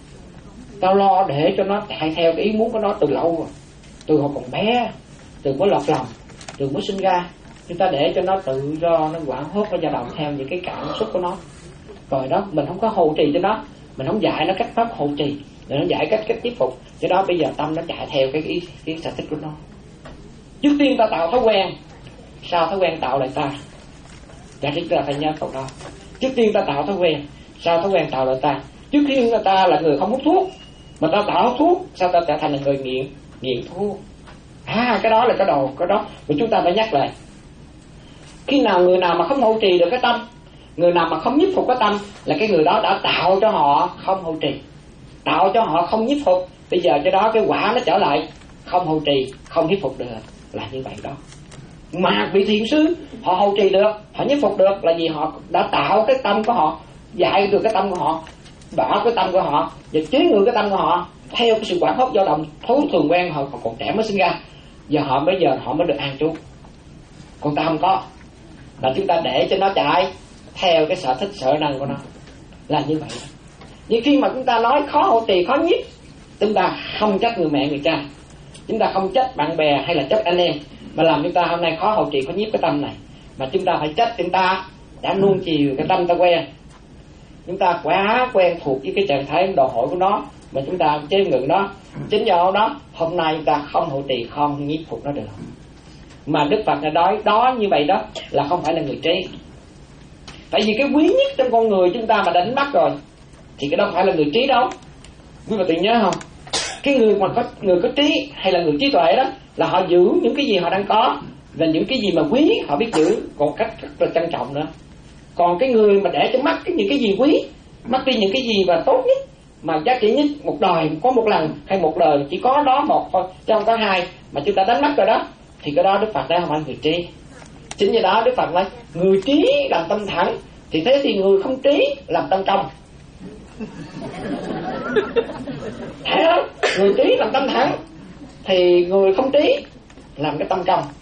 ta lo để cho nó chạy theo cái ý muốn của nó từ lâu rồi, từ hồi còn bé, từ mới lọt lòng, từ mới sinh ra. Chúng ta để cho nó tự do, nó Quảng Hốt, nó dao động theo những cái cảm xúc của nó. Rồi đó, mình không có hộ trì cho nó, mình không dạy nó cách pháp hộ trì, để nó dạy cách cách tiếp phục. Cho đó bây giờ tâm nó chạy theo cái ý, cái sở thích của nó. Trước tiên ta tạo thói quen, sao thói quen tạo lại ta? Dạ chúng ta phải nhớ câu đó. Trước tiên ta tạo thói quen, sao thói quen tạo lại ta? Trước khi ta là người không hút thuốc, mà ta tạo thuốc, sao ta trở thành là người nghiện nghiện thuốc? À, cái đó là cái đầu cái đó mà chúng ta phải nhắc lại. Khi nào người nào mà không hộ trì được cái tâm, người nào mà không nhiếp phục cái tâm, là cái người đó đã tạo cho họ không hộ trì, tạo cho họ không nhiếp phục. Bây giờ cái đó cái quả nó trở lại không hộ trì, không nhiếp phục được, là như vậy đó. Mà vị thiền sư họ hộ trì được, họ nhiếp phục được, là vì họ đã tạo cái tâm của họ, dạy được cái tâm của họ, bỏ cái tâm của họ và chế ngự cái tâm của họ theo cái sự Quảng Hốt dao động thói thường quen họ còn trẻ mới sinh ra. Giờ họ bây giờ họ mới được an trú, còn ta không có, là chúng ta để cho nó chạy theo cái sở thích sở năng của nó, là như vậy. Nhưng khi mà chúng ta nói khó hộ trì khó nhiếp, chúng ta không trách người mẹ người cha, chúng ta không trách bạn bè hay là trách anh em, mà làm chúng ta hôm nay khó hộ trì khó nhiếp cái tâm này, mà chúng ta phải trách chúng ta đã nuông chiều cái tâm ta quen. Chúng ta quá quen thuộc với cái trạng thái đòi hỏi của nó, mà chúng ta chế ngự nó. Chính do đó hôm nay chúng ta không hộ trì không nhiếp phục nó được. Mà Đức Phật đã nói đó như vậy đó là không phải là người trí. Tại vì cái quý nhất trong con người chúng ta mà đánh bắt rồi thì cái đó không phải là người trí đâu. Quý vị tự nhớ không? Cái người mà có người có trí hay là người trí tuệ đó là họ giữ những cái gì họ đang có, và những cái gì mà quý họ biết giữ một cách rất là trân trọng nữa. Còn cái người mà để cho mất những cái gì quý, mất đi những cái gì mà tốt nhất, mà giá trị nhất, một đời có một lần hay một đời chỉ có đó một thôi chứ không có hai, mà chúng ta đánh mất rồi đó, thì cái đó Đức Phật đã không phải người trí. Chính vì đó Đức Phật nói người trí làm tâm thẳng, thì thế thì người không trí làm tâm công. Thấy không? Người trí làm tâm thẳng, thì người không trí làm cái tâm công.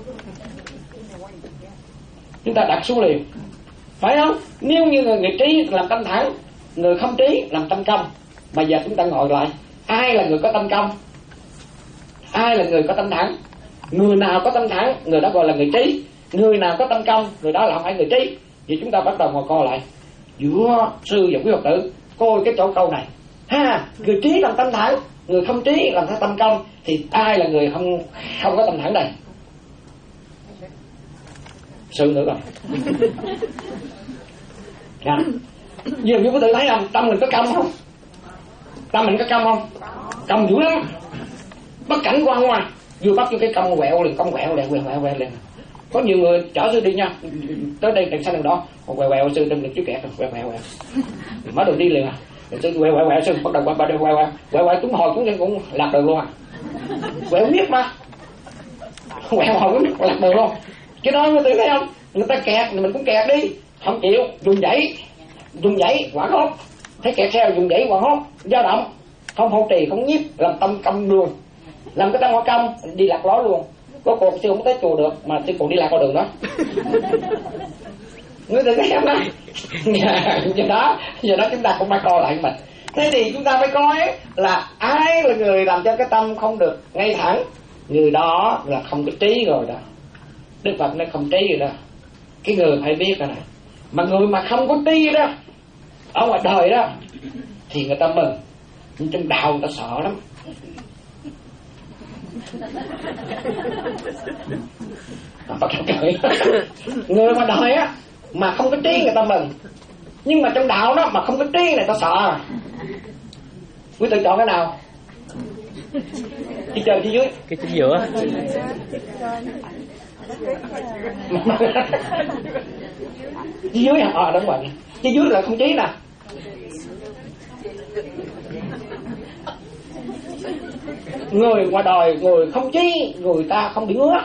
Chúng ta đặt xuống liền, phải không? Nếu như người, người trí làm tâm thẳng, người không trí làm tâm công, mà giờ chúng ta ngồi lại, ai là người có tâm công, ai là người có tâm thẳng? Người nào có tâm thẳng, người đó gọi là người trí. Người nào có tâm công, người đó là không phải người trí. Vậy chúng ta bắt đầu ngồi coi lại giữa sư và quý Phật tử, coi cái chỗ câu này ha, người trí làm tâm thẳng, người không trí làm tâm công, thì ai là người không không có tâm thẳng đây? sự nữa rồi. Dạ. Giờ như quý tự thấy không, tâm mình có câm không? Tâm mình có câm không? Câm dữ lắm. Bất cảnh quan ngoài, vừa bắt vô cái cong quẹo liền, cong quẹo liền, quẹo quẹo quẹo liền. Có nhiều người chở sư đi nha, tới đây đèn xanh đèn đỏ, quẹo quẹo sư đừng được chứ kẹt, quẹo quẹo quẹo. Mở đường đi liền à. Sư quẹo quẹo quẹo sư bắt đầu quẹo quẹo quẹo quẹo quẹo quẹo chúng hồi chúng cũng lạc đường luôn à. Quẹo biết mà. Quẹo hồi cũng lạc đường luôn. Cái đó người ta thấy không? Người ta kẹt mình cũng kẹt đi, không chịu, dùng dãy, dùng dãy quả hốt. Thấy kẹt theo dùng dãy quả hốt, dao động, không hộ trì, không nhiếp, làm tâm câm luôn. Làm cái tâm họ câm, đi lạc lối luôn. Có cuộc sư không tới chùa được, mà sư còn đi lạc qua đường đó. Người ta thấy không đó? Do đó, do đó chúng ta cũng phải coi lại mình. Thế thì chúng ta phải coi ấy, là ai là người làm cho cái tâm không được ngay thẳng. Người đó là không có trí rồi đó. Đức Phật nói không trí rồi đó. Cái người phải biết rồi nè. Mà người mà không có trí đó, ở ngoài đời đó, thì người ta mừng. Nhưng trong đạo người ta sợ lắm. Phật cười. Người mà đời á mà không có trí người ta mừng, nhưng mà trong đạo đó mà không có trí người ta sợ. Quý tự chọn cái nào? Đi trên đi dưới? Cái chính giữa. Đi dưới à? Ờ đúng rồi. Đi dưới là không trí nè. Người ngoài đời, người không trí, người ta không bị ngứa.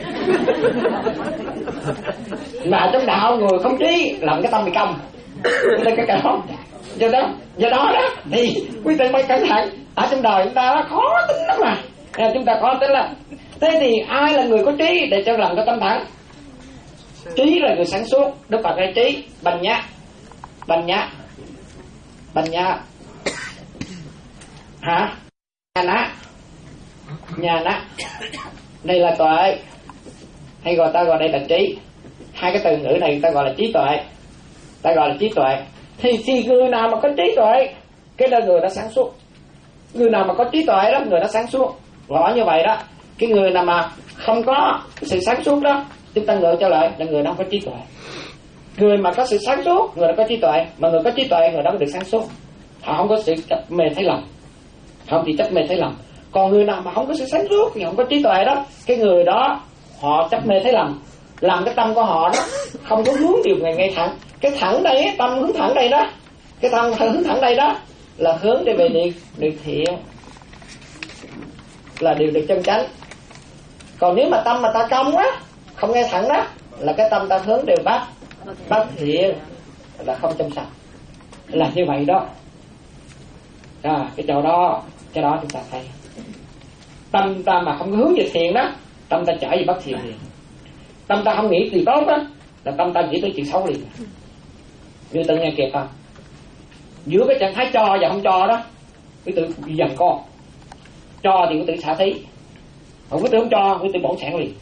Mà trong đạo người không trí làm cái tâm bị câm. Đây cái cái đó. Do đó, do đó đó thì quý vị phải cẩn thận. Ở trong đời chúng ta nó khó tính lắm mà. À, chúng ta khó tính lắm. Thế thì ai là người có trí để cho làm cái tâm thẳng? Trí là người sáng suốt. Đức Phật nói trí, bành nhá, bành nhá, bành nhá. Hả? Nhà nát, nhà nát. Đây là tuệ, hay gọi ta gọi đây là trí. Hai cái từ ngữ này ta gọi là trí tuệ, ta gọi là trí tuệ. Thì, thì người nào mà có trí tuệ, cái đó người đó sáng suốt. Người nào mà có trí tuệ đó, người đó sáng suốt. Rõ như vậy đó. Cái người nào mà không có sự sáng suốt đó, chúng ta ngược trở lại là người đó không có trí tuệ. Người mà có sự sáng suốt, người đó có trí tuệ. Mà người có trí tuệ, người đó có được sáng suốt. Họ không có sự chấp mê thấy lầm, không chỉ chấp mê thấy lầm. Còn người nào mà không có sự sáng suốt, thì không có trí tuệ đó, cái người đó họ chấp mê thấy lầm, làm cái tâm của họ đó không có hướng điều ngày ngay thẳng. Cái thẳng đây, tâm hướng thẳng đây đó, cái tâm hướng thẳng đây đó là hướng để về điều, điều thiện, là điều được chân chánh. Còn nếu mà tâm mà ta cong á, không nghe thẳng đó, là cái tâm ta hướng đều bắt bất thiện, là không trong sạch. Là như vậy đó. À, cái chỗ đó, cái đó chúng ta thấy tâm ta mà không có hướng về thiện đó, tâm ta trở về bất thiện liền. Tâm ta không nghĩ gì tốt đó, là tâm ta nghĩ tới chuyện xấu liền. Như tự nghe kịp không? Giữa cái trạng thái cho và không cho đó, cái tự dần co. Cho thì cái tự xả thí, không có tự không cho, cái tự bổn sản liền.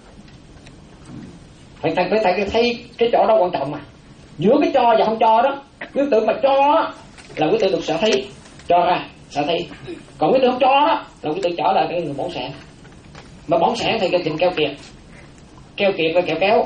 Phải phải phải thấy cái chỗ đó quan trọng mà. Giữa cái cho và không cho đó, cái tự mà cho đó, là cái tự được xả thí, cho ra xả thí. Còn cái tự không cho đó, là cái tự trở lại cái người bổn sản. Mà bổn sản thì cái tình keo kiệt, keo kiệt và kẹo kéo.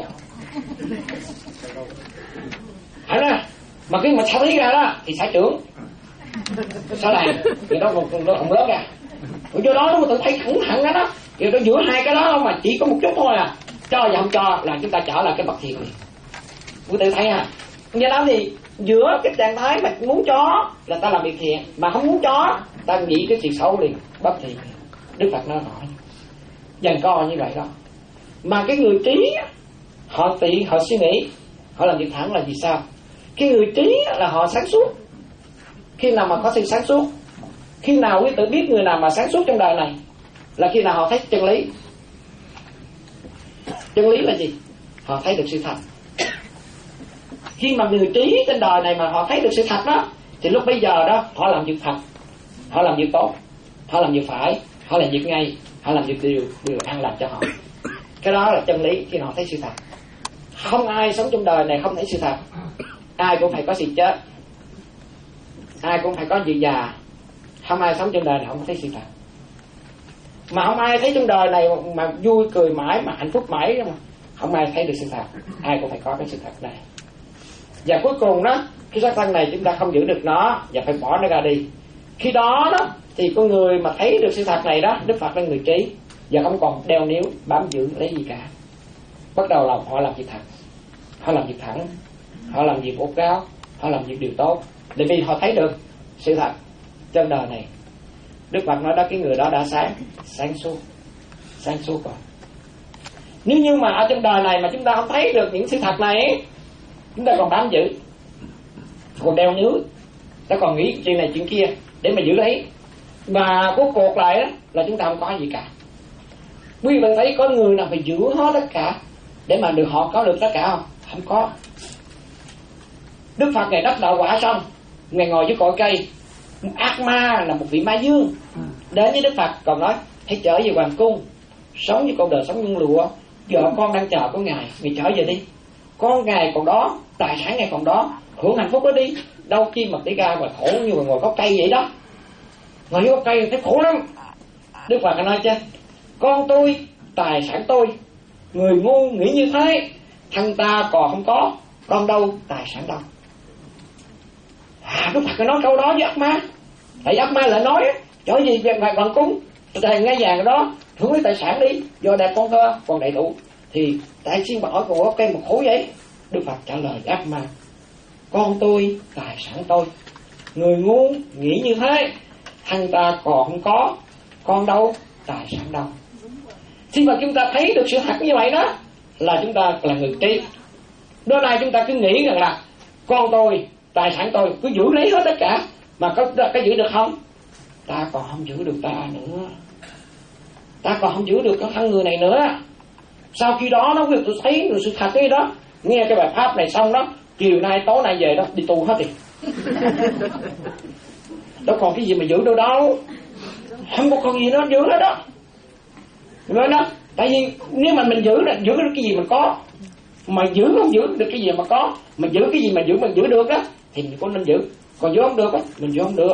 Hả đó. Mà khi mà xả thí ra đó thì xả trưởng, xả làng, thì đó còn nó không lớn ra. Do đó nó tự thấy thẳng thẳng đó đó. Thì đó giữa hai cái đó mà chỉ có một chút thôi à. Cho và không cho là chúng ta trở lại cái bất thiện này. Quý tự thấy ha. Do đó thì giữa cái trạng thái mà muốn cho là ta làm việc thiện, mà không muốn cho ta nghĩ cái chuyện xấu liền, bất thiện. Đức Phật nói rõ dần co như vậy đó. Mà cái người trí họ tị họ suy nghĩ, họ làm việc thẳng là vì sao? Cái người trí là họ sáng suốt. Khi nào mà có sự sáng suốt, khi nào quý tự biết người nào mà sáng suốt trong đời này là khi nào họ thấy chân lý. Chân lý là gì? Họ thấy được sự thật. Khi mà người trí trên đời này mà họ thấy được sự thật đó, thì lúc bây giờ đó họ làm việc thật, họ làm việc tốt, họ làm việc phải, họ làm việc ngay, họ làm việc điều điều an lành cho họ. Cái đó là chân lý khi họ thấy sự thật. Không ai sống trong đời này không thấy sự thật. Ai cũng phải có sự chết, ai cũng phải có sự già. Không ai sống trong đời này không thấy sự thật. Mà không ai thấy trong đời này mà vui cười mãi, mà hạnh phúc mãi mà không ai thấy được sự thật. Ai cũng phải có cái sự thật này. Và cuối cùng đó, cái xác thân này chúng ta không giữ được nó và phải bỏ nó ra đi. Khi đó đó thì con người mà thấy được sự thật này đó, Đức Phật là người trí và không còn đeo níu bám giữ lấy gì cả. Bắt đầu là họ làm việc thật, họ làm việc thẳng, họ làm việc út gáo, họ làm việc điều tốt, để vì họ thấy được sự thật trên đời này. Đức Phật nói đó, cái người đó đã sáng sáng suốt, sáng suốt rồi. Nếu như mà ở trên đời này mà chúng ta không thấy được những sự thật này, chúng ta còn bám giữ, còn đeo níu, ta còn nghĩ chuyện này chuyện kia để mà giữ lấy, mà cuối cuộc lại đó là chúng ta không có gì cả. Quý vị thấy có người nào phải giữ hết tất cả để mà được họ có được tất cả không? Không có. Đức Phật Ngài đắc đạo quả xong, Ngài ngồi dưới cội cây, ác ma là một vị ma dương đến với Đức Phật còn nói: hãy trở về hoàng cung, sống với con đời sống nhung lụa, vợ con đang chờ có Ngài, Ngài trở về đi. Con Ngài còn đó, tài sản Ngài còn đó, hưởng hạnh phúc đó đi. Đâu chi mà để ra và khổ như mà ngồi gốc cây vậy đó. Ngồi dưới gốc cây thấy khổ lắm. Đức Phật nói chứ: con tôi, tài sản tôi. Người ngu nghĩ như thế, thân ta còn không có, con đâu, tài sản đâu. À, Đức Phật nói câu đó với ác ma. Tại ác ma lại nói: trở về về hoàng cung, thầy ngay vàng đó, hưởng lấy tài sản đi, do đẹp con thơ còn đầy đủ. Thì tại xin bà hỏi còn gốc cây một khổ vậy? Đức Phật trả lời ác ma: con tôi, tài sản tôi. Người ngu nghĩ như thế, thân ta còn không có, con đâu, tài sản đâu. Khi mà chúng ta thấy được sự thật như vậy đó, là chúng ta là người trí. Đó này chúng ta cứ nghĩ rằng là con tôi, tài sản tôi, cứ giữ lấy hết tất cả, mà có, có giữ được không? Ta còn không giữ được ta nữa, ta còn không giữ được cái thân người này nữa. Sau khi đó nó tôi thấy được sự thật ấy đó, nghe cái bài pháp này xong đó, chiều nay tối nay về đó đi tu hết đi. Đâu còn cái gì mà giữ đâu đâu, không có con gì nó giữ hết đó. Rồi đó, tại vì nếu mà mình giữ là giữ được cái gì mình có, mà giữ không giữ được cái gì mà có, mà giữ cái gì mà giữ mình giữ được đó thì mình có nên giữ, còn giữ không được á mình giữ không được.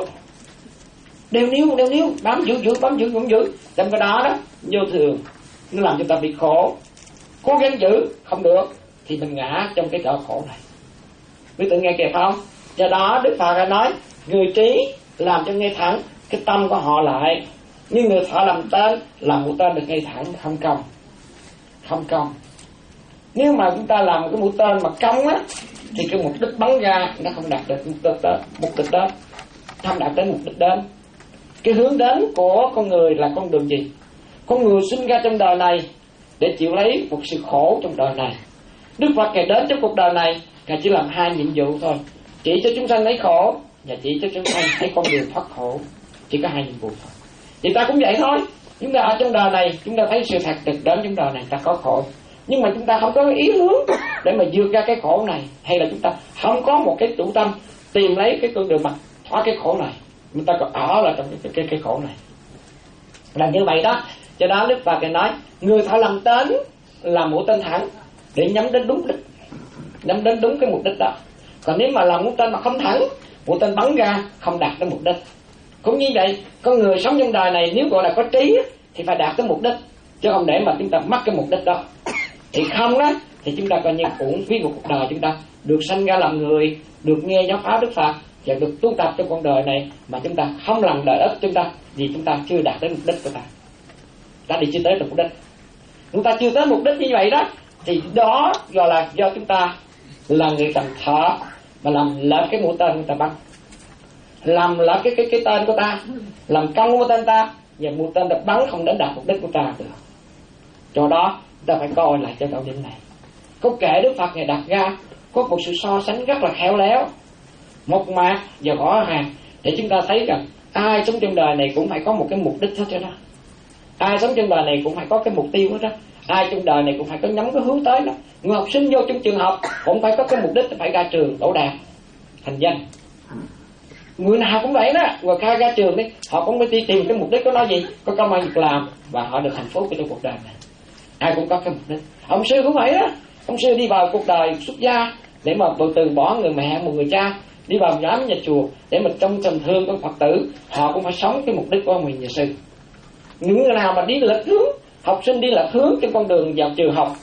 Đeo níu đeo níu bám giữ giữ bám giữ cũng giữ, trong cái đó đó vô thường nó làm cho ta bị khổ. Cố gắng giữ không được thì mình ngã trong cái cỡ khổ này. Quý tự nghe kịp không? Do đó Đức Phật đã nói người trí làm cho ngay thẳng cái tâm của họ lại, nhưng người thọ làm tên làm mũi tên được ngay thẳng, không cong, không cong. Nếu mà chúng ta làm cái mũi tên mà cong á thì cái mục đích bắn ra nó không đạt được mục đích đó, mục đích đó không đạt đến mục đích đến. Cái hướng đến của con người là con đường gì? Con người sinh ra trong đời này để chịu lấy một sự khổ trong đời này. Đức Phật Ngài đến trong cuộc đời này, Ngài chỉ làm hai nhiệm vụ thôi: chỉ cho chúng sanh lấy khổ và chỉ cho chúng sanh thấy con đường thoát khổ. Chỉ có hai nhiệm vụ thôi. Thì ta cũng vậy thôi. Chúng ta ở trong đời này chúng ta thấy sự thật thực đến trong đời này ta có khổ, nhưng mà chúng ta không có ý hướng để mà vượt ra cái khổ này, hay là chúng ta không có một cái chủ tâm tìm lấy cái con đường mà thoát cái khổ này, chúng ta còn ở là trong cái, cái, cái khổ này. Là như vậy đó. Cho đó Đức Phật Ngài nói người thọ làm tên là mũi tên thẳng để nhắm đến đúng đích, nhắm đến đúng cái mục đích đó. Còn nếu mà làm mũi tên mà không thẳng, mũi tên bắn ra không đạt đến mục đích. Cũng như vậy, con người sống trong đời này nếu gọi là có trí thì phải đạt tới mục đích, chứ không để mà chúng ta mắc cái mục đích đó. Thì không đó thì chúng ta coi như cũng phí một cuộc đời chúng ta được sanh ra làm người, được nghe giáo pháp Đức Phật và được tu tập trong con đời này, mà chúng ta không làm đời ích chúng ta vì chúng ta chưa đạt đến mục đích của ta. Ta đi chưa tới được mục đích, chúng ta chưa tới mục đích như vậy đó, thì đó gọi là do chúng ta là người tầm thọ mà làm lỡ cái mũi tên người ta bắn, làm lỡ cái cái cái tên của ta, làm cong của tên ta, và mũi tên được bắn không đến đạt mục đích của ta được. Do đó ta phải coi lại cho đạo định này. Có kệ Đức Phật Ngài đặt ra có một sự so sánh rất là khéo léo, một mạc và rõ ràng để chúng ta thấy rằng ai sống trong đời này cũng phải có một cái mục đích hết trơn đó. Ai sống trong đời này cũng phải có cái mục tiêu hết đó. Ai trong đời này cũng phải có nhắm cái hướng tới đó. Người học sinh vô trong trường học cũng phải có cái mục đích phải ra trường đỗ đạt thành danh. Người nào cũng vậy đó, người khai ra trường đi, họ cũng phải đi tìm cái mục đích của nó gì, có công ăn việc làm và họ được hạnh phúc trong cuộc đời này. Ai cũng có cái mục đích. Ông sư cũng vậy đó, ông sư đi vào cuộc đời xuất gia để mà từ bỏ người mẹ một người cha, đi vào giám nhà chùa để mà trong tình thương của Phật tử, họ cũng phải sống cái mục đích của mình nhà sư. Những người nào mà đi lệch hướng, học sinh đi lệch hướng trên con đường vào trường học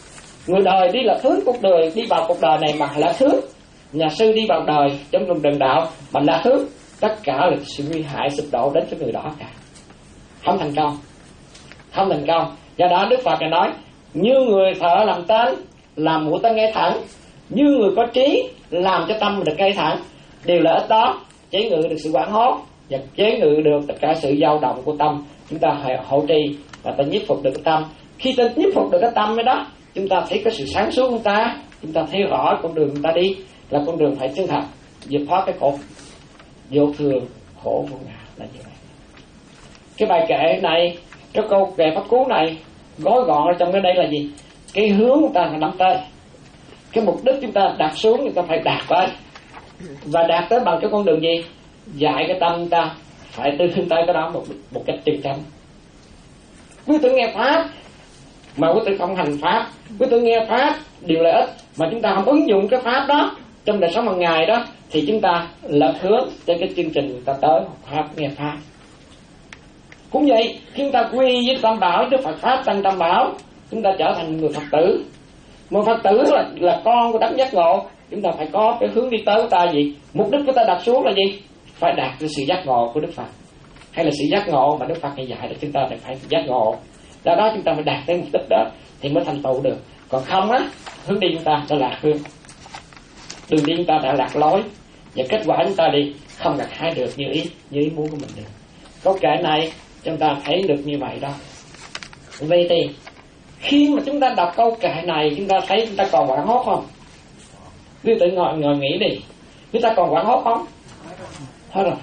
Người đời đi là hướng cuộc đời, đi vào cuộc đời này mà là hướng. Nhà sư đi vào đời trong đường đường đạo mà là hướng. Tất cả là sự nguy hại sụp đổ đến cho người đó cả. Không thành công. Không thành công. Do đó Đức Phật này nói, như người thợ làm tên, làm mũi tên ngay thẳng, như người có trí làm cho tâm được ngay thẳng. Điều lợi ích đó chế ngự được sự quảng hốt và chế ngự được tất cả sự dao động của tâm. Chúng ta hãy hộ trì và ta nhiếp phục được cái tâm. Khi ta nhiếp phục được cái tâm ấy đó, chúng ta thấy cái sự sáng suốt của ta, chúng ta thấy rõ con đường chúng ta đi là con đường phải chân thật, vượt thoát cái khổ vô thường, khổ vô ngã là như vậy. Cái bài kệ này, cái câu kệ pháp cú này gói gọn ở trong cái đây là gì? Cái hướng chúng ta phải nắm tới, cái mục đích chúng ta đặt xuống chúng ta phải đạt tới, và đạt tới bằng cái con đường gì? Dạy cái tâm chúng ta phải tư hướng tới cái đó một một cách chân chánh. Quý tử nghe pháp mà quý tử không hành pháp, quý tử nghe pháp điều lợi ích mà chúng ta không ứng dụng cái pháp đó trong đời sống hàng ngày đó, thì chúng ta lệch hướng trên cái chương trình ta tới pháp nghe pháp. Cũng vậy, khi chúng ta quy với Tam Bảo, Đức Phật Pháp Tăng Tam Bảo, chúng ta trở thành người Phật tử. Một Phật tử là, là con của đấng giác ngộ, chúng ta phải có cái hướng đi tới của ta gì? Mục đích của ta đặt xuống là gì? Phải đạt được sự giác ngộ của Đức Phật, hay là sự giác ngộ mà Đức Phật dạy để chúng ta phải giác ngộ. Do đó chúng ta phải đạt tới mục đích đó thì mới thành tựu được. Còn không á, hướng đi chúng ta đã lạc hướng, đường đi chúng ta đã lạc lối, và kết quả chúng ta đi không gặt hái được như ý như ý muốn của mình được. Câu kệ này chúng ta thấy được như vậy đó. Vậy thì khi mà chúng ta đọc câu kệ này, chúng ta thấy chúng ta còn hoảng hốt không? Quý tự ngồi ngồi nghĩ đi, chúng ta còn hoảng hốt không? Hết rồi.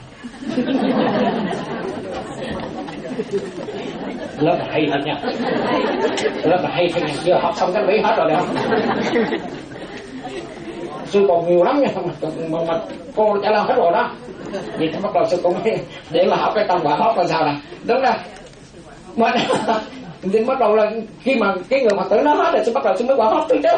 Lớp là hay thật nha, lớp là hay thật nha, chưa học xong cái mỹ hết rồi đấy không? Sư còn nhiều lắm nha, mà, mà, mà cô trả lời hết rồi đó. Vậy thì bắt đầu sư cũng để mà học cái tâm quả hốt là sao nè, đúng không? Mà thì bắt đầu là khi mà cái người Phật tử nó hết rồi, sư bắt đầu sư mới quả hốt tôi chứ.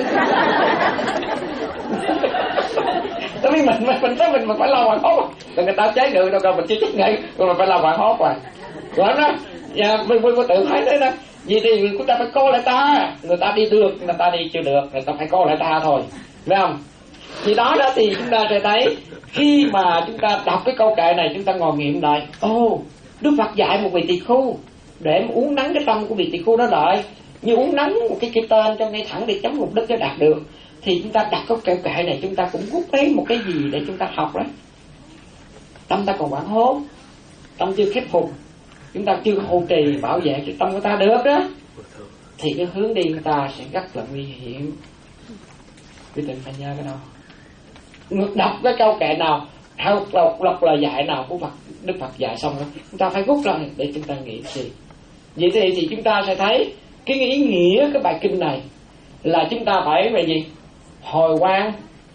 Tại vì mình mình mình mình, mình, mình phải lo quả hốt, rồi người ta chế ngự đâu rồi mình chưa chức nghị, rồi mình phải lo quả hốt rồi. Rồi đó, và mình mình tự thấy đấy đó. Vì thì chúng ta phải coi lại ta, người ta đi được, người ta đi chưa được, người ta phải coi lại ta thôi, phải không? Thì đó đó thì chúng ta sẽ thấy khi mà chúng ta đọc cái câu kệ này, chúng ta ngồi nghiệm lại, ô oh, Đức Phật dạy một vị tỳ khu để mà uống nắng cái tâm của vị tỳ khu đó lại, như uống nắng một cái cái tên cho ngay thẳng để chấm mục đích cho đạt được. Thì chúng ta đặt câu kệ kệ này, chúng ta cũng rút lấy một cái gì để chúng ta học đấy. Tâm ta còn hoảng hốt, tâm chưa khép phục, chúng ta chưa hộ trì bảo vệ cái tâm của ta được đó, thì cái hướng đi của ta sẽ rất là nguy hiểm. Quý vị phải nhớ cái đó. Ngược đọc cái câu kệ nào, theo đọc, đọc lời dạy nào của Phật, Đức Phật dạy xong đó, chúng ta phải rút ra để chúng ta nghĩ gì. Vậy thì, thì chúng ta sẽ thấy cái ý nghĩa cái bài kinh này là chúng ta phải về gì? Hồi quan,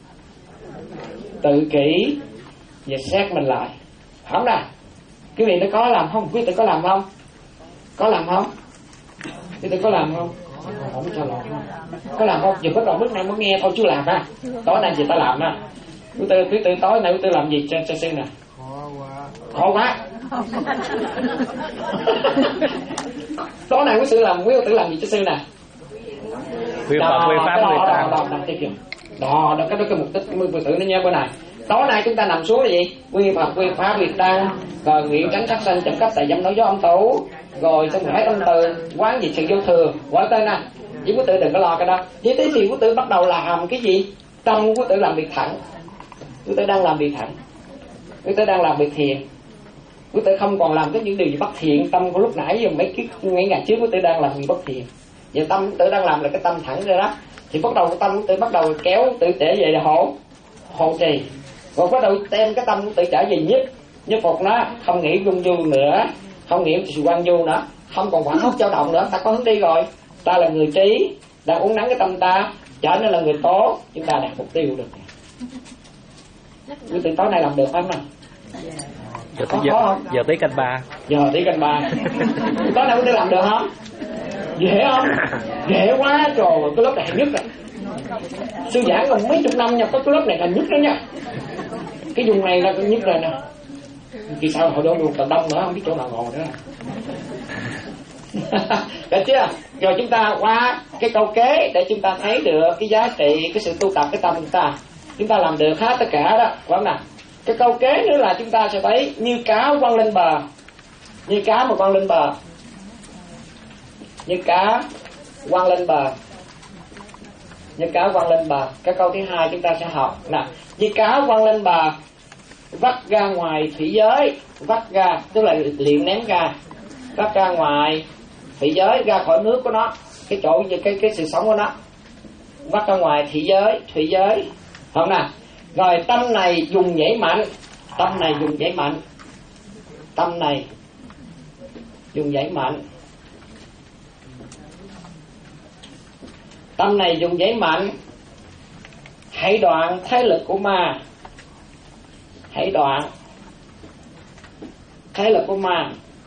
tự kỷ và xét mình lại. Không nè, quý vị nó có làm không? Quý vị có làm không? Có làm không? Quý vị có làm không? Không cho làm không? Có làm không? Giờ bắt đầu bước này mới nghe thôi chưa làm ha. Tối nay gì ta làm ha. Quý tư, quý tư tối nay quý tư làm gì cho cho xem nè. Khó quá. Khó quá. Tối nay quý tư làm, quý tư làm gì cho xem nè. Quy pháp, quy pháp, quy pháp. Đó, đó, đó, đó, cái đó cái mục đích quý tử nó nha bữa này. Tối nay chúng ta nằm xuống là gì? Quy Phật, quy pháp, quy tăng, rồi nguyện tránh sát sanh, trộm cắp, tà dâm, nói dối, âm tấu, rồi xong rải tâm từ, quán diệt sự vô thường, gọi tên nè. Chứ quý tử đừng có lo cái đó. Vậy thế thì quý tử bắt đầu làm cái gì? Tâm quý tử làm việc thẳng. Quý tử đang làm việc thẳng. Quý tử đang làm việc thiện. Quý tử không còn làm cái những điều gì bất thiện. Tâm của lúc nãy giờ mấy cái mấy ngày trước quý tử đang làm gì bất thiện. Vậy tâm quý tử đang làm là cái tâm thẳng rồi đó. Thì bắt đầu cái tâm quý tử bắt đầu kéo tự trở về là hộ hộ trì. Rồi bắt đầu đem cái tâm tự trở về nhất nhất phục nó, không nghĩ rung du nữa, không nghĩ sự quan du nữa, không còn quảng hốt dao động nữa. Ta có hướng đi rồi, ta là người trí, đang uốn nắn cái tâm ta trở nên là người tốt, chúng ta đạt mục tiêu được. Quý vị tối nay làm được không nào? Giờ tới giờ, giờ tới canh ba. Giờ tới canh ba. Tối nay quý vị làm được không? Dễ không? Dễ quá trời, cái lớp này nhất rồi. Sư giảng còn mấy chục năm nha, có cái lớp này là nhất đó nha. Cái vùng này là nhất rồi nè. Kỳ sau hồi đó luôn tầm đông nữa, không biết chỗ nào ngồi nữa. Được chưa? Rồi chúng ta qua cái câu kế để chúng ta thấy được cái giá trị, cái sự tu tập cái tâm chúng ta. Chúng ta làm được hết tất cả đó, phải không nào? Cái câu kế nữa là chúng ta sẽ thấy như cá quăng lên bờ, như cá mà quăng lên bờ, như cá quăng lên bờ, như cá quăng lên bờ. Cái câu thứ hai chúng ta sẽ học nè, như cá quăng lên bờ, vắt ra ngoài thủy giới, vắt ra tức là liền ném ra, vắt ra ngoài thủy giới, ra khỏi nước của nó, cái chỗ cái cái sự sống của nó, vắt ra ngoài thủy giới, thủy giới, không nè. Rồi tâm này dùng dãy mạnh, tâm này dùng dãy mạnh, tâm này dùng dãy mạnh, tâm này dùng dãy mạnh, hãy đoạn thế lực của ma, hãy đoạn thế lực của ma.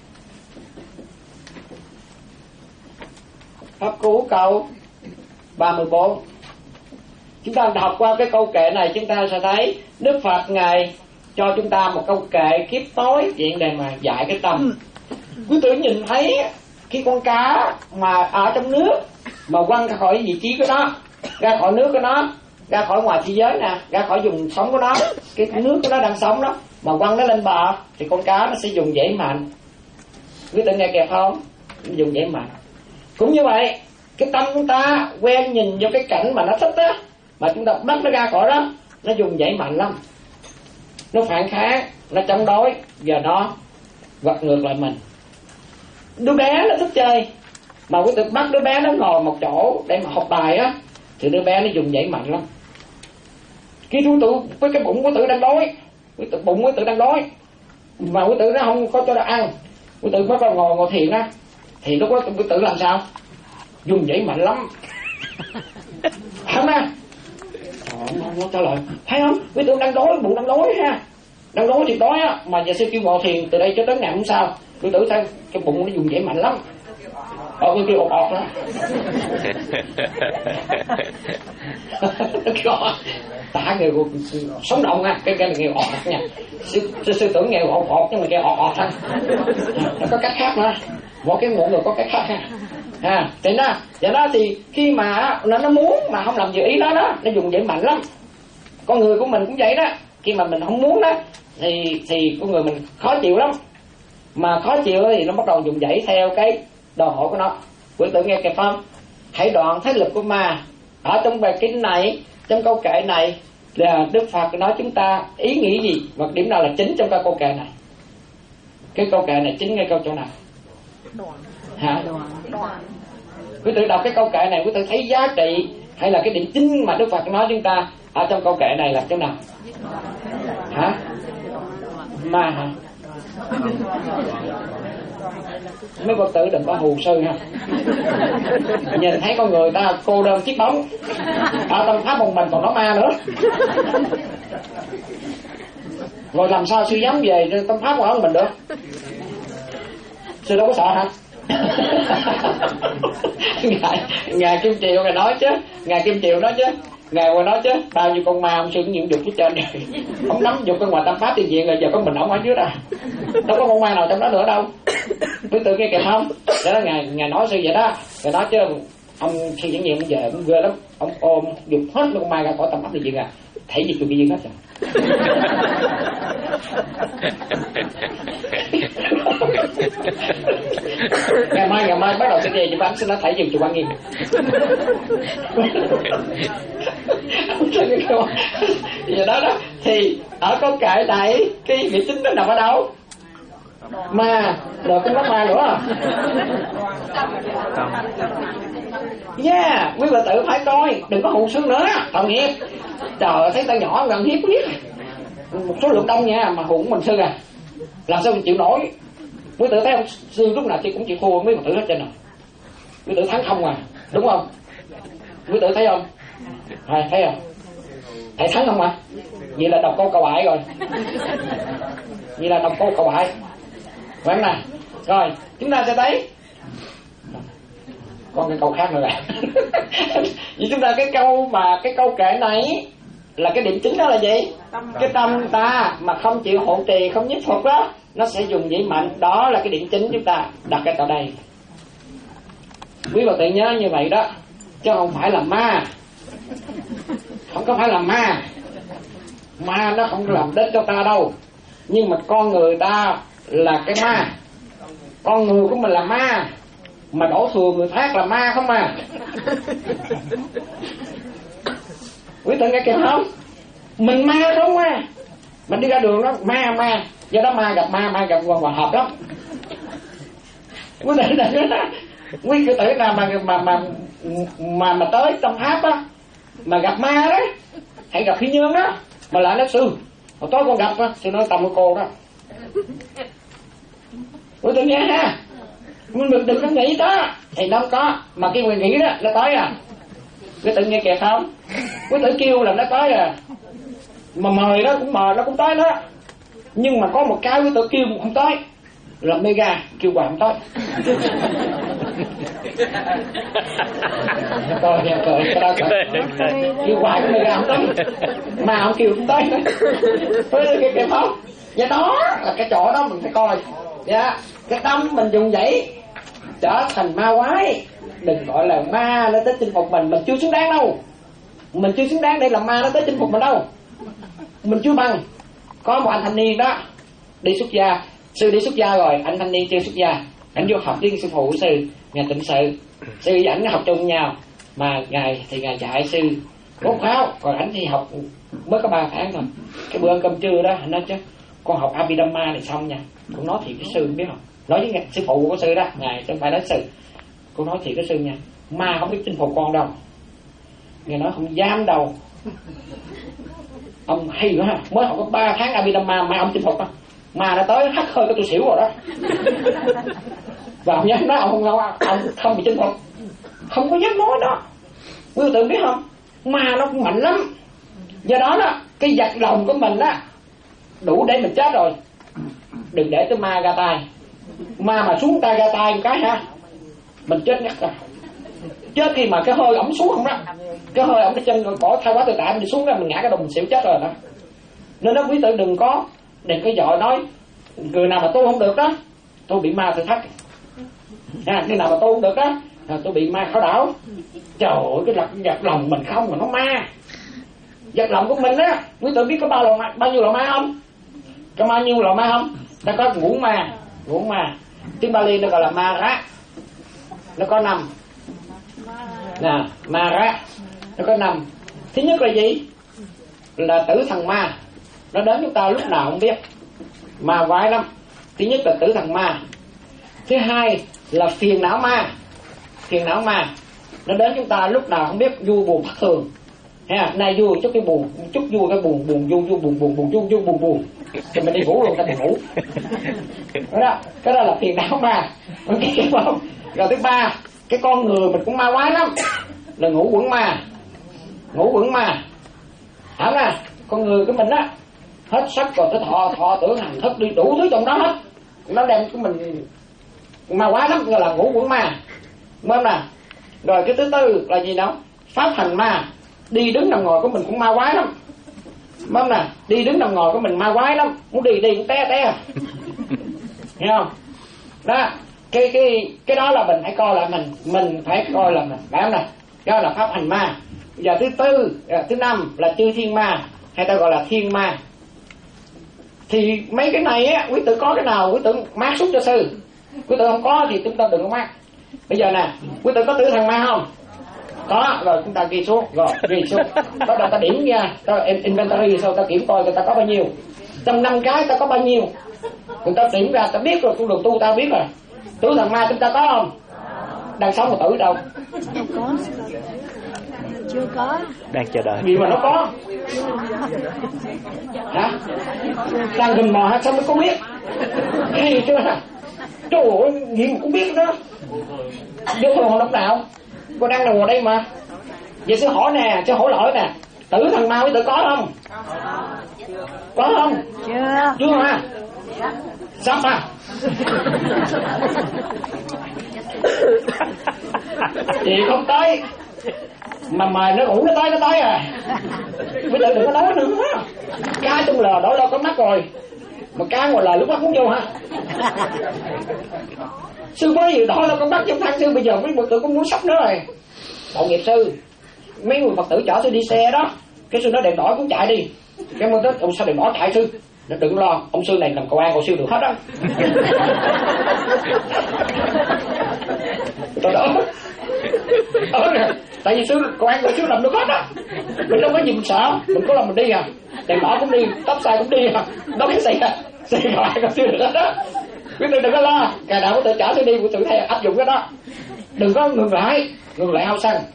Pháp Cú câu ba mươi bốn. Chúng ta đọc qua cái câu kệ này, chúng ta sẽ thấy Đức Phật Ngài cho chúng ta một câu kệ kiếp tối chuyện để mà dạy cái tâm. Quý tử nhìn thấy khi con cá mà ở trong nước mà quăng ra khỏi vị trí của nó, ra khỏi nước của nó, ra khỏi ngoài thế giới nè, ra khỏi vùng sống của nó, cái nước của nó đang sống đó, mà quăng nó lên bờ thì con cá nó sẽ dùng dãy mạnh. Quý tử nghe kịp không? Nó dùng dãy mạnh. Cũng như vậy, cái tâm chúng ta quen nhìn vô cái cảnh mà nó thích á, mà chúng ta bắt nó ra khỏi đó, nó dùng dãy mạnh lắm, nó phản kháng, nó chống đối, giờ nó vật ngược lại mình. Đứa bé nó thích chơi, mà quý tử bắt đứa bé nó ngồi một chỗ để mà học bài á, thì đứa bé nó dùng dãy mạnh lắm. Khi quý tử với cái bụng quý tử đang đói, quý tử bụng quý tử đang đói, mà quý tử nó không có cho nó ăn, quý tử bắt đầu ngồi ngồi thiền á, thì lúc đó quý tử làm sao? Dùng dãy mạnh lắm. Không á? Nó, nó trả lời, thấy không? Quý tử đang đói, bụng đang đói ha, đang đói thì đói á, mà giờ sư kêu ngồi thiền từ đây cho tới ngày hôm sau, quý tử thấy cái bụng nó dùng dãy mạnh lắm. Ờ, tôi kêu ọt ọt đó. Tả nghề sống động nha, cái cái này nghề ọt nha. Sư, sư, sư tưởng nghề ọt ọt nhưng mà nghề ọt ọt thôi. Nó có cách khác nữa, mỗi cái mỗi người có cách khác ha. À, thì đó, vậy đó thì khi mà nó nó muốn mà không làm gì ý đó đó, nó dùng dãy mạnh lắm. Con người của mình cũng vậy đó, khi mà mình không muốn đó thì thì con người mình khó chịu lắm. Mà khó chịu thì nó bắt đầu dùng dãy theo cái đòi hỏi của nó. Quý tử nghe kịp không? Hãy đoạn thế lực của ma. Ở trong bài kinh này, trong câu kệ này là Đức Phật nói chúng ta ý nghĩ gì và điểm nào là chính trong cái câu kệ này. Cái câu kệ này chính ngay câu chỗ nào? Hả? Quý tử đọc cái câu kệ này, quý tử thấy giá trị hay là cái điểm chính mà Đức Phật nói chúng ta ở trong câu kệ này là cái nào? Hả? Ma hả? Mấy Phật tử đừng có hù sư ha. Nhìn thấy con người ta cô đơn chiếc bóng, ở tâm pháp một mình còn nói ma nữa, rồi làm sao sư dám về tâm pháp của mình được? Sư đâu có sợ hả? ngài, ngài Kim Triều ngài nói chứ, ngài Kim Triều nói chứ, ngài qua nói chứ, bao nhiêu con ma ông sư cũng nhịn dục phía trên rồi, ông nắm dục cái ngoài tâm pháp thì diện rồi, giờ có mình ông ở dưới đó, đâu có con ma nào trong đó nữa đâu. Quý tử nghe kịp không? Đó là ngài ngài nói sư vậy đó, ngài nói chứ ông sư diễn nhiệm giờ cũng ghê lắm, ông ôm dục hết con ma ra khỏi tâm pháp thì diện à, thể gì tụi kia hết rồi. Ngày mai ngày mai bắt đầu sẽ về cho bạn xin nó thảy dừng cho bạn nghiêm. Giờ đó đó thì ở câu kệ này cái vị chính nó nằm ở đâu? Ma, rồi cũng có ma nữa à? Yeah, quý bà tử phải coi, đừng có hù sương nữa, tội nghiệp. Trời thấy ta nhỏ gần hiếp biết. Một số lượng đông nha, mà hù mình sư à, làm sao mình chịu nổi. Quý tử thấy ông sư lúc nào chị cũng chịu thua mấy bà tử hết trên rồi. Quý tử thắng không à, đúng không? Quý tử thấy không? Hay, thấy không? Thầy thắng không à? Vậy là đọc câu cầu bại rồi. Vậy là đọc câu cầu bại. Vậy nè. Rồi, chúng ta sẽ thấy còn cái câu khác nữa là vì chúng ta cái câu mà cái câu kệ này là cái điểm chính đó là gì? Tâm cái tâm ta mà không chịu hộ trì, không nhất phục đó, nó sẽ dùng dĩ mạnh. Đó là cái điểm chính chúng ta đặt cái tại đây. Quý Phật tử nhớ như vậy đó, chứ không phải là ma. Không có phải là ma. Ma nó không làm đất cho ta đâu. Nhưng mà con người ta là cái ma. Con người của mình là ma, mà đổ thừa người khác là ma không mà. Quý tự nghe kịp không? Mình ma đúng mà. Mình đi ra đường đó ma ma. Do đó ma gặp ma, ma gặp quần hòa hợp lắm. Quý tự là quý tự nào mà mà mà mà mà tới trong tháp á, mà gặp ma đấy, hay gặp phi nhương đó, mà lại nói sư, hồi tối con gặp á, sư nói tầm của cô đó. Quý tự nghe ha, mình đừng đừng có nghĩ đó, thì đâu có, mà cái người nghĩ đó nó tới à. Quý tự nghe kìa không? Quý tự kêu là nó tới à, mà mời nó cũng mời nó cũng tới đó. Nhưng mà có một cái quý tự kêu không tới là mega, kêu hoài không tới. Coi kìa, cười cái đó cười. Kêu hoài cái mega không tới, mà không kêu không tới. Quý tự kìa không? Và đó là cái chỗ đó mình phải coi. Dạ, cái tâm mình dùng vậy trở thành ma quái. Đừng gọi là ma nó tới chinh phục mình, mình chưa xứng đáng đâu. Mình chưa xứng đáng để làm ma nó tới chinh phục mình đâu. Mình chưa bằng. Có một anh thanh niên đó đi xuất gia, sư đi xuất gia rồi, anh thanh niên chưa xuất gia, anh vô học với sư phụ của sư, ngày tịnh sự, sư với ảnh học chung với nhau, mà ngày thì ngày dạy sư bốn pháo, còn ảnh thì học mới có ba tháng thôi. Cái bữa ăn cơm trưa đó anh nói chứ con học Abhidhamma này xong nha, con nói thiệt cái sư biết không, nói với ngày, sư phụ của sư đó, ngài trong phải nói sư, con nói thiệt cái sư nha, ma không biết chinh phục con đâu. Ngài nói không dám đâu. Ông hay quá ha, mới học có ba tháng Abhidhamma mà ông chinh phục á, mà đã tới hắt hơi cái tôi xỉu rồi đó. Và ông dám nói ông không đâu, ông không bị chinh phục, không có dám nói đó. Quý vị tự biết không, ma nó cũng mạnh lắm. Do đó đó, cái giật lòng của mình á đủ để mình chết rồi. Đừng để tới ma ra tay. Ma mà xuống tay ra tay một cái ha, mình chết nhất rồi. Chết khi mà cái hơi ổng xuống không đó, cái hơi ổng cái chân rồi bỏ thay quá tự tại mình xuống ra mình ngã cái đầu mình xỉu chết rồi đó. Nên đó quý tử đừng có đừng có dội nói người nào mà tu không được đó, tôi bị ma thử thách. À, người nào mà tu không được đó, à, tôi bị ma khảo đảo. Trời ơi, cái giật, giật lòng mình không mà nó ma. Giật lòng của mình á, quý tử biết có bao loại bao nhiêu loại ma không? Có bao nhiêu loại ma không? Ta có ngũ ma, ngũ ma. Tiếng Bali nó gọi là ma rá. Nó có năm. Nè, ma rá. Nó có năm. Thứ nhất là gì? Là tử thần ma. Nó đến chúng ta lúc nào không biết. Ma quái lắm. Thứ nhất là tử thần ma. Thứ hai là phiền não ma. Phiền não ma. Nó đến chúng ta lúc nào không biết, vui buồn thất thường. Ha, nay vui chút cái buồn, chút vui cái buồn, buồn vui vui buồn buồn buồn vui vui buồn buồn. Thì mình đi ngủ luôn, ta đi ngủ. Đó, đó, cái đó là phiền não ma. Ok không? Rồi thứ ba, cái con người mình cũng ma quái lắm. Là ngủ quẩn ma. Ngủ quẩn ma. Hả nè, con người của mình á, hết sắc rồi tới thọ, thọ tưởng hành thức đi đủ thứ trong đó hết. Nó đem của mình ma quái lắm, gọi là ngủ quẩn ma. Đúng không nè? Rồi cái thứ tư là gì đâu? Pháp hành ma. Đi đứng nằm ngồi của mình cũng ma quái lắm. Đúng không nè? Đi đứng nằm ngồi của mình ma quái lắm. Muốn đi đi cũng té té. Nghe không? Đó, cái cái cái đó là mình phải coi lại mình, mình phải coi là mình, phải không nè? Đó là pháp hành ma. Giờ thứ tư, thứ năm là chư thiên ma, hay ta gọi là thiên ma. Thì mấy cái này á, quý tử có cái nào quý tử mát xúc cho sư, quý tử không có thì chúng ta đừng có mát. Bây giờ nè, quý tử có tử thần ma không? Có, rồi chúng ta ghi xuống, rồi ghi xuống. Bắt đầu ta điểm ra, ta inventory sau ta kiểm coi người ta có bao nhiêu. Trong năm cái ta có bao nhiêu. Người ta điểm ra, ta biết rồi, tu được tu ta biết rồi. Tử thần ma chúng ta có không? Đang sống một tử đâu? Không có. Chưa có. Đang chờ đợi. Gì mà nó có? Hả? Đang hình mò hả? Sao mới có biết? Hay chưa hả? Trời ơi, gì mà cũng biết đó. Vô thường lúc nào? Cô đang ngồi đây mà. Vậy sư hỏi nè, sư hỏi lỗi nè. Tử thần ma với tử có không? Có không? Chưa. Chưa hả? Sắp à? Chị không tới. Mà mời nó ngủ nó tới nó tới à. Bây giờ đừng có nói nữa. Cá trong lò đổi lo có mắt rồi. Mà cá ngoài lò lúc mắt cũng vô hả? Sư có gì đó là con bắt trong thang sư, bây giờ mấy Phật tử cũng muốn sắp nữa rồi. Tội nghiệp sư, mấy người Phật tử chở sư đi xe đó, cái sư nói đèn đỏ cũng chạy đi. Cái mới tới ông sao đèn đỏ chạy sư, đừng lo, ông sư này làm cầu an cầu siêu được hết đó. Tôi đỡ. Ờ nè, tại vì sư cầu an cầu siêu làm được hết á. Mình đâu có gì mình sợ, mình có làm mình đi à. Đèn đỏ cũng đi, tóc sai cũng đi à. Đó cái xe, xe cầu an cầu siêu được hết đó. Quý vị đừng có lo, ngày nào có tự chở tôi đi, quý vị áp dụng cái đó. Đừng có ngừng lại, ngừng lại hao xăng.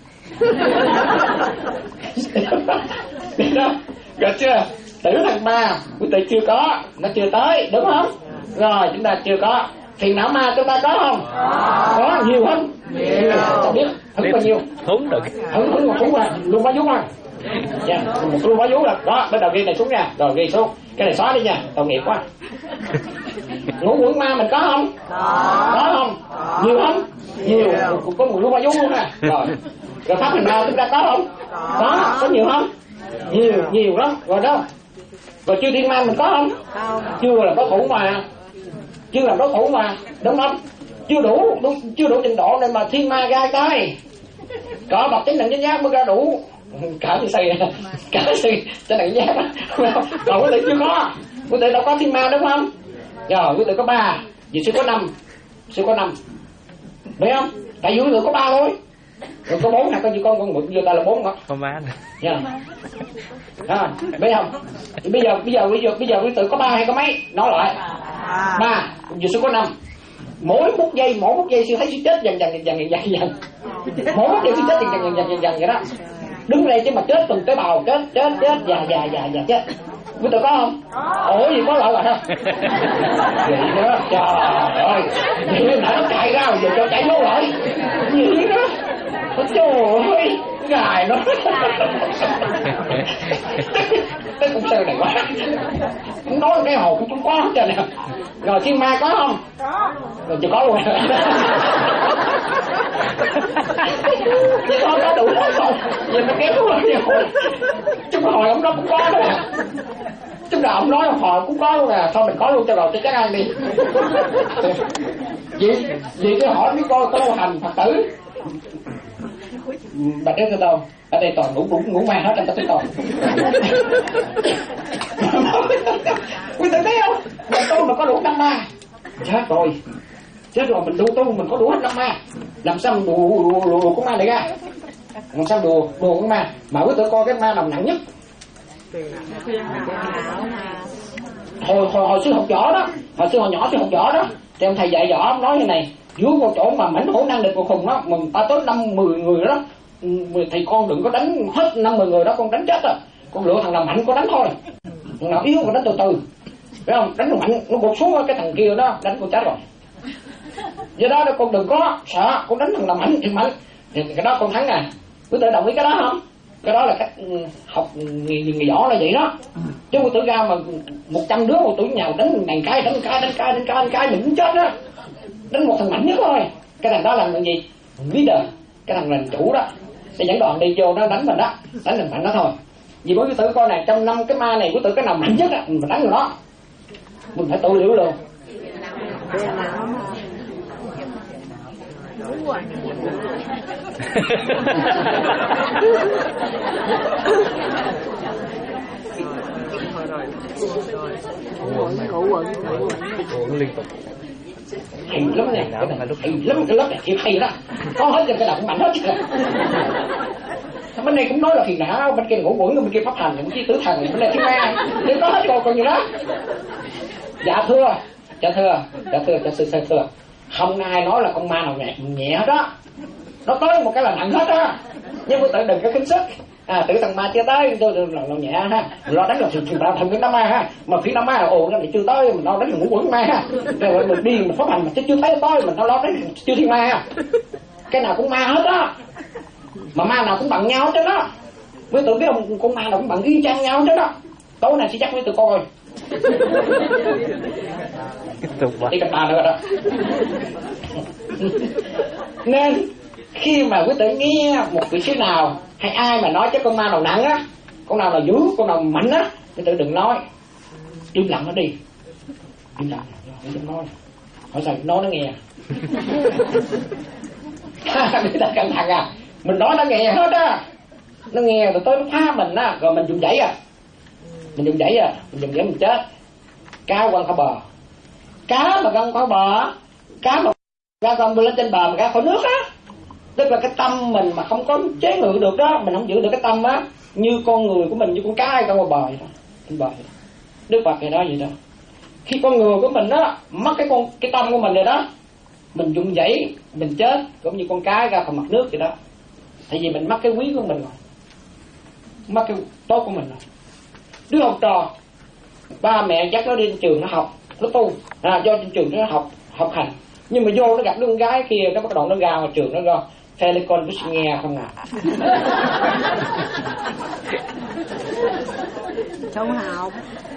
Đó, được chưa? Tử thằng ba, quý vị chưa có, nó chưa tới, đúng không? Rồi, chúng ta chưa có. Phiền não ma chúng ta có không? Có, nhiều không? Nhiều. Không biết, hứng bao nhiêu? Hứng được. Hứng, hứng, hứng qua, luôn bá vú qua. Dạ, một luôn bá vú là đó, bắt đầu ghi này xuống nha, rồi ghi xuống. Cái này xóa đi nha, tội nghiệp quá. Ngũ quẩn ma mình có không? Có không? Nhiều không? Nhiều, có một luôn bá vú luôn nè. Rồi, rồi pháp hình ma chúng ta có không? Có, có nhiều không? Nhiều, nhiều lắm, rồi đâu? Rồi chư thiên ma mình có không? Chưa là đối thủ mà. Chưa làm đối thủ mà, đúng không? Chưa đủ, đúng, chưa đủ trình độ nên mà thiên ma ra tới. Có bậc chánh đẳng chánh giác mới ra đủ. Cả như xây, cả xây chánh đẳng chánh giác đó. Còn quý vị chưa có, quý vị đâu có thiên ma đúng không? Rồi quý vị có ba, vì sư có năm, sư có năm, biết không? Tại vì quý vị có ba thôi. Rồi có bốn hả? Có như con con mượn vô ta là bốn không? Con má này. Dạ. À, biết không? Thì bây giờ bây giờ bây giờ bây giờ quý vị có ba hay có mấy? Nói lại. Ba, giờ sư có năm. Mỗi phút giây, mỗi phút giây sư thấy sư chết dần dần dần dần dần dần. Mỗi phút giây sư chết dần dần dần dần dần dần vậy đó. Đứng đây chứ mà chết từng tế bào chết chết chết già già già già chết. Quý vị có không? Ủa gì có lợi rồi ha? Vậy đó, trời ơi. Vậy nãy nó chạy ra rồi giờ cho chạy vô lại. Gì đó. Trời ơi, gài nó. Cái công sư này quá. Nói cái hồ cũng không có hết trơn nè. Rồi thiên ma có không? Có. Rồi chưa có luôn. Vậy thôi có đủ hết rồi. Vậy mà kéo luôn đi hồi. Chúng hồi ông đó cũng có nữa nè. Chúng là ông nói hồi cũng có luôn nè. Thôi mình có luôn cho rồi cho chắc ăn đi. Vậy, vậy tôi hỏi mấy cô tu hành Phật tử. Bà Đức Thế Tôn ở đây toàn ngủ ngủ ngủ ma hết, anh ta thấy toàn. Quý vị thấy không? Mình tu mà có đủ năm ma, chết rồi, chết rồi. Mình tu tu mình có đủ hết năm ma, làm sao mình đùa đùa đùa, đùa con ma này ra? Làm sao đùa đùa con ma? Mà quý vị coi cái ma nào nặng nhất? Hồi hồi hồi xưa học võ đó, hồi xưa hồi nhỏ xưa học võ đó, thì ông thầy dạy võ ông nói như này. Dưới một chỗ mà mảnh hổ năng địch của khùng đó, mình ta tới năm mười người đó, thì con đừng có đánh hết năm mười người đó, con đánh chết rồi. Con lựa thằng nào mạnh con đánh thôi, thằng nào yếu con đánh từ từ, phải không? Đánh mạnh nó gục xuống cái thằng kia đó, đánh con chết rồi. Do đó con đừng có sợ, con đánh thằng nào mạnh thì mạnh, thì cái đó con thắng nè. Quý tử đồng ý cái đó không? Cái đó là cách học người, người võ là vậy đó. Chứ quý tử ra mà một trăm đứa một tuổi nhào đánh đàn cái đánh cái đánh cái đánh cái đánh cái mình cũng chết đó. Đánh một thằng mạnh nhất thôi. Cái thằng đó là người gì? Leader. Cái thằng làm chủ đó. Để dẫn đoàn đi vô nó đánh mình đó. Đánh thằng mạnh đó thôi. Vì bởi quý tử coi này, trong năm cái ma này quý tử cái nào mạnh nhất á, mình phải đánh người đó. Mình phải tự liễu luôn. Cổ quẩn Quẩn liên tục. Hay lắm nè, cái này hay lắm, cái lớp này thiệt hay đó. Có hết cho cái nào cũng mạnh hết chứ. Bên này cũng nói là phiền não, bên kia ngủ quẩn, bên kia pháp hành, bên kia tử thần, bên này thiên ma, đều có hết rồi còn nhiều đó. Dạ thưa, dạ thưa, dạ thưa, dạ sư sư thưa. Không ai nói là con ma nào nhẹ nhẹ hết đó. Nó tới một cái là nặng hết á. Nhưng mà tự đừng có khinh sức. À, tự thằng ma chưa tới, tôi là nó nhẹ ha. Mình lo đánh là thằng thằng thằng cái ma ha. Mà phía năm ma là ồ nó chưa tới, mình lo đánh là ngũ quẩn ma ha. Rồi mình đi mình pháp hành mà chứ chưa thấy tới, mình lo đánh chưa thiên ma ha. Cái nào cũng ma hết á. Mà ma nào cũng bằng nhau hết đó. Với tụi biết không, con ma nào cũng bằng y chang nhau hết đó. Tối nay sẽ chắc với tụi coi. Đi cặp bà nữa đó. Nên khi mà quý tử nghe một vị sư nào hay ai mà nói chứ con ma nào nặng á, con nào là dữ, con nào mạnh á, quý tử đừng nói, im lặng nó đi, im lặng, đừng nói. Hỏi sao? Nói nó nghe. Người ta cẩn thận à, mình nói nó nghe hết á, nó nghe rồi tới nó phá mình á, rồi mình dùng dãy à, mình dùng dãy à, mình dùng dãy mình chết. Cá quăng khỏi bờ, cá mà quăng khỏi bờ, cá mà cá quăng lên trên bờ mà cá khỏi nước á, tức là cái tâm mình mà không có chế ngự được đó, mình không giữ được cái tâm á, như con người của mình, như con cá quăng qua bờ vậy đó, trên bờ vậy đó. Đức Phật này nói vậy đó, khi con người của mình á mất cái con cái tâm của mình rồi đó, mình dùng dãy mình chết cũng như con cá ra khỏi mặt nước vậy đó. Tại vì mình mất cái quý của mình rồi, mất cái tốt của mình rồi. Đứa học trò, ba mẹ dắt nó đi trên trường nó học, nó tu, à, do trên trường nó học học hành, nhưng mà vô nó gặp đứa con gái kia, nó bắt đầu nó ra ngoài trường nó ra phe lên con biết nghe không à. Trong học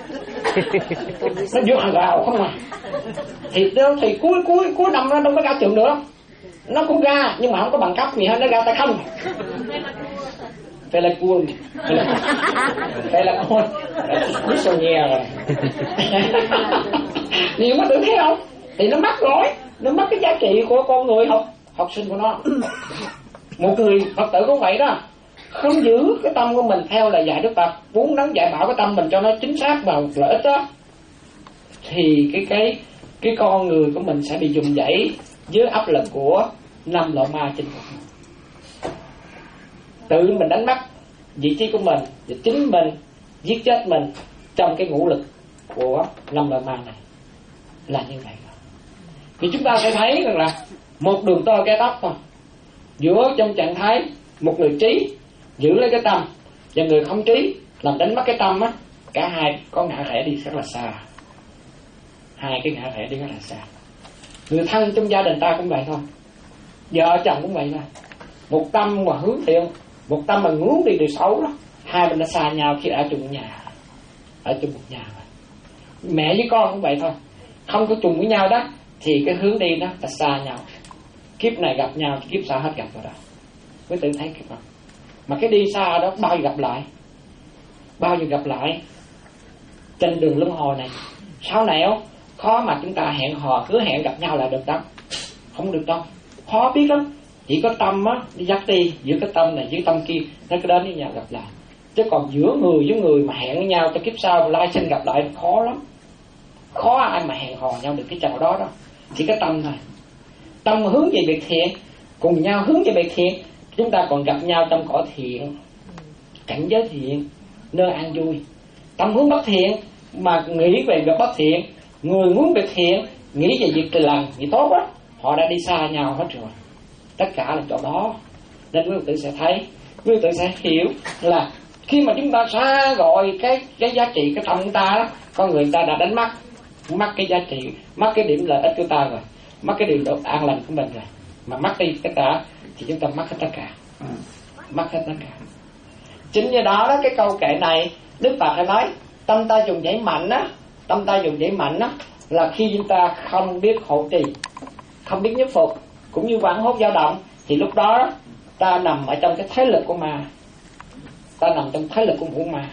nó vô hàng rào không à. Thì thì cuối cuối cuối năm nó đâu có ra trường nữa, nó cũng ra nhưng mà không có bằng cấp gì hết, nó ra tay không. Phải là cuồng, phải là con, biết sao nghe rồi. Nhiều quá tự thấy không? Thì nó mất rồi, nó mất cái giá trị của con người học học sinh của nó. Một người Phật tử cũng vậy đó, không giữ cái tâm của mình theo lời dạy Đức Phật, muốn nắng dạy bảo cái tâm mình cho nó chính xác và lợi ích đó, thì cái cái cái con người của mình sẽ bị dùng dãy dưới áp lực của năm loại ma chinh phục. Tự mình đánh mất vị trí của mình và chính mình giết chết mình trong cái ngũ lực của năm loại ma này là như vậy. Thì chúng ta sẽ thấy rằng là một đường tơ cái tóc thôi, giữa trong trạng thái một người trí giữ lấy cái tâm và người không trí làm đánh mất cái tâm á, cả hai có ngã rẽ đi rất là xa, hai cái ngã rẽ đi rất là xa. Người thân trong gia đình ta cũng vậy thôi, vợ chồng cũng vậy thôi, một tâm mà hướng thiện, một tâm mà hướng đi điều xấu đó, hai bên đã xa nhau khi ở chung một nhà, ở chung một nhà. Mẹ với con cũng vậy thôi, không có chung với nhau đó thì cái hướng đi đó là xa nhau, kiếp này gặp nhau thì kiếp sau hết gặp rồi đó. Mới tự thấy cái không, mà cái đi xa đó bao giờ gặp lại, bao giờ gặp lại trên đường luân hồi này. Sau này không khó mà chúng ta hẹn hò hứa hẹn gặp nhau lại được đâu, không được đâu, khó biết lắm. Chỉ có tâm á đi dắt đi, giữa cái tâm này với tâm kia nó cứ đến với nhau gặp lại, chứ còn giữa người với người mà hẹn với nhau cho kiếp sau lai sinh gặp lại khó lắm, khó ai mà hẹn hò nhau được cái chỗ đó đó. Chỉ có tâm thôi, tâm hướng về việc thiện, cùng nhau hướng về việc thiện, chúng ta còn gặp nhau trong cõi thiện, cảnh giới thiện, nơi an vui. Tâm hướng bất thiện mà nghĩ về việc bất thiện, người muốn việc thiện nghĩ về việc lành, việc tốt á, họ đã đi xa nhau hết rồi. Tất cả là chỗ đó. Nên quý vị tự sẽ thấy, quý vị tự sẽ hiểu là khi mà chúng ta xa gọi cái cái giá trị cái tâm chúng ta đó, con người ta đã đánh mất mất cái giá trị, mất cái điểm lợi ích của ta rồi, mất cái điểm độ an lành của mình rồi, mà mất đi tất cả thì chúng ta mất hết tất cả, mất hết tất cả. Chính như đó đó, cái câu kệ này Đức Phật đã nói tâm ta dùng dãy mạnh á, tâm ta dùng dãy mạnh á là khi chúng ta không biết hộ trì, không biết nhất phục, cũng như vạn hốt dao động, thì lúc đó ta nằm ở trong cái thế lực của ma, ta nằm trong thế lực của ngũ ma,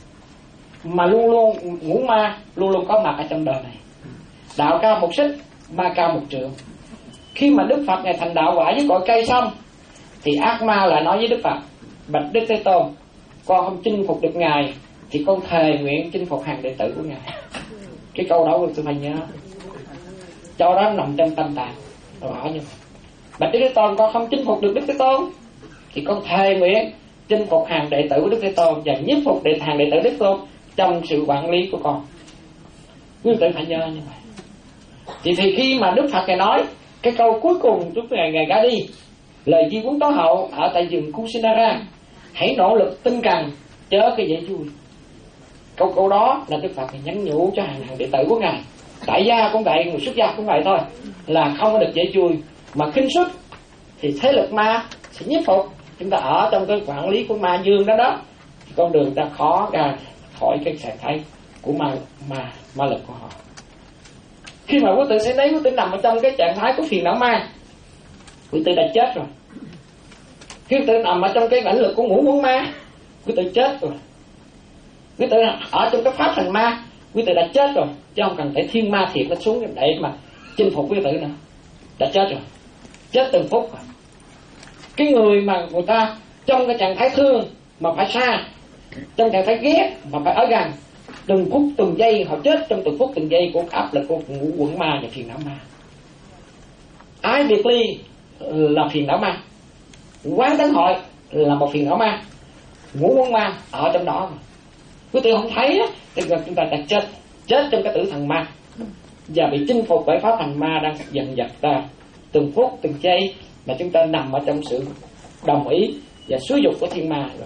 mà luôn luôn ngũ ma luôn luôn có mặt ở trong đời này. Đạo cao một xích, ma cao một trượng. Khi mà Đức Phật ngài thành đạo quả với cội cây xong, thì ác ma lại nói với Đức Phật: bạch Đức Thế Tôn, con không chinh phục được ngài thì con thề nguyện chinh phục hàng đệ tử của ngài. Cái câu đó tôi phải nhớ, câu đó nằm trong tâm tạng. Tôi hỏi như bạch Đức Thế Tôn, con không chinh phục được Đức Thế Tôn thì con thề nguyện chinh phục hàng đệ tử của Đức Thế Tôn và nhiếp phục đệ hàng đệ tử Đức Thế Tôn trong sự quản lý của con. Quý vị phải nhớ như vậy. Thì, thì khi mà Đức Phật ngài nói cái câu cuối cùng lúc ngày ngày ra đi, lời di huấn tối hậu ở tại vườn Kusinara, hãy nỗ lực tinh cần chớ cái dễ vui. Câu câu đó là Đức Phật ngài nhắn nhủ cho hàng hàng đệ tử của ngài. Tại gia cũng vậy, người xuất gia cũng vậy thôi, là không có được dễ vui mà khinh suất thì thế lực ma sẽ nhiếp phục. Chúng ta ở trong cái quản lý của ma dương đó đó, thì con đường ta khó ra khỏi cái trạng thái của ma ma ma lực của họ. Khi mà quý tử sẽ thấy quý tử nằm ở trong cái trạng thái của phiền não ma, quý tử đã chết rồi. Khi quý tử nằm ở trong cái lãnh lực của ngũ muôn ma, quý tử chết rồi. Quý tử ở trong cái pháp thành ma, quý tử đã chết rồi, chứ không cần phải thiên ma thiệt nó xuống để mà chinh phục quý tử nữa, đã chết rồi, chết từng phút rồi. Cái người mà người ta trong cái trạng thái thương mà phải xa, trong trạng thái ghét mà phải ở gần, từng phút từng giây họ chết trong từng phút từng giây của áp lực của ngũ quẩn ma và phiền não ma. Ái biệt ly là phiền não ma, quán tánh hội là một phiền não ma, ngũ quẩn ma ở trong đó mà quý tử không thấy á, thì chúng ta đã chết chết trong cái tử thần ma và bị chinh phục bởi pháp hành ma đang dần dật ta từng phút từng giây, mà chúng ta nằm ở trong sự đồng ý và xúi dục của thiên ma rồi.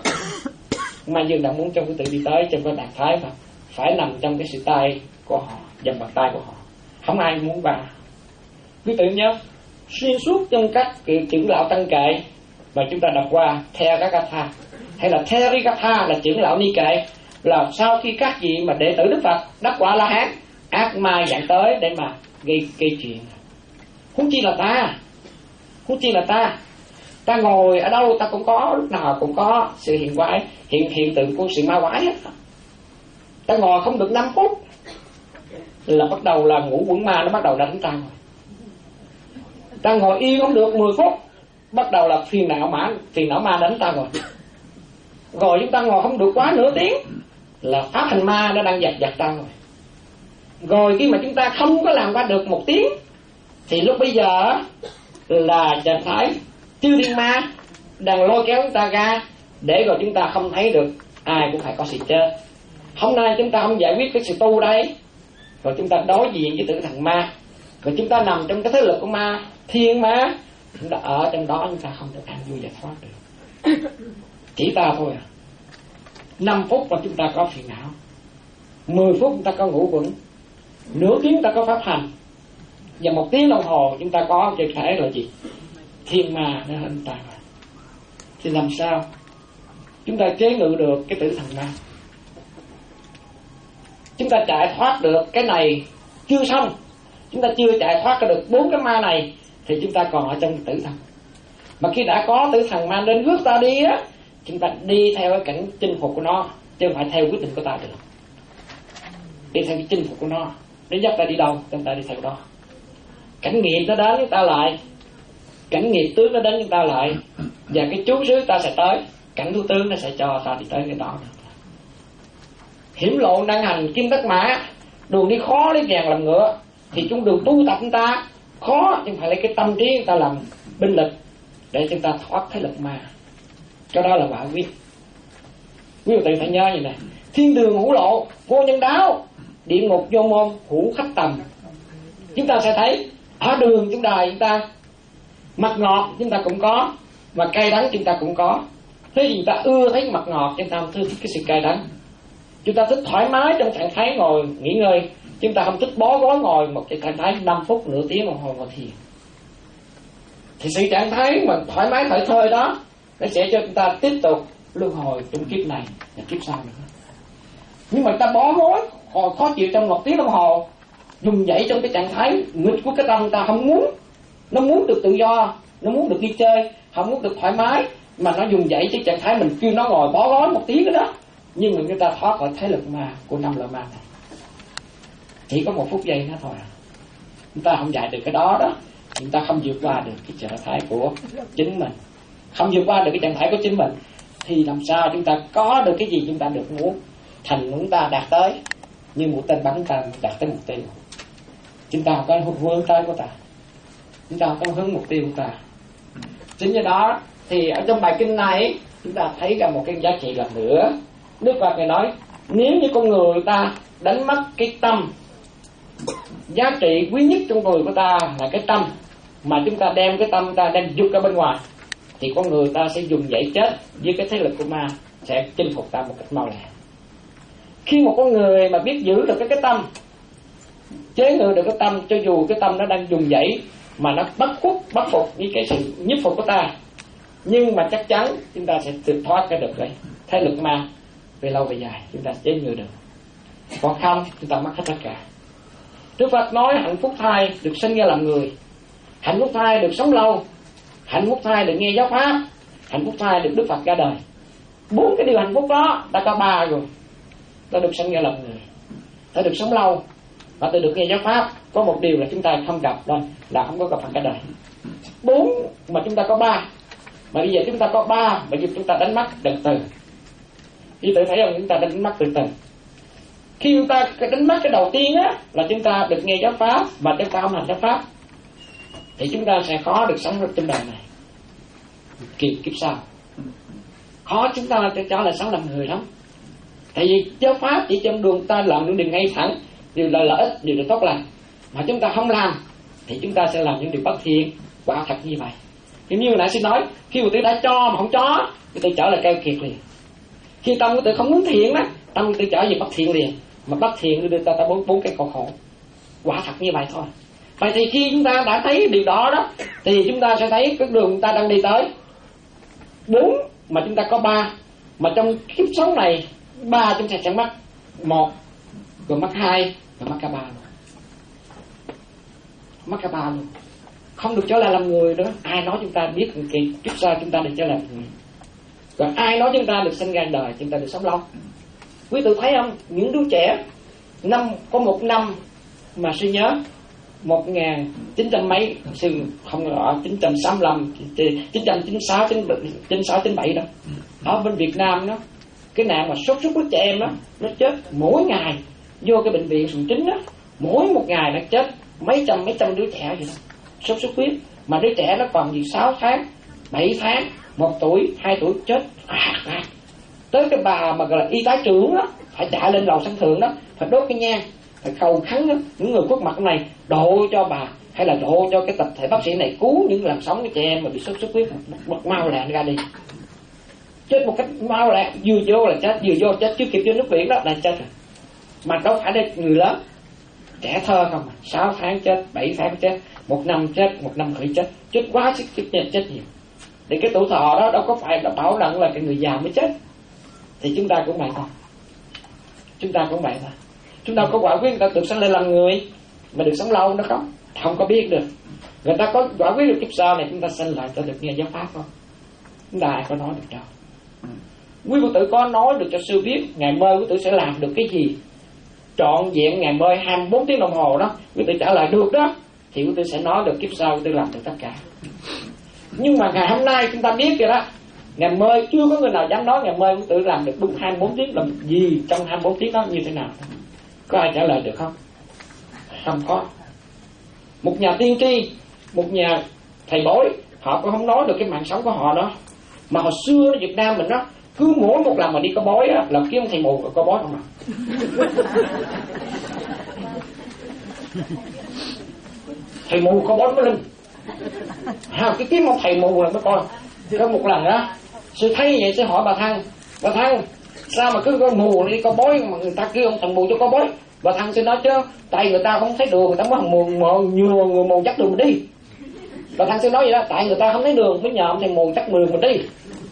Ma dương đã muốn trong quý tử đi tới trong cái trạng thái mà phải nằm trong cái sự tay của họ, dòng bàn tay của họ, không ai muốn vào. Quý tử nhớ xuyên suốt trong các trưởng lão tăng kệ mà chúng ta đọc qua Theragatha hay là Therigatha là trưởng lão ni kệ, là sau khi các vị mà đệ tử Đức Phật đắc quả La Hán, ác ma dẫn tới để mà gây gây chuyện. Huống chi là ta, huống chi là ta, ta ngồi ở đâu ta cũng có, lúc nào cũng có sự hiện quái, hiện hiện tượng của sự ma quái hết. Ta ngồi không được năm phút là bắt đầu là ngũ quẩn ma nó bắt đầu đánh ta rồi. Ta ngồi yên không được mười phút, bắt đầu là phiền não ma, phiền não ma đánh ta rồi. Rồi chúng ta ngồi không được quá nửa tiếng là pháp hành ma nó đang giật giật ta rồi. Rồi khi mà chúng ta không có làm qua được một tiếng thì lúc bây giờ là trạng thái chư thiên ma đang lôi kéo chúng ta ra để rồi chúng ta không thấy được ai cũng phải có sự chết. Hôm nay chúng ta không giải quyết cái sự tu đây, rồi chúng ta đối diện với tử thần ma, rồi chúng ta nằm trong cái thế lực của ma thiên ma, chúng ta ở trong đó chúng ta không được an vui giải thoát được. Chỉ ta thôi à. Năm phút mà chúng ta có phiền não, mười phút chúng ta có ngũ quẩn, nửa tiếng chúng ta có pháp hành, và một tiếng đồng hồ chúng ta có cái thể là gì? Thiên ma nó hơn ta. Thì làm sao chúng ta chế ngự được cái tử thần ma? Chúng ta chạy thoát được cái này chưa xong, chúng ta chưa chạy thoát được bốn cái ma này thì chúng ta còn ở trong tử thần. Mà khi đã có tử thần ma đến rước ta đi á, chúng ta đi theo cái cảnh chinh phục của nó, chứ không phải theo quyết định của ta được. Đi theo cái chinh phục của nó, nó dắt ta đi đâu chúng ta đi theo đó. Cảnh nghiệp nó đến chúng ta lại, cảnh nghiệp tướng nó đến chúng ta lại, và cái chú xứ ta sẽ tới, cảnh thủ tướng nó sẽ cho ta đi tới cái đó. Hiểm lộ đang hành kim tất mã, đường đi khó lấy vàng làm ngựa, thì chúng đường tu tập chúng ta khó, nhưng phải lấy cái tâm trí chúng ta làm binh lực để chúng ta thoát thế lực ma. Cái đó là quả quyết. Quý vị phải nhớ như này: thiên đường hữu lộ, vô nhân đáo, địa ngục vô môn, hữu khách tầm. Chúng ta sẽ thấy ở đường chúng đời chúng ta, mặt ngọt chúng ta cũng có, và cay đắng chúng ta cũng có. Thế thì chúng ta ưa thấy mặt ngọt, chúng ta không thích cái sự cay đắng. Chúng ta thích thoải mái trong trạng thái ngồi nghỉ ngơi, chúng ta không thích bó gối ngồi một cái trạng thái năm phút nửa tiếng đồng hồ ngồi thiền. Thì sự trạng thái mà thoải mái thở thơi đó nó sẽ cho chúng ta tiếp tục luân hồi trong kiếp này và kiếp sau nữa. Nhưng mà ta bó gối hồi khó chịu trong một tiếng đồng hồ, dùng dậy trong cái trạng thái nghịch của cái tâm ta không muốn, nó muốn được tự do, nó muốn được đi chơi, không muốn được thoải mái, mà nó dùng dậy cái trạng thái mình kêu nó ngồi bó gối một tiếng đó, nhưng mà chúng ta thoát khỏi thế lực ma của năm loại ma này. Chỉ có một phút giây nữa thôi à. Chúng ta không dạy được cái đó đó, chúng ta không vượt qua được cái trạng thái của chính mình, không vượt qua được cái trạng thái của chính mình, thì làm sao chúng ta có được cái gì chúng ta được muốn, thành chúng ta đạt tới như mũi tên bắn ta đạt tới mục tiêu. Chúng ta có hướng tới của ta, chúng ta có hướng mục tiêu của ta. Chính do đó thì ở trong bài kinh này chúng ta thấy ra một cái giá trị lần nữa. Đức Phật Ngài nói nếu như con người ta đánh mất cái tâm, giá trị quý nhất trong người của ta là cái tâm, mà chúng ta đem cái tâm ta đem dục ra bên ngoài, thì con người ta sẽ dùng dãy chết với cái thế lực của ma sẽ chinh phục ta một cách mau lẹ. Khi một con người mà biết giữ được cái cái tâm, chế ngự được cái tâm, cho dù cái tâm nó đang dùng dãy mà nó bất khuất bất phục với cái sự nhiếp phục của ta, nhưng mà chắc chắn chúng ta sẽ tự thoát ra được cái thế lực ma về lâu về dài, chúng ta chế ngự được. Còn không chúng ta mất hết tất cả. Đức Phật nói hạnh phúc thai được sinh ra làm người, hạnh phúc thai được sống lâu, hạnh phúc thai được nghe giáo pháp, hạnh phúc thai được Đức Phật ra đời. Bốn cái điều hạnh phúc đó đã có ba rồi. Ta được sinh ra làm người, ta được sống lâu, họ tự được nghe giáo pháp. Có một điều là chúng ta không gặp đây, là không có gặp phần cả đời. Bốn mà chúng ta có ba, mà bây giờ chúng ta có ba, mà chúng ta đánh mắt từ từ. Quý tự thấy không, chúng ta đánh mắt từ từ. Khi chúng ta đánh mắt cái đầu tiên á, là chúng ta được nghe giáo pháp mà chúng ta không hành giáo pháp, thì chúng ta sẽ khó được sống trên đời này. Kiếp kiếp sau khó chúng ta cho là sống làm người lắm. Tại vì giáo pháp chỉ trong đường ta làm những điều ngay thẳng, điều là lợi ích, điều là tốt lành, mà chúng ta không làm thì chúng ta sẽ làm những điều bất thiện. Quả thật như vậy. Thì như nãy xin nói, khi quý tử đã cho mà không cho, quý tử trở lại keo kiệt liền. Khi tâm quý tử không muốn thiện á, tâm quý tử trở về bất thiện liền. Mà bất thiện đưa ta ta bốn bốn cái khổ khổ. Quả thật như vậy thôi. Vậy thì khi chúng ta đã thấy điều đó đó, thì chúng ta sẽ thấy cái đường chúng ta đang đi tới. Bốn mà chúng ta có ba, mà trong kiếp sống này ba chúng ta sẽ mắc một, rồi mắc hai, rồi mắc cả ba luôn. Mắc cả ba luôn. Không được trở lại làm người nữa. Ai nói chúng ta biết kỳ kiếp sau chúng ta được trở lại làm người. Rồi ai nói chúng ta được sinh ra đời, chúng ta được sống lâu. Quý tự thấy không, những đứa trẻ năm có một năm mà sư nhớ một nghìn chín trăm mấy, sư không rõ, chín trăm sáu mươi lăm, chín trăm chín mươi sáu, chín trăm sáu mươi bảy đó. Ở bên Việt Nam đó, cái nạn mà sốt xuất huyết trẻ em đó, nó chết mỗi ngày vô cái bệnh viện Sùng Chính đó, mỗi một ngày nó chết mấy trăm mấy trăm đứa trẻ vậy đó, sốt xuất huyết. Mà đứa trẻ nó còn gì sáu tháng, bảy tháng, một tuổi, hai tuổi chết à, à. Tới cái bà mà gọi là y tá trưởng đó, phải chạy lên lầu sân thượng đó, phải đốt cái nhang, phải cầu khấn đó, những người khuất mặt này độ cho bà, hay là độ cho cái tập thể bác sĩ này cứu những làm sống cái trẻ em mà bị sốt xuất huyết, một mau lẹ ra đi, chết một cách mau lẹ, vừa vô là chết, vừa vô chết, chưa kịp vô nước biển đó là chết rồi. Mà đâu phải đây người lớn, trẻ thơ không, à. sáu tháng chết, bảy tháng chết, một năm chết, một năm khởi chết, chết quá sức chết chết chết nhiều. Thì cái tuổi thọ đó đâu có phải là bảo đảm là cái người già mới chết. Thì chúng ta cũng vậy thôi, chúng ta cũng vậy thôi. Chúng ta có quả quyết người ta được sinh lên làm người mà được sống lâu đó không? Không có biết được. Người ta có quả quyết được kiếp sau này chúng ta sinh lại ta được nghe giáo pháp không? Chúng ta ai có nói được đâu. Quý Phật tử có nói được cho sư biết ngày mai quý tử sẽ làm được cái gì trọn vẹn ngày mai hai mươi bốn tiếng đồng hồ đó, quý tử trả lời được đó, thì quý tử sẽ nói được kiếp sau quý tử làm được tất cả. Nhưng mà ngày hôm nay chúng ta biết rồi đó, ngày mai chưa có người nào dám nói ngày mai quý tử làm được đúng hai mươi bốn tiếng, làm gì trong hai mươi bốn tiếng đó như thế nào. Có ai trả lời được không? Không có. Một nhà tiên tri, một nhà thầy bói, họ cũng không nói được cái mạng sống của họ đó. Mà hồi xưa ở Việt Nam mình đó, cứ mỗi một lần mà đi có bói á, là kiếm thầy mù có bói không à. Thầy mù có bói mới linh. À, cái kiếm một thầy mù là mới coi. Có một lần đó, sư thấy vậy sư hỏi bà Thăng, bà Thăng sao mà cứ có mù đi có bói mà người ta kêu ông thằng mù cho có bói. Bà Thăng sư nói chứ tại người ta không thấy đường, người ta mới thằng mù nhừa người mù dắt đường mình đi. Bà Thăng sư nói vậy đó, tại người ta không thấy đường mới nhờ ông thằng mù dắt đường mình đi.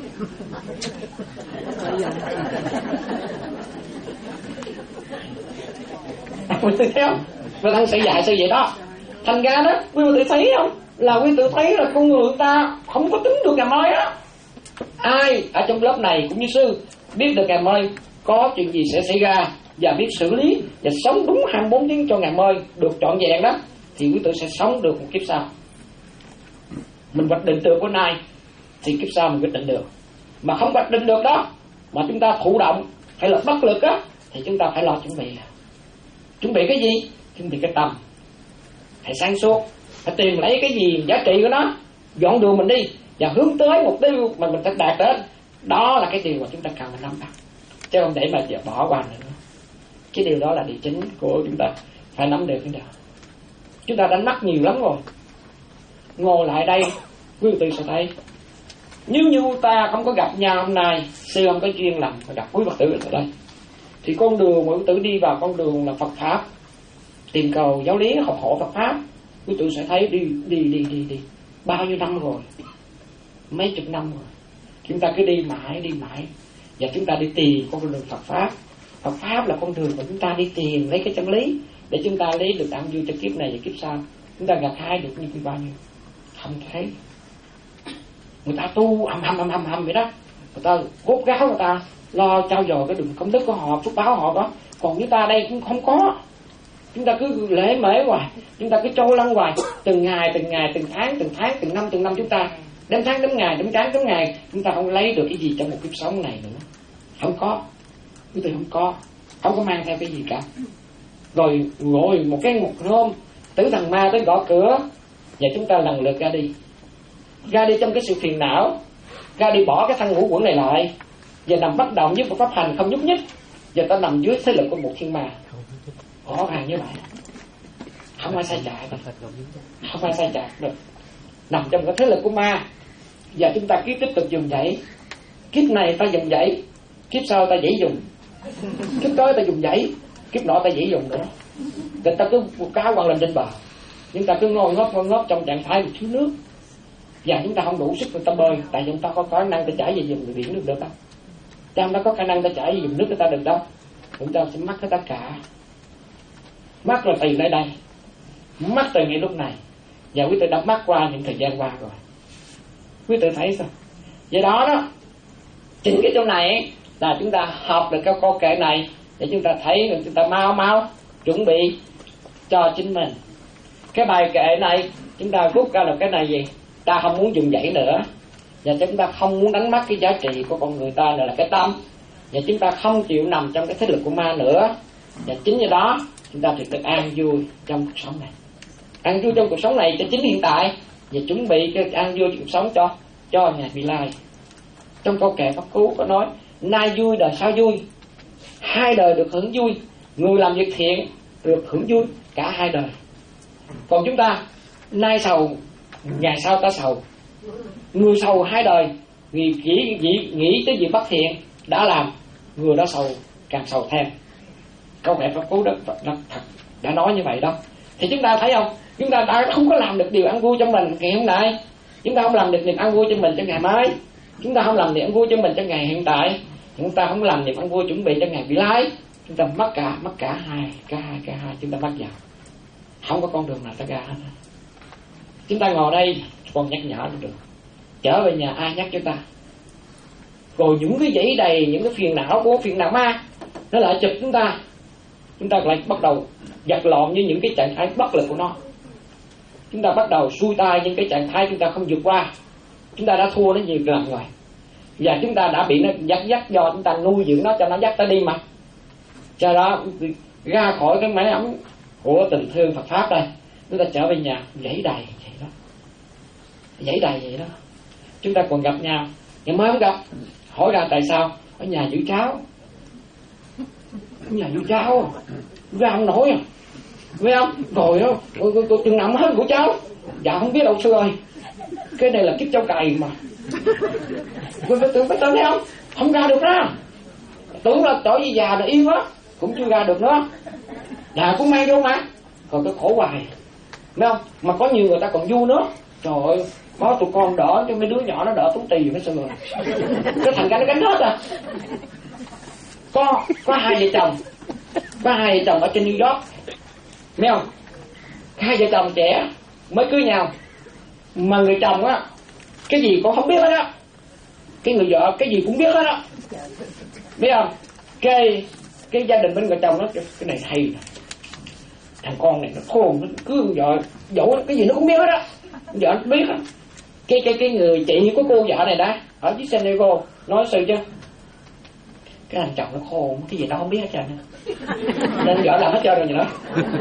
Quý tử thấy không? Bà Thăng sẽ dạy sư vậy đó. Thành ra đó, quý tử thấy không? Là quý tử thấy là con người ta không có tính được ngày mai á. Ai ở trong lớp này cũng như sư biết được ngày mai có chuyện gì sẽ xảy ra và biết xử lý và sống đúng hai mươi bốn tiếng cho ngày mai được trọn vẹn đó, thì quý tử sẽ sống được một kiếp sau. Mình hoạch định được bữa nay thì kiếp sau mình quyết định được. Mà không hoạch định được đó, mà chúng ta thụ động hay là bất lực á, thì chúng ta phải lo chuẩn bị. Chuẩn bị cái gì? Chuẩn bị cái tâm. Hãy sáng suốt, phải tìm lấy cái gì giá trị của nó, dọn đường mình đi và hướng tới mục tiêu mà mình sẽ đạt đến. Đó là cái điều mà chúng ta cần phải nắm bắt, chứ không để mà bỏ qua nữa. Cái điều đó là điều chính của chúng ta phải nắm được cái đó. Chúng ta đánh mất nhiều lắm rồi. Ngồi lại đây, quý vị sẽ thấy nếu như ta không có gặp nhau hôm nay, sư không có duyên lành mà gặp quý Phật tử ở đây, thì con đường mà quý tử đi vào con đường là Phật pháp, tìm cầu giáo lý, học hỏi Phật pháp, quý tử sẽ thấy đi đi đi đi đi bao nhiêu năm rồi, mấy chục năm rồi. Chúng ta cứ đi mãi đi mãi và chúng ta đi tìm con đường Phật pháp. Phật pháp là con đường mà chúng ta đi tìm lấy cái chân lý để chúng ta lấy được an vui cho kiếp này và kiếp sau. Chúng ta gặt hái được như bao nhiêu không thấy. Người ta tu ầm ầm ầm ầm ầm vậy đó, người ta cốt gáo, người ta lo trao dồi cái đường công đức của họ, phước báo họ đó. Còn chúng ta đây cũng không có, Chúng ta cứ lễ mễ hoài, chúng ta cứ trôi lăn hoài, từng ngày từng ngày, từng tháng từng tháng, từng năm từng năm, chúng ta đếm tháng đếm ngày, đếm tháng đếm ngày, chúng ta không lấy được cái gì trong một kiếp sống này nữa. Không có, quý vị không có, không có mang theo cái gì cả. Rồi ngồi một cái một hôm tử thần ma tới gõ cửa, và chúng ta lần lượt ra đi, ra đi trong cái sự phiền não, ra đi bỏ cái thân ngũ quẩn này lại, và nằm bất động với một pháp hành không nhúc nhích, và ta nằm dưới thế lực của một thiên ma. Rõ ràng như vậy, không ai sai chạy được, không ai sai chạy được, nằm trong cái thế lực của ma. Và chúng ta cứ tiếp tục dùng dãy, kiếp này ta dùng dãy, kiếp sau ta dãy dùng, kiếp tới ta dùng dãy, kiếp nọ ta dãy dùng nữa. Người ta cứ cá quăng lên trên bờ, chúng ta cứ ngồi ngóp ngồi ngóp trong trạng thái thiếu nước, và chúng ta không đủ sức để ta bơi, tại vì chúng ta có khả năng ta chảy về vùng người biển được được đâu, ta không có khả năng ta chảy về vùng nước của ta được đâu, chúng ta sẽ mắc cái tất cả. Mắc là từ nơi đây, mắc từ ngay lúc này, và quý vị đã mắc qua những thời gian qua rồi. Quý vị thấy sao? Vậy đó đó, chính cái chỗ này là chúng ta học được cái câu kệ này để chúng ta thấy, rồi chúng ta mau mau chuẩn bị cho chính mình. Cái bài kệ này chúng ta rút ra được cái này gì? Ta không muốn dùng dãy nữa, và chúng ta không muốn đánh mất cái giá trị của con người ta là cái tâm, và chúng ta không chịu nằm trong cái thế lực của ma nữa. Và chính như đó chúng ta được an vui trong cuộc sống này, an vui trong cuộc sống này cho chính hiện tại, và chuẩn bị cho an vui cuộc sống cho cho ngày vị lai. Trong câu kệ Pháp Cú có nói: nay vui đời sau vui, hai đời được hưởng vui. Người làm việc thiện được hưởng vui cả hai đời. Còn chúng ta nay sầu, ngày sau ta sầu. Người sầu hai đời vì nghĩ, nghĩ, nghĩ tới việc bất thiện đã làm, người đó sầu càng sầu thêm. Câu kệ Pháp Cú đó, đó thật đã nói như vậy đó. Thì chúng ta thấy không, chúng ta đã không có làm được điều ăn vui cho mình ngày hôm nay, chúng ta không làm được niềm ăn vui cho mình cho ngày mai, chúng ta không làm niềm ăn vui cho mình cho ngày hiện tại, chúng ta không làm niềm ăn vui chuẩn bị cho ngày vị lai, chúng ta mất cả mất cả hai cả hai cả hai chúng ta mất vào, không có con đường nào ta ra hết. Chúng ta ngồi đây còn nhắc nhở được, trở về nhà ai nhắc cho ta? Rồi những cái dãy đầy, những cái phiền não của phiền não ma nó lại chụp chúng ta, chúng ta lại bắt đầu giật lộn với những cái trạng thái bất lực của nó. Chúng ta bắt đầu xuôi tay những cái trạng thái chúng ta không vượt qua. Chúng ta đã thua nó nhiều lần rồi, và chúng ta đã bị nó dắt dắt do chúng ta nuôi dưỡng nó cho nó dắt ta đi mà. Do đó ra khỏi cái máy ấm của tình thương Phật pháp đây, chúng ta trở về nhà dãy đầy vậy đó, dãy đầy vậy đó. Chúng ta còn gặp nhau, ngày mới không gặp, hỏi ra tại sao? Ở nhà giữ cháu, ở nhà giữ cháu ra không nổi à, biết không? Rồi đó, chừng nằm hết của cháu. Dạ không biết đâu sư ơi, cái này là kiếp cháu cày mà. Tôi tưởng phải tưởng thấy không? Không ra được ra. Tưởng là tội gì già rồi yên quá, cũng chưa ra được nữa. Dạ cũng may vô mà. Còn tôi khổ hoài, biết không? Mà có nhiều người ta còn vui nữa. Trời ơi, có tụi con đỡ cho mấy đứa nhỏ nó đỡ tốn tiền mấy sự rồi. Cái thằng cái nó gánh hết à. Có có hai vợ chồng, có hai vợ chồng ở trên New York, biết không? Hai vợ chồng trẻ mới cưới nhau, mà người chồng á cái gì cũng không biết hết á, cái người vợ cái gì cũng biết hết á, biết không? Cái cái gia đình bên người chồng nó cái này hay, thằng con này nó khôn, nó cứ vợ dỗ cái gì nó cũng biết hết á, vợ nó biết á. Cái cái cái người chị của cô vợ này đã ở dưới San Diego nói sự chứ, cái thằng chồng nó khôn, cái gì nó không biết hết trơn, nên vợ làm hết trơn rồi gì nữa.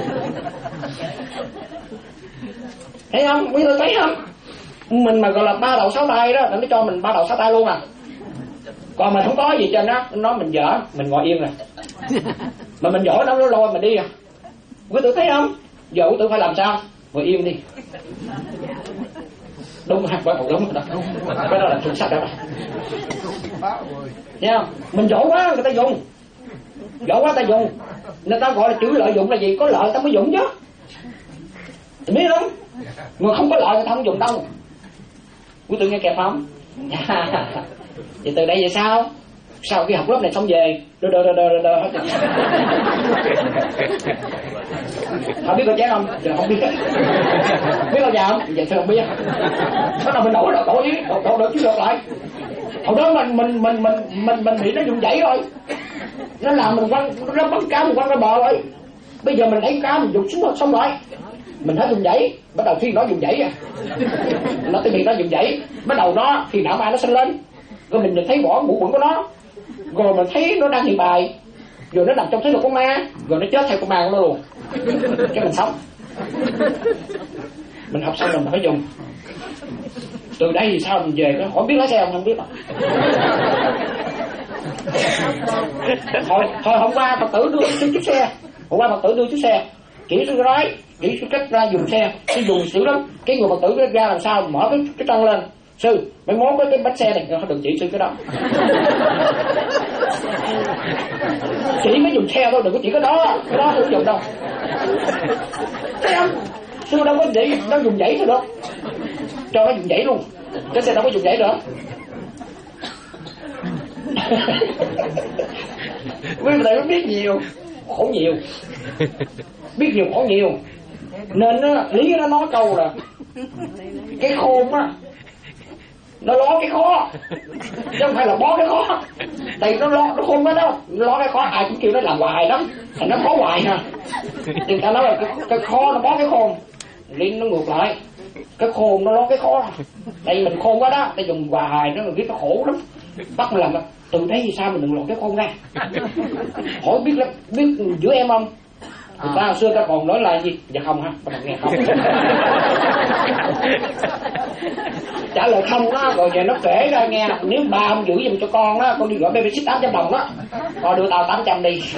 Thấy không? Quý vị thấy không? Mình mà gọi là ba đầu sáu tay đó, nó cho mình ba đầu sáu tay luôn à. Còn mình không có gì cho nó, nó mình dở, mình ngồi yên rồi. Mà mình dỗ nó nó lôi mình đi à. Quý vị thấy không? Giờ quý vị phải làm sao? Ngồi yên đi. Đúng hay phải đúng rồi đó. Cái đó là thực sách đó. Thấy không? Mình dỗ quá người ta dùng. Dỗ quá ta dùng. Người ta gọi là chữ lợi dụng là gì? Có lợi ta mới dùng chứ. Mình biết không? Mà không có lợi người ta không dùng đâu. Quý vị nghe kẹp không? Vậy từ đây về sao? Sau khi học lớp này xong về đơ đơ đơ đơ đơ hết. Không biết cô chén không? Giờ không biết. Biết bao giờ không? Vậy sao không biết? Bắt đầu mình đổ đổ đổ với đổ đổ đổ chứ lại. Hồi đó mình mình mình mình mình mình bị nó dùng dãy rồi. Nó làm mình quăng nó bắn cá mình quăng ra bờ rồi. Bây giờ mình lấy cá mình dùng xuống xong rồi, mình hết dùng dãy, bắt đầu khi nó dùng dãy à, nó tự nhiên nó dùng dãy, bắt đầu nó thì não ma nó sinh lên, rồi mình thấy bỏ ngũ quẩn của nó, rồi mình thấy nó đang hiện bài, rồi nó nằm trong thế lực của ma, rồi nó chết theo con ma của nó luôn, cái mình sống. Mình học xong rồi mình phải dùng. Từ đây thì sao mình về nó hỏi biết lái xe không, không biết đâu. Thôi, thôi hôm qua Phật tử đưa chiếc, chiếc xe, hôm qua Phật tử đưa chiếc xe, chỉ sư nói, chỉ sư cách ra dùng xe, sư dùng dữ lắm. Cái người Phật tử ra làm sao mở cái cái trăng lên, sư mấy món cái cái bánh xe này không được chỉ sư cái đó. Chỉ mới dùng xe thôi, đừng có chỉ cái đó, cái đó không dùng đâu. Thấy không? Sư đâu có dãy, nó dùng dãy thôi đó, cho nó dùng dãy luôn, cái xe đâu có dùng dãy nữa. Quý vị nó biết nhiều, khổ nhiều, biết nhiều khổ nhiều, nên á, lý nó nói câu là cái khôn á, nó lo cái khó, chứ không phải là bó cái khó. Tại nó lo, nó khôn quá đâu, lo cái khó ai cũng kêu nó làm hoài lắm, thành nó khó hoài ha. Thì ta nói là cái, cái khó nó bó cái khôn, lý nó ngược lại, cái khôn nó lo cái khó. Tại mình khôn quá đó, ta dùng hoài nó biết nó khổ lắm, bắt mình làm đó. Từ đấy thì sao mình đừng lột cái khôn ra. Hỏi biết lắm, biết giữa em không? Người ta hồi xưa ta còn nói là gì? Dạ không ha, các bạn nghe không? Trả lời không đó, rồi giờ nó kể ra nghe, nếu ba không giữ giùm cho con đó, con đi gọi babysit tám trăm đồng đó, con đưa tao tám trăm đi.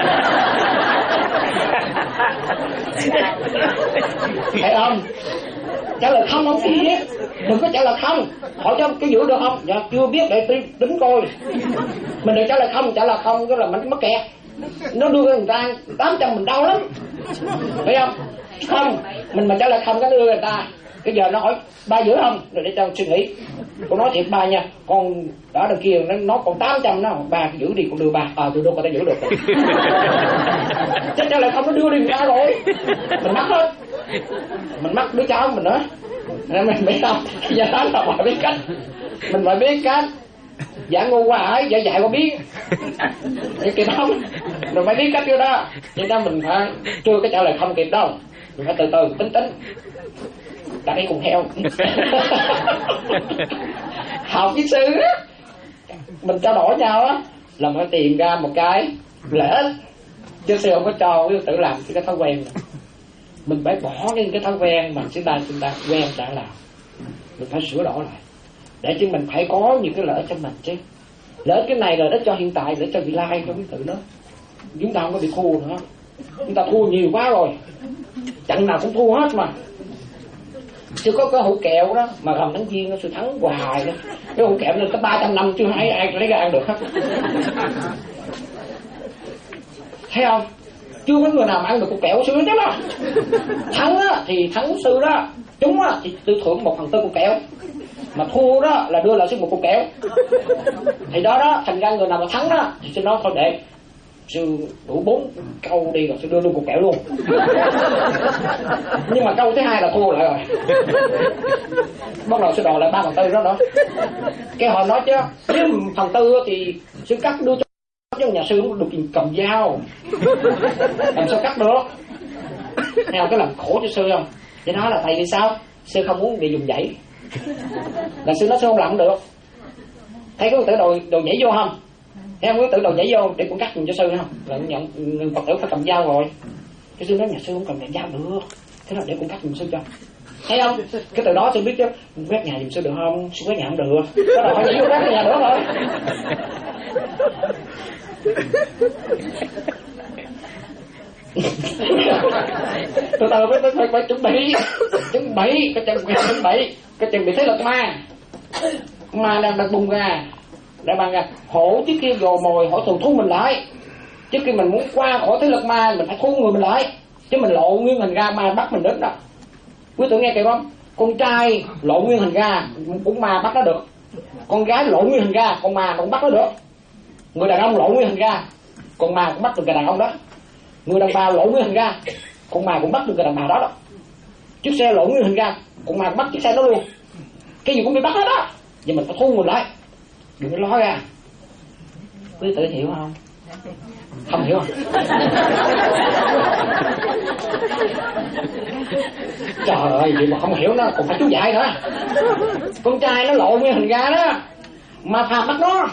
Thấy không? Trả lời không không gì hết, đừng có trả lời không. Hỏi cho cái giữ được không? Dạ chưa biết, để tôi tính coi. Mình đừng trả lời không, trả lời không cái là mình mắc kẹt. Nó đưa người ta tám trăm mình đau lắm, phải không? Không, mình mà trả lời không cái đưa người ta. Cái giờ nó hỏi ba giữ không, rồi để cho suy nghĩ. Con nói thiệt ba nha, con ở đằng kia nó nó còn tám trăm nó, ba giữ đi con đưa ba. À tôi đưa con ta giữ được rồi. Chắc trả lời không nó đưa đi người ta rồi, mình mắc hết, mình mắc đứa cháu mình nữa. Nên mình biết không, giờ đó là phải biết cách, mình phải biết cách. Dạ ngu quá ấy, dạ dạy con biết cái kịp không, rồi phải biết cách kia đó. Cho nên mình phải chưa cái trả lời không kịp đâu, mình phải từ từ tính tính đã đi cùng theo. Học với sư mình trao đổi nhau á là phải tìm ra một cái lợi ích, chứ sư không có cho quý tự làm cái thói quen này. Mình phải bỏ đi cái thói quen mà chúng ta chúng ta quen đã làm, mình phải sửa đổi lại để chứ mình phải có những cái lợi ích cho mình chứ. Lợi ích cái này là lợi ích cho hiện tại, để cho vị lai cho quý tự đó. Chúng ta không có bị thua nữa, chúng ta thua nhiều quá rồi, trận nào cũng thua hết mà. Chứ có cái hũ kẹo đó mà gầm thắng viên nó sự thắng hoài đó. Cái hũ kẹo lên tới ba trăm năm chưa ai ai lấy ra ăn được hết. Thấy không? Chưa có người nào mà ăn được cục kẹo sư đó đó. Thắng á thì thắng sư đó, trúng á thì tư thưởng một phần tư cục kẹo, mà thua đó là đưa lại sư một cục kẹo. Thì đó đó, thành ra người nào mà thắng đó thì sư nói thôi để sư đủ bốn câu đi rồi sư đưa luôn cục kẹo luôn. Nhưng mà câu thứ hai là thua lại rồi, bắt đầu sư đòi lại ba phần tư đó nữa. Cái họ nói chứ nếu phần tư thì sư cắt đưa cho, chứ nhà sư không được cầm dao, làm sao cắt được. Theo cái làm khổ cho sư không. Vậy đó là tại vì sao sư không muốn bị dùng dãy, là sư nói sư không làm được. Thấy có tự đồ đồ nhảy vô không? Thấy không, có tự đồ nhảy vô để cũng cắt dùng cho sư không? Là nhận Phật tử phải cầm dao rồi. Cái sư nói nhà sư không cầm dao được, thế là để cũng cắt dùng sư cho. Thấy không? Cái từ đó sư biết chứ, quét nhà dùng sư được không? Sư quét nhà không được, có đâu phải nhảy vô quét nhà nữa rồi. Từ từ phải, phải, phải chuẩn bị chuẩn bị cái chuẩn bị chuẩn bị cái chuẩn bị thế lực ma ma đang đang bung ra để bằng ra hổ trước kia gồ mồi hổ thường thu mình lại. Trước khi mình muốn qua khỏi thế lực ma mình phải thu người mình lại, chứ mình lộ nguyên hình ra ma bắt mình đến đó. Quý tử nghe kịp không? Con trai lộ nguyên hình ra cũng ma bắt nó được, con gái lộ nguyên hình ra con ma cũng bắt nó được, người đàn ông lộ nguyên hình ra con ma cũng bắt được người đàn ông đó, người đàn bà lộ nguyên hình ra con ma cũng bắt được người đàn bà đó đó, chiếc xe lộ nguyên hình ra con ma cũng bắt chiếc xe đó luôn, cái gì cũng bị bắt hết đó. Vậy mình phải thu người lại, đừng có nói ra. Quý tử hiểu không? Không hiểu không? Trời ơi, vậy mà không hiểu nó còn phải chú dạy nữa. Con trai nó lộ nguyên hình ra đó, mà phàm bắt nó.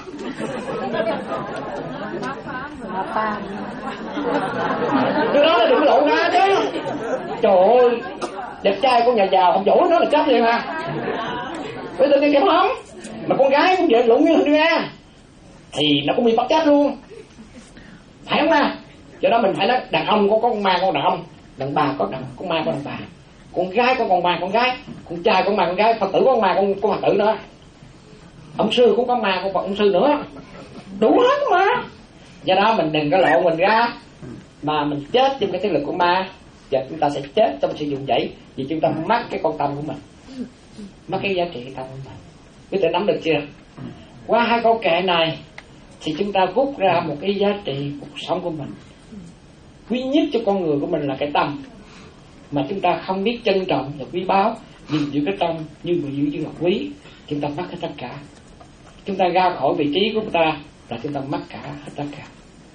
Cái đó là đừng có lộ ra chứ. Trời ơi, đẹp trai con nhà giàu không dỗ nó là chết liền mà. Với tôi kém lắm. Mà con gái cũng vậy lộ nguyên hình ra thì nó cũng bị bắt chết luôn, phải không à? Cho đó mình phải nói đàn ông có con ma con đàn ông, đàn bà có đàn con ma con đàn bà, con gái có con ma con gái, con trai con ma con gái, Phật tử có con ma con con Phật tử nữa, ông sư cũng có ma con Phật ông sư nữa, đủ hết mà. Do đó mình đừng có lộ mình ra mà mình chết trong cái thế lực của ma, và chúng ta sẽ chết trong sử dụng dãy vì chúng ta mất cái con tâm của mình, mất cái giá trị cái tâm của mình. Quý vị nắm được chưa? Qua hai câu kệ này thì chúng ta rút ra một cái giá trị cuộc sống của mình. Quý nhất cho con người của mình là cái tâm, mà chúng ta không biết trân trọng và quý báu, gìn giữ cái tâm như người giữ như ngọc quý, chúng ta mất hết tất cả. Chúng ta ra khỏi vị trí của chúng ta là chúng ta mất cả hết tất cả.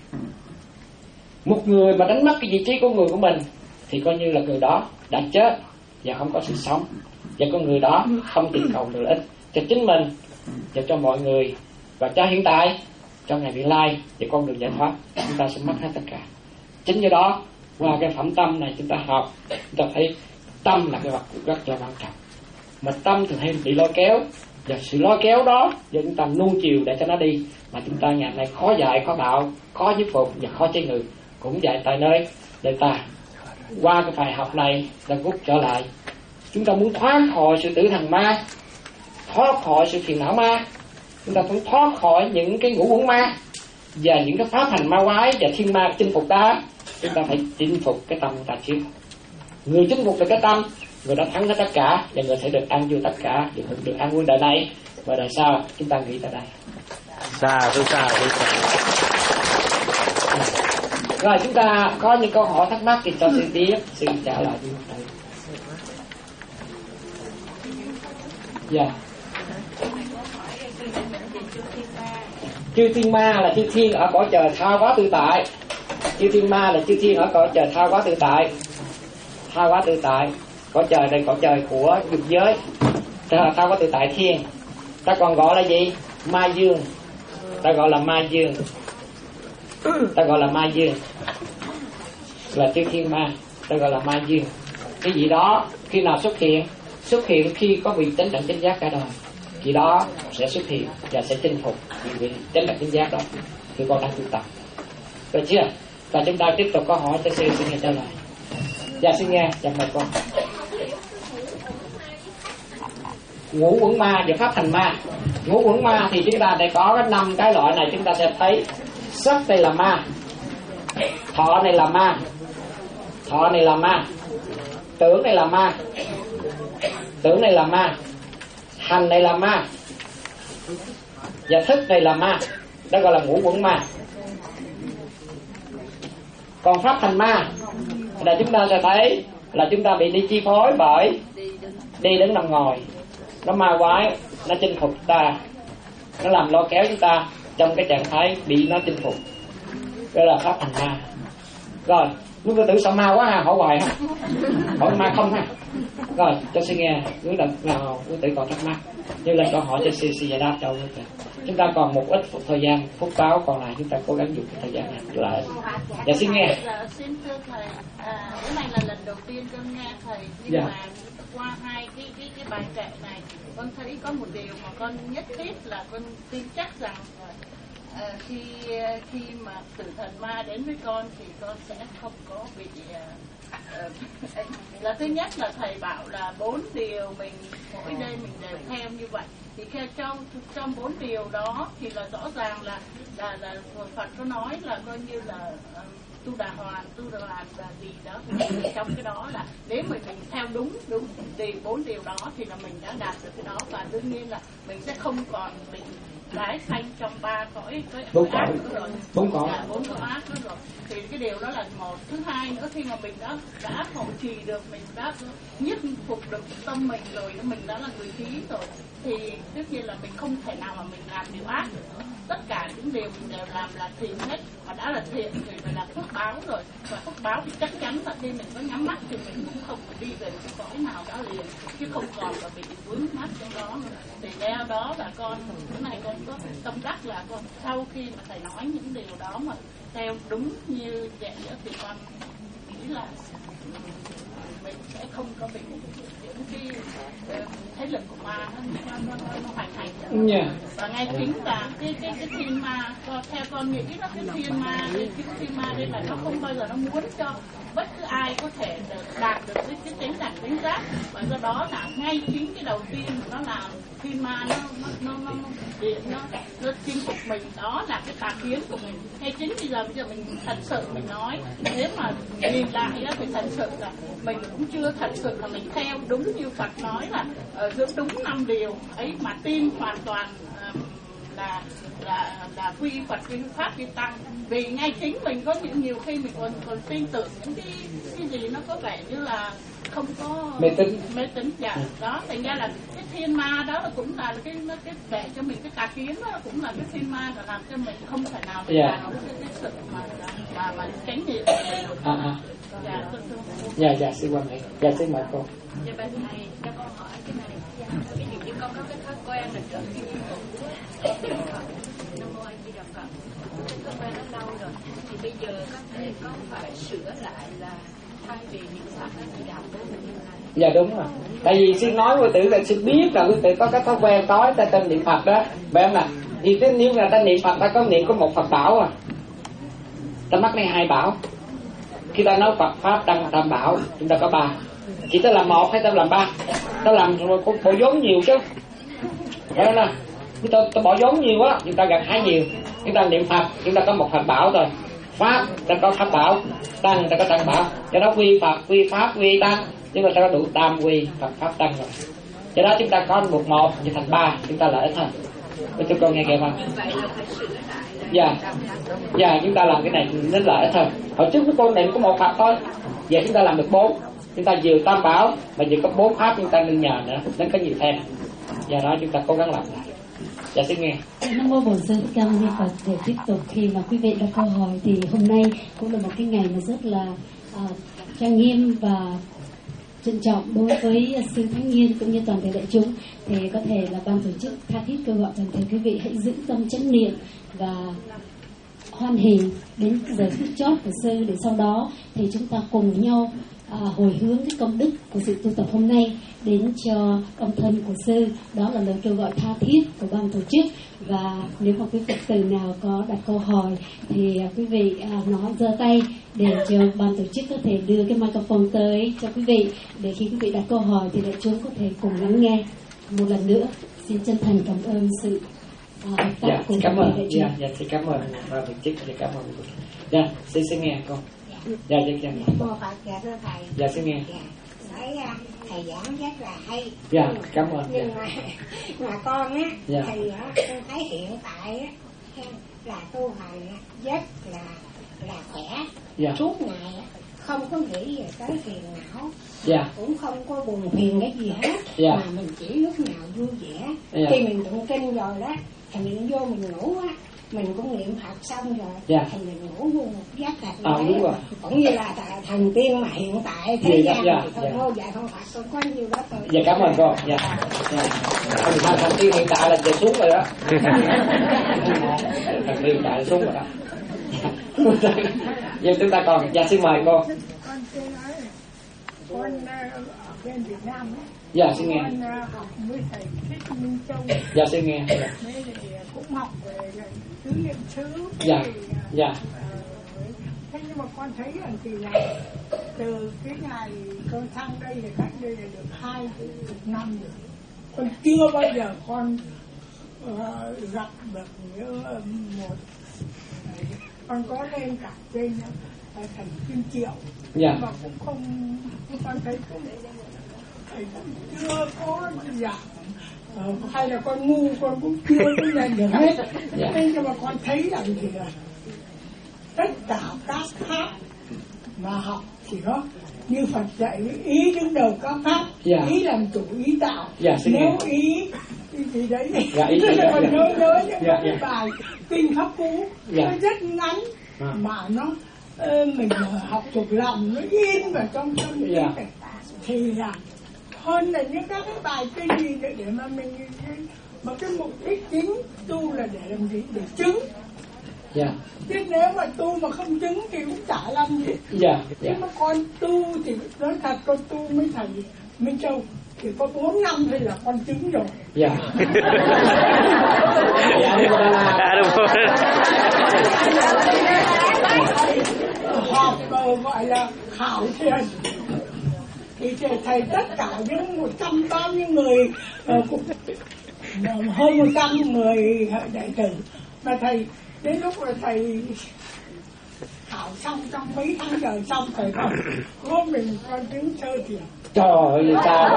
Một người mà đánh mất cái vị trí của người của mình thì coi như là người đó đã chết và không có sự sống, và con người đó không tìm cầu lợi ích cho chính mình và cho mọi người, và cho hiện tại, cho ngày vị lai và con đường giải thoát, chúng ta sẽ mất hết tất cả. Chính do đó qua cái phẩm tâm này chúng ta học, chúng ta thấy tâm là cái vật rất là quan trọng, mà tâm thường hay bị lôi kéo, và sự lôi kéo đó và chúng ta nuông chiều để cho nó đi, mà chúng ta ngày nay khó dạy, khó đạo, khó thuyết phục và khó chế ngự. Cũng dạy tại nơi để ta qua cái bài học này là rút trở lại, chúng ta muốn thoát khỏi sự tử thần ma, thoát khỏi sự phiền não ma, chúng ta muốn thoát khỏi những cái ngũ uẩn ma và những cái pháp hành ma quái và thiên ma chinh phục ta, chúng ta phải chinh phục cái tâm của ta trước. Người chinh phục được cái tâm, người đã thắng hết tất cả, và người sẽ được ăn vui tất cả, được hưởng được an vui đời này và đời sau. Chúng ta nghĩ tại đây. Xa tôi xa tôi xa. Rồi chúng ta có những câu hỏi thắc mắc thì cho sư tiếp sư trả lời như vậy. Dạ. Chư thiên ma là chư thiên ở cõi trời tha hóa tự tại. Chư thiên ma là chư thiên ở cõi trời tha hóa tự tại. Tha hóa tự tại. Cõi trời đây cõi trời của dục giới. Tha hóa tự tại thiên. Ta còn gọi là gì? Ma dương. Ta gọi là ma dương. Ta gọi là ma dương. Là chư thiên ma. Ta gọi là ma dương. Cái gì đó khi nào xuất hiện? Xuất hiện khi có vị chánh đẳng chánh giác cả đời, khi đó sẽ xuất hiện và sẽ chinh phục vị chánh đẳng chánh giác đó. Tụi con đang tu tập rồi chưa? Và chúng ta tiếp tục có hỏi cho sư xin nghe trả lời. Dạ xin nghe, dạ mời con. Ngũ uẩn ma và pháp thành ma. Ngũ uẩn ma thì chúng ta đây có cái năm cái loại này, chúng ta sẽ thấy sắc đây là ma, thọ này là ma, thọ này là ma, tưởng này là ma, tưởng này là ma, hành này là ma, và thức này là ma. Đó gọi là ngũ uẩn ma. Còn pháp thành ma là chúng ta sẽ thấy là chúng ta bị đi chi phối bởi đi đứng nằm ngồi, nó ma quái, nó chinh phục ta, nó làm lôi kéo chúng ta trong cái trạng thái bị nó chinh phục. Đó là pháp thành ma. Rồi quý vị tử sợ ma quá ha, hỏi hoài ha, hỏi ma không ha. Rồi cho sư nghe nếu đợt nào quý tử còn thắc mắc như là câu hỏi cho sư sư giải đáp cho quý vị. Chúng ta còn một ít thời gian phút báo còn lại, chúng ta cố gắng dùng cái thời gian này lại. Dạ xin nghe. Xin thưa thầy, à, cái này là lần đầu tiên con nghe thầy, nhưng dạ. mà qua hai cái cái cái bài kệ này con thấy có một điều mà con nhất thiết là con tin chắc rằng uh, khi khi mà tử thần ma đến với con thì con sẽ không có bị uh, uh, là thứ nhất là thầy bảo là bốn điều mình mỗi đêm mình đều theo như vậy, thì theo trong trong bốn điều đó thì là rõ ràng là là là Phật có nói là coi như là uh, tu đà hoàn, tu đà hoàn là gì đó, thì trong cái đó là nếu mà mình theo đúng đúng điều bốn điều đó thì là mình đã đạt được cái đó, và đương nhiên là mình sẽ không còn bị tái sanh trong ba cõi cõi ác nữa rồi, bốn cõi dạ, bốn cõi ác nữa rồi. Thì cái điều đó là một. Thứ hai nữa, khi mà mình đã đã hộ trì được, mình đã nhiếp phục được tâm mình rồi, mình đã là người trí rồi, thì tất nhiên là mình không thể nào mà mình làm điều ác nữa. Tất cả những những điều mình đều làm là thiện hết, mà đã là thiện thì phải là phước báo rồi, và phước báo thì chắc chắn là khi mình có nhắm mắt thì mình cũng không đi về một cõi nào đó liền, chứ không còn là bị vướng mắc trong đó nữa. Thì theo đó là con cái này con có tâm đắc là con sau khi mà thầy nói những điều đó mà theo đúng như vậy thì con nghĩ là mình sẽ không có bị những cái thế lực của ma nó nó nó, nó hoành hành. Yeah. Và ngay chính là cái cái cái thiên ma, theo con nghĩ nó cái thiên ma, cái thiên ma đây là nó không bao giờ nó muốn cho bất cứ ai có thể đạt được cái cái tính đạt tính giác, và do đó là ngay chính cái đầu tiên nó làm thiên ma nó nó nó nó điện nó nó chinh phục mình, đó là cái tà kiến của mình. Ngay chính bây giờ bây giờ mình thật sự mình nói, nếu mà nhìn lại đó thì thật sự là mình cũng chưa thật sự là mình theo đúng như Phật nói là uh, giữ đúng năm điều ấy mà tin hoàn toàn uh, là là là quy Phật, quy pháp, quy tăng. Vì ngay chính mình có những nhiều khi mình còn còn tin tưởng những cái cái gì nó có vẻ như là không có mê tín mê tín dạ đó, thành ra là cái thiên ma đó là cũng là cái nó cái để cho mình cái tà kiến đó cũng là cái thiên ma là làm cho mình không thể nào mình yeah. làm cái, cái sự mà mà mà tránh niệm. À, à. Dạ, dạ dạ xin quan hệ, dạ xin mời cô. Dạ bà thầy cho con hỏi cái này, ví dụ như con có cái thói quen là trước khi đi ngủ Nam Mô A Di Đà Phật, cái thói quen nó lâu rồi thì bây giờ có thể con phải sửa lại là thay vì niệm Phật thì đạo bốn như này. Dạ đúng rồi. Tại vì xin nói quý tử là xin biết là quý tử có cái thói quen tối ta tên niệm Phật đó, phải không ạ? Thì cái nếu là ta niệm Phật ta có niệm có một Phật bảo à, ta mắc này hai bảo. Khi ta nói Phật pháp tăng tam bảo chúng ta có ba, chỉ ta làm một hay ta làm ba? Ta làm rồi có bỏ vốn nhiều chứ, phải không nào? Chúng ta, ta bỏ vốn nhiều á, chúng ta gặt hái nhiều. Chúng ta niệm Phật chúng ta có một Phật bảo rồi, pháp ta có pháp bảo, tăng ta có tăng bảo, cho đó quy Phật, quy pháp, quy tăng, chúng ta có đủ tam quy Phật pháp tăng rồi. Cho đó chúng ta có một một thì thành ba, chúng ta lợi ích hơn. Với chúng con nghe kịp không? Dạ, dạ chúng ta làm cái này nên lợi ích hơn. Hồi trước chúng con niệm có một Phật thôi, giờ chúng ta làm được bốn, chúng ta vừa tam bảo mà vừa có bốn pháp chúng ta nên nhờ nữa, nên có nhiều thêm. Do đó chúng ta cố gắng làm lại. Dạ xin nghe. Nam mô Bổn Sư Thích Ca Mâu Ni Phật. Để tiếp tục khi mà quý vị đặt câu hỏi thì hôm nay cũng là một cái ngày mà rất là uh, trang nghiêm và trân trọng đối với sư Thánh Nhiên cũng như toàn thể đại chúng. Thì có thể là ban tổ chức tha thiết kêu gọi toàn thể quý vị hãy giữ tâm chánh niệm và hoan hỷ đến giờ phút chót của sư, để sau đó thì chúng ta cùng nhau à, hồi hướng cái công đức của sự tu tập hôm nay đến cho ông thân của sư. Đó là lời kêu gọi tha thiết của ban tổ chức. Và nếu mà quý Phật tử nào có đặt câu hỏi thì à, quý vị à, nói giơ tay để cho ban tổ chức có thể đưa cái microphone tới cho quý vị, để khi quý vị đặt câu hỏi thì đại chúng có thể cùng lắng nghe. Một lần nữa xin chân thành cảm ơn sự à, hợp tác dạ, của cảm ơn. đại chúng. Dạ, dạ, xin cảm ơn ban tổ chức, dạ, cảm ơn. Dạ, xin xin nghe con. Dạ, dạ, dạ. Cô Phật, dạ thưa thầy. Dạ, xin nghe. Dạ, thấy thầy giảng rất là hay. Dạ, cảm ơn. Nhưng dạ. mà mà con á, dạ. thì á, con thấy hiện tại á là tu hành rất là là khỏe. Dạ. Suốt ngày á, không có nghĩ về tới phiền não. Dạ. Cũng không có buồn phiền cái gì hết. Dạ. Mà mình chỉ lúc nào vui vẻ. Dạ. Khi mình tụng kinh rồi đó, thì mình vô mình ngủ á, mình cũng niệm Phật xong rồi, dạ. thì mình ngủ vô một giấc thật à, đúng rồi. Cũng như là thần tiên mà hiện tại thế dạ, gian dạ, thì thôi dạ. thôi dạ không Phật tôi có nhiêu đó thôi. Dạ cảm ơn cô. Dạ. Dạ. Thần, thần tiên hiện tại là về xuống rồi đó. Thần tiên hiện tại là xuống rồi đó. Giờ chúng ta còn, dạ xin mời cô. Con xin nói, con ở bên Việt Nam ấy. Dạ xin nghe. Con học với thầy Thích Minh Châu. Dạ xin nghe. Đấy thì cũng học về tứ niệm xứ. Dạ. Dạ. Thế nhưng mà con thấy rằng thì là từ cái ngày con sang đây thì cách đây là được hai năm rồi. Con chưa bao giờ con uh, gặp được như một, con có lên cả trên uh, thành Kim Triệu. Dạ. Mà cũng không, con thấy cũng thầy cũng chưa có giảng. Uh, hay là con ngu con cũng chưa có lên được hết. Dạ. Thế nhưng mà con thấy rằng thì là tất cả các pháp mà học thì nó như Phật dạy ý đứng đầu các pháp, dạ. ý làm chủ ý tạo. Dạ, nếu ý cái gì đấy. Dạ, ý Tức chị là dạ, mình nhớ nhớ những dạ, cái dạ. bài kinh pháp cú Dạ. nó rất ngắn À. mà nó ờ, mình học thuộc lòng, nó in vào trong tâm trí Dạ. này. Thì là hơn là những các cái bài kinh gì để, để mà mình mà cái mục đích chính tu là để làm gì, để chứng. Dạ. Chứ nếu mà tu mà không chứng thì cũng chả làm gì. Dạ. Dạ. Nhưng mà con tu thì nói thật, con tu với thầy Minh Châu thì có bốn năm thôi là con chứng rồi. Dạ. Dạ, đúng rồi. Họp uh, gọi là khảo thiền thì thầy, thầy tất cả những một trăm bao nhiêu người uh, cũng uh, hơn một trăm người đệ tử mà thầy đến lúc là thầy khảo xong trong mấy tháng trời xong thầy bảo có mình con chứng sơ thiền. Trời ơi, sao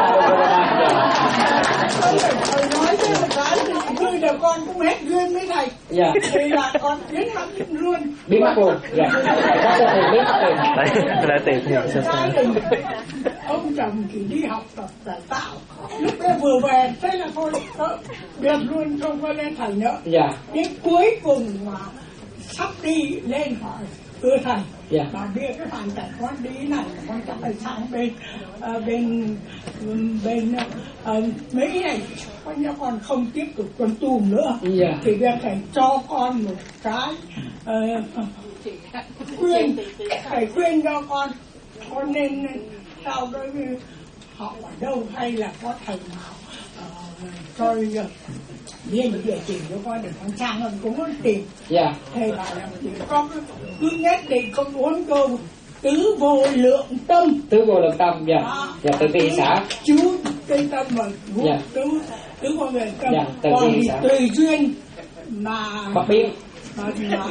Thầy nói với một cái thì người là con cũng hết duyên với thầy. Dạ. Thì là con biến mất luôn. Biến mất luôn. Dạ. Có cho thầy biến mất luôn. Đấy, đã tìm hiểu sao sao. Ông chồng chỉ đi học tập cải tạo. Lúc đó vừa về, thế là thôi, biệt luôn, không có lên thầy nữa. Dạ. Đến cuối cùng mà sắp đi lên hỏi thưa thầy, dạ. bà biết cái hoàn cảnh con đi này, con chắc phải sang bên uh, bên bên uh, Mỹ này, con nhớ con không tiếp tục con tu nữa. Dạ. Thì bây thầy cho con một cái uh, khuyên, thầy khuyên cho con, con nên sau đó học ở đâu hay là có thầy nào uh, cho liên địa chỉ cho con để con sang con cũng muốn tìm. Dạ. Thầy bảo là chỉ con cứ nhất định con uống câu tứ vô lượng tâm. Tứ vô lượng tâm. Dạ. À, dạ từ bi xã. Chú cây tâm mà dạ. tứ tứ vô lượng tâm. Dạ, từ còn bi xã. tùy duyên mà bất biến. Mà mà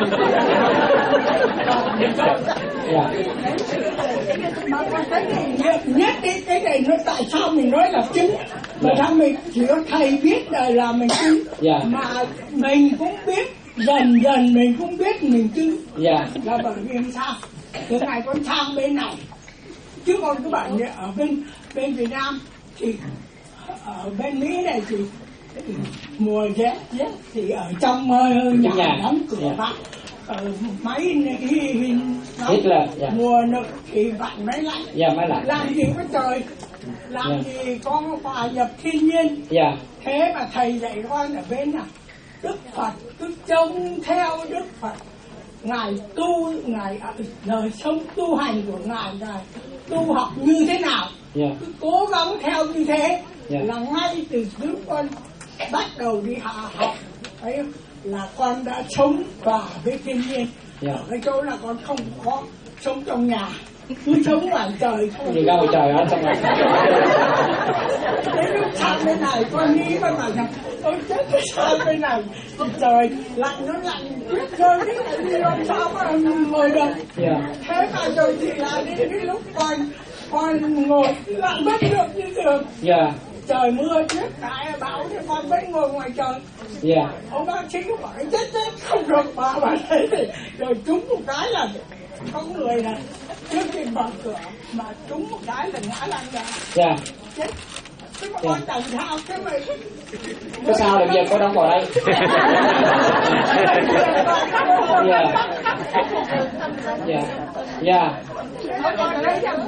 dạ. mà con thấy nhất, nhất cái cái này nó tại sao mình nói là chứng mà dạ. sao mình chỉ có thầy biết đời là mình chứng dạ. mà mình cũng biết dần dần mình cũng biết mình chứng dạ. là bởi vì sao từ ngày con sang bên này chứ con cứ bảo như ở bên bên Việt Nam thì ở bên Mỹ này thì mùa rét rét thì ở trong uh, nhà, nhà đóng cửa yeah. vặn ở máy hi nóng yeah. mùa nực thì vặn máy lạnh yeah, máy lạnh làm gì có trời làm yeah. gì có hòa nhập thiên nhiên yeah. thế mà thầy dạy con ở bên nào Đức Phật cứ trông theo Đức Phật ngài tu ngài ở đời sống tu hành của ngài ngài tu học như thế nào yeah. cứ cố gắng theo như thế yeah. là ngay từ lúc con bắt đầu đi hạ học ấy là con đã sống và với thiên nhiên yeah. ở cái chỗ là con không có sống trong nhà cứ sống ngoài trời thôi gì ra ngoài trời ở trong này đến lúc sang bên này con nghĩ con bảo rằng ôi chết cái sang bên này trời lạnh nó lạnh tuyết rơi cái này đi làm sao mà ngồi được yeah. thế mà rồi thì là đến cái lúc con con ngồi lại bất được như thường yeah. trời mưa tuyết tại bão thì con vẫn ngồi ngoài trời yeah. ông bác sĩ cũng bảo chết chết không được mà mà thấy thì rồi trúng một cái là có người là trước khi mở cửa mà trúng một cái là ngã lăn ra dạ chết thế mà con tầm thao thế mà có sao được giờ có đóng vào đây dạ dạ dạ con thấy rằng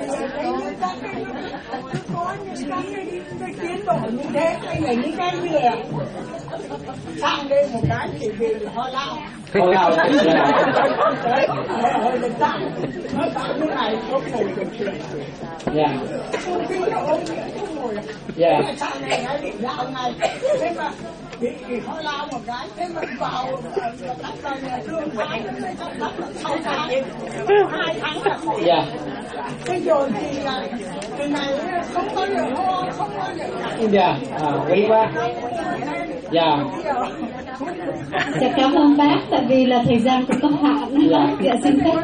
có những cái cái tiến bộ như thế hay là những cái như là sang đây một cái chỉ vì họ lao họ lao đấy ở ở bên ta nó tạo cái này không ngồi được chuyện dạ không khi nó ôm không ngồi dạ sang này nó bị lao ngay thế mà bị họ lao một cái thế mà vào các tầng nhà thương hai sau tháng hai tháng là khỏi dạ thế rồi thì là từ này không có được ho không có được dạ à, quý quá dạ dạ cảm ơn bác tại vì là thời gian cũng có hạn dạ, dạ xin phép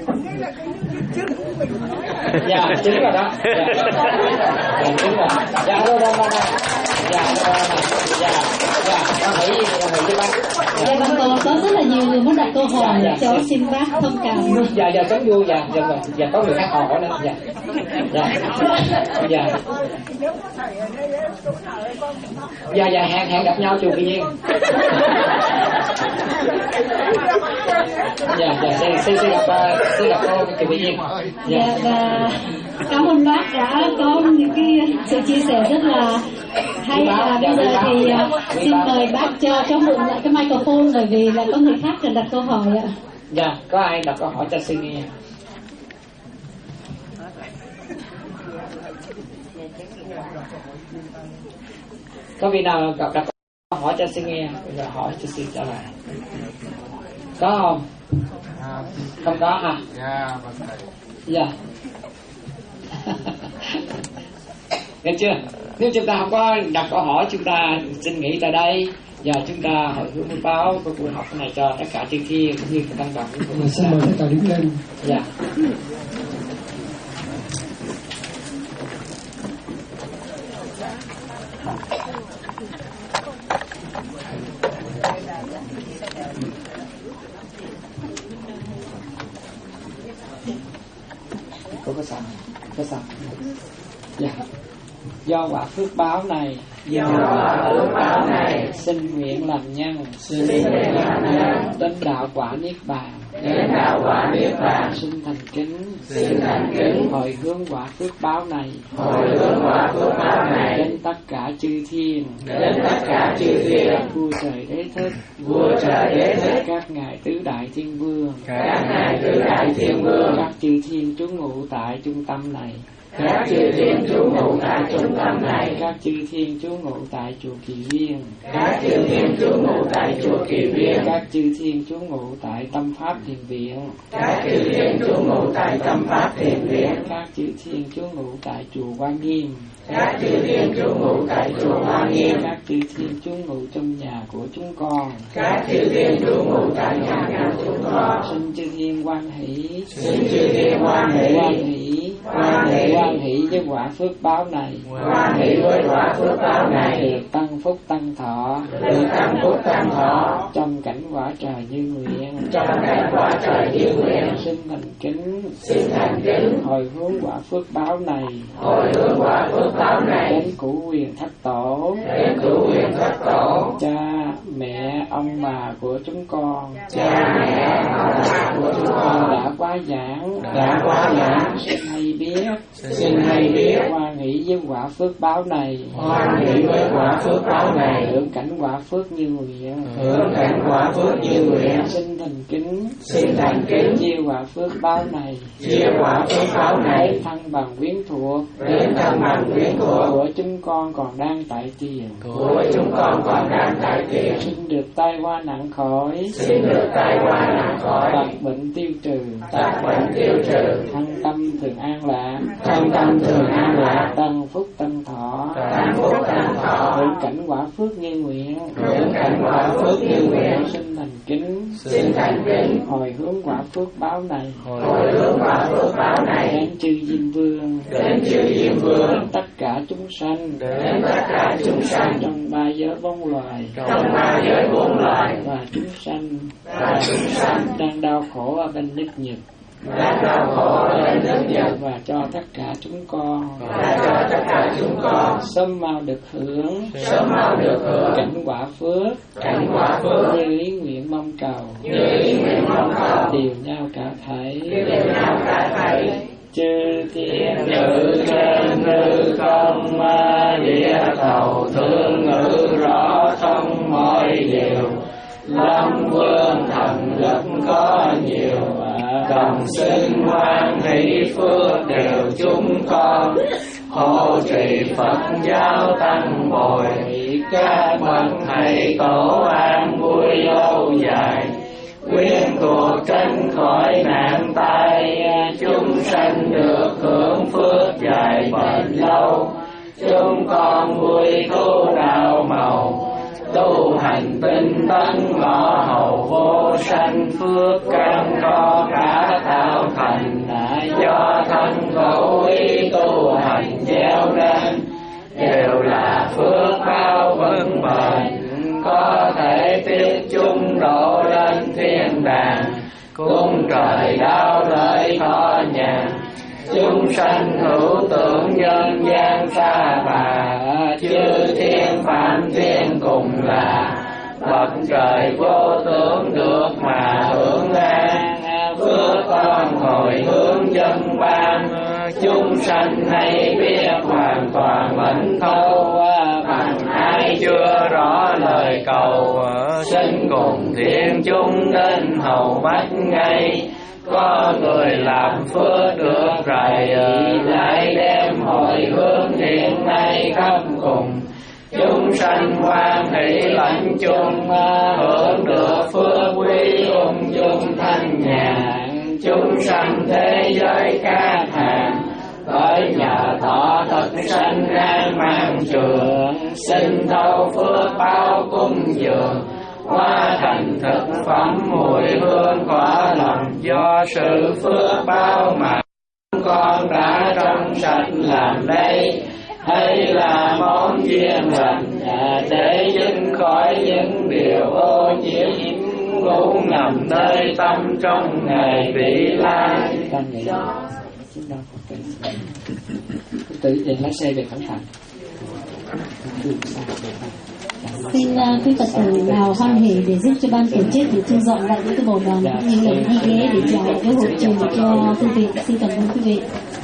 dạ chính rồi đó dạ dạ chính rồi dạ đâu đâu đâu dạ dạ dạ dạ con nghĩ con nghĩ với bác dạ con có có rất là nhiều người muốn đặt câu hỏi, dạ, cháu dạ. xin bác thông cảm. Dạ dạ sống vui, dạ dạ dạ, dạ có người khác hỏi nữa, dạ dạ dạ dạ dạ hẹn hẹn gặp nhau chùa Kỳ Viên. Dạ dạ xin xin xin gặp xin gặp cô Kỳ Viên. Dạ, và cảm ơn bác đã có những cái sự chia sẻ rất là hay. À, bây giờ thì à, xin mời bác cho cho mượn lại cái microphone, bởi vì là có người khác cần đặt câu hỏi ạ. Dạ, có ai đặt câu hỏi cho xin nghe? Có vị nào đặt đặt câu hỏi cho xin nghe? Bây giờ hỏi cho xin trả lời. Có không? Không có hả? Dạ. Nghe chưa? Nếu chúng ta không có đặt câu hỏi, chúng ta xin nghỉ tại đây. Giờ chúng ta hồi hướng thông báo của buổi học này cho tất cả chư thiên cũng như tăng đoàn. Xin mời tất cả đứng lên. Dạ. Có có sao? Có sao? Dạ. Do quả phước báo này, do quả phước báo này, xin nguyện làm nhân, xin nguyện làm nhân, đến đạo quả niết bàn, đến đạo quả niết bàn, xin thành kính, xin thành kính, hồi hướng quả phước báo này, hồi hướng quả phước báo này, đến tất cả chư thiên, đến tất cả chư thiên, vua trời đế thích, vua trời đế thích, các ngài tứ đại thiên vương, các ngài tứ đại thiên vương, các chư thiên trú ngụ tại trung tâm này, các chư thiên trú ngụ tại trung tâm này, các chư thiên trú ngụ tại chùa Kỳ Viên, các chư thiên trú ngụ tại chùa Kỳ Viên, các chư thiên trú ngụ tại Tâm Pháp Thiền Viện, các chư thiên trú ngụ tại Tâm Pháp Thiền Viện, các chư thiên trú ngụ tại chùa Quan Nghiêm, các chư thiên trú ngụ tại chùa Hoa Nghiêm, các chư thiên trú ngụ trong nhà của chúng con, các chư thiên trú ngụ tại nhà của chúng con, xin chư thiên hoan hỷ, xin chư thiên hoan hỷ, hoan hỷ, hoan hỷ, hoan hỷ với quả phước báo này, hoan hỷ với quả phước báo này, được tăng phúc tăng thọ, được tăng phúc tăng thọ, trong cảnh quả trời như nguyện, trong cảnh quả trời như nguyện, xin thành kính, xin thành kính, hồi hướng quả phước báo này, hồi hướng quả phước báo này, đến cửu quyền thất tổ, đến cửu quyền thất tổ, cha mẹ ông bà của chúng con, cha mẹ ông bà của chúng con đã quá giảng, đã quá giảng, xin hay biết, xin hay biết, hoan hỷ với quả phước báo này, hoan hỷ với quả phước báo này, hưởng cảnh quả phước như nguyện, hưởng cảnh quả phước như nguyện, xin thành kính, xin thành kính, chia quả phước báo này, chia quả phước báo này, đến thân bằng quyến thuộc, đến thân bằng quyến thuộc của chúng con còn đang tại tiền, của chúng con còn đang tại tiền, xin được tai qua nạn khỏi, xin được tai qua nạn khỏi, tật bệnh tiêu trừ, tật bệnh tiêu trừ, thân tâm thường an lạc, thân tâm thường an lạc, tăng phúc tăng thọ, tăng phúc tăng thọ, hưởng cảnh quả phước như nguyện, hưởng cảnh quả phước như nguyện, xin thành kính, xin thành kính, hồi hướng quả phước báo này, hồi hướng quả phước báo này, đến chư Diêm Vương, đến chư Diêm Vương, đến tất cả chúng sanh, đến tất cả chúng sanh, trong ba giới bốn loài, trong ba giới bốn loài, và chúng sanh, và chúng sanh đang đau khổ ở bên nước nhật, đang đau khổ ở bên nước nhật, và cho tất cả chúng con, và cho tất cả chúng con sớm mau được hưởng, sớm mau được hưởng cảnh quả phước, cảnh quả phước, như ý nguyện mong cầu, như ý nguyện mong cầu, đều nhau cả thảy, đều nhau cả thảy. chư thiên Nữ trên hư không địa cầu thương ngữ rõ thông mọi điều, lâm vương thần lực có nhiều, đồng sinh hoan hỷ phước đều chúng con, hộ trì Phật giáo tăng bồi, các bậc thầy tổ an vui lâu dài, quyến thuộc tránh khỏi nạn tai, chúng sanh được hưởng phước dài bền lâu, chúng con vui tu đạo màu, tu hành tinh tấn ngõ hầu vô sanh, phước căn có cả tạo thành, do thân khẩu ý tu hành gieo nên, đều là phước báo vững bền, có thể tiếp chung độ lên đàn, cung trời đau lợi thọ nhàn. Chúng sanh hữu tưởng nhân gian xa bà, chư thiên phạm thiên cùng là. Bậc trời vô tướng được mà hưởng an, phước con hồi hướng dân ban. Chúng sanh hay biết hoàn toàn vẫn thâu, bằng ai chưa rõ lời cầu. Sinh cùng thiên chúng đến hầu mắt ngay, có người làm phước được rày, lại đem hồi hướng hiện nay khắp cùng. Chúng sanh hoan hỷ lãnh chung, hưởng được phước quý ung dung thanh nhàn. Chúng sanh thế giới các hàng, tới nhà thọ thật sanh an mang trường. Xin thâu phước bao cung dường, hóa thành thực phẩm mùi hương quả lòng. Do sự phước bao mà con đã trong sạch làm đây, hay là món duyên lành để dứt khỏi những điều ô nhiễm ngủ ngầm nơi tâm trong ngày vị lai. Tự định lái xe về khánh thành. Xin uh, quý Phật tử nào hoan hỷ để giúp cho ban tổ chức để thu dọn lại những cái bộ đoàn cũng như là đi ghế để trả lại cái hội trường cho quý vị. Xin cảm ơn quý vị.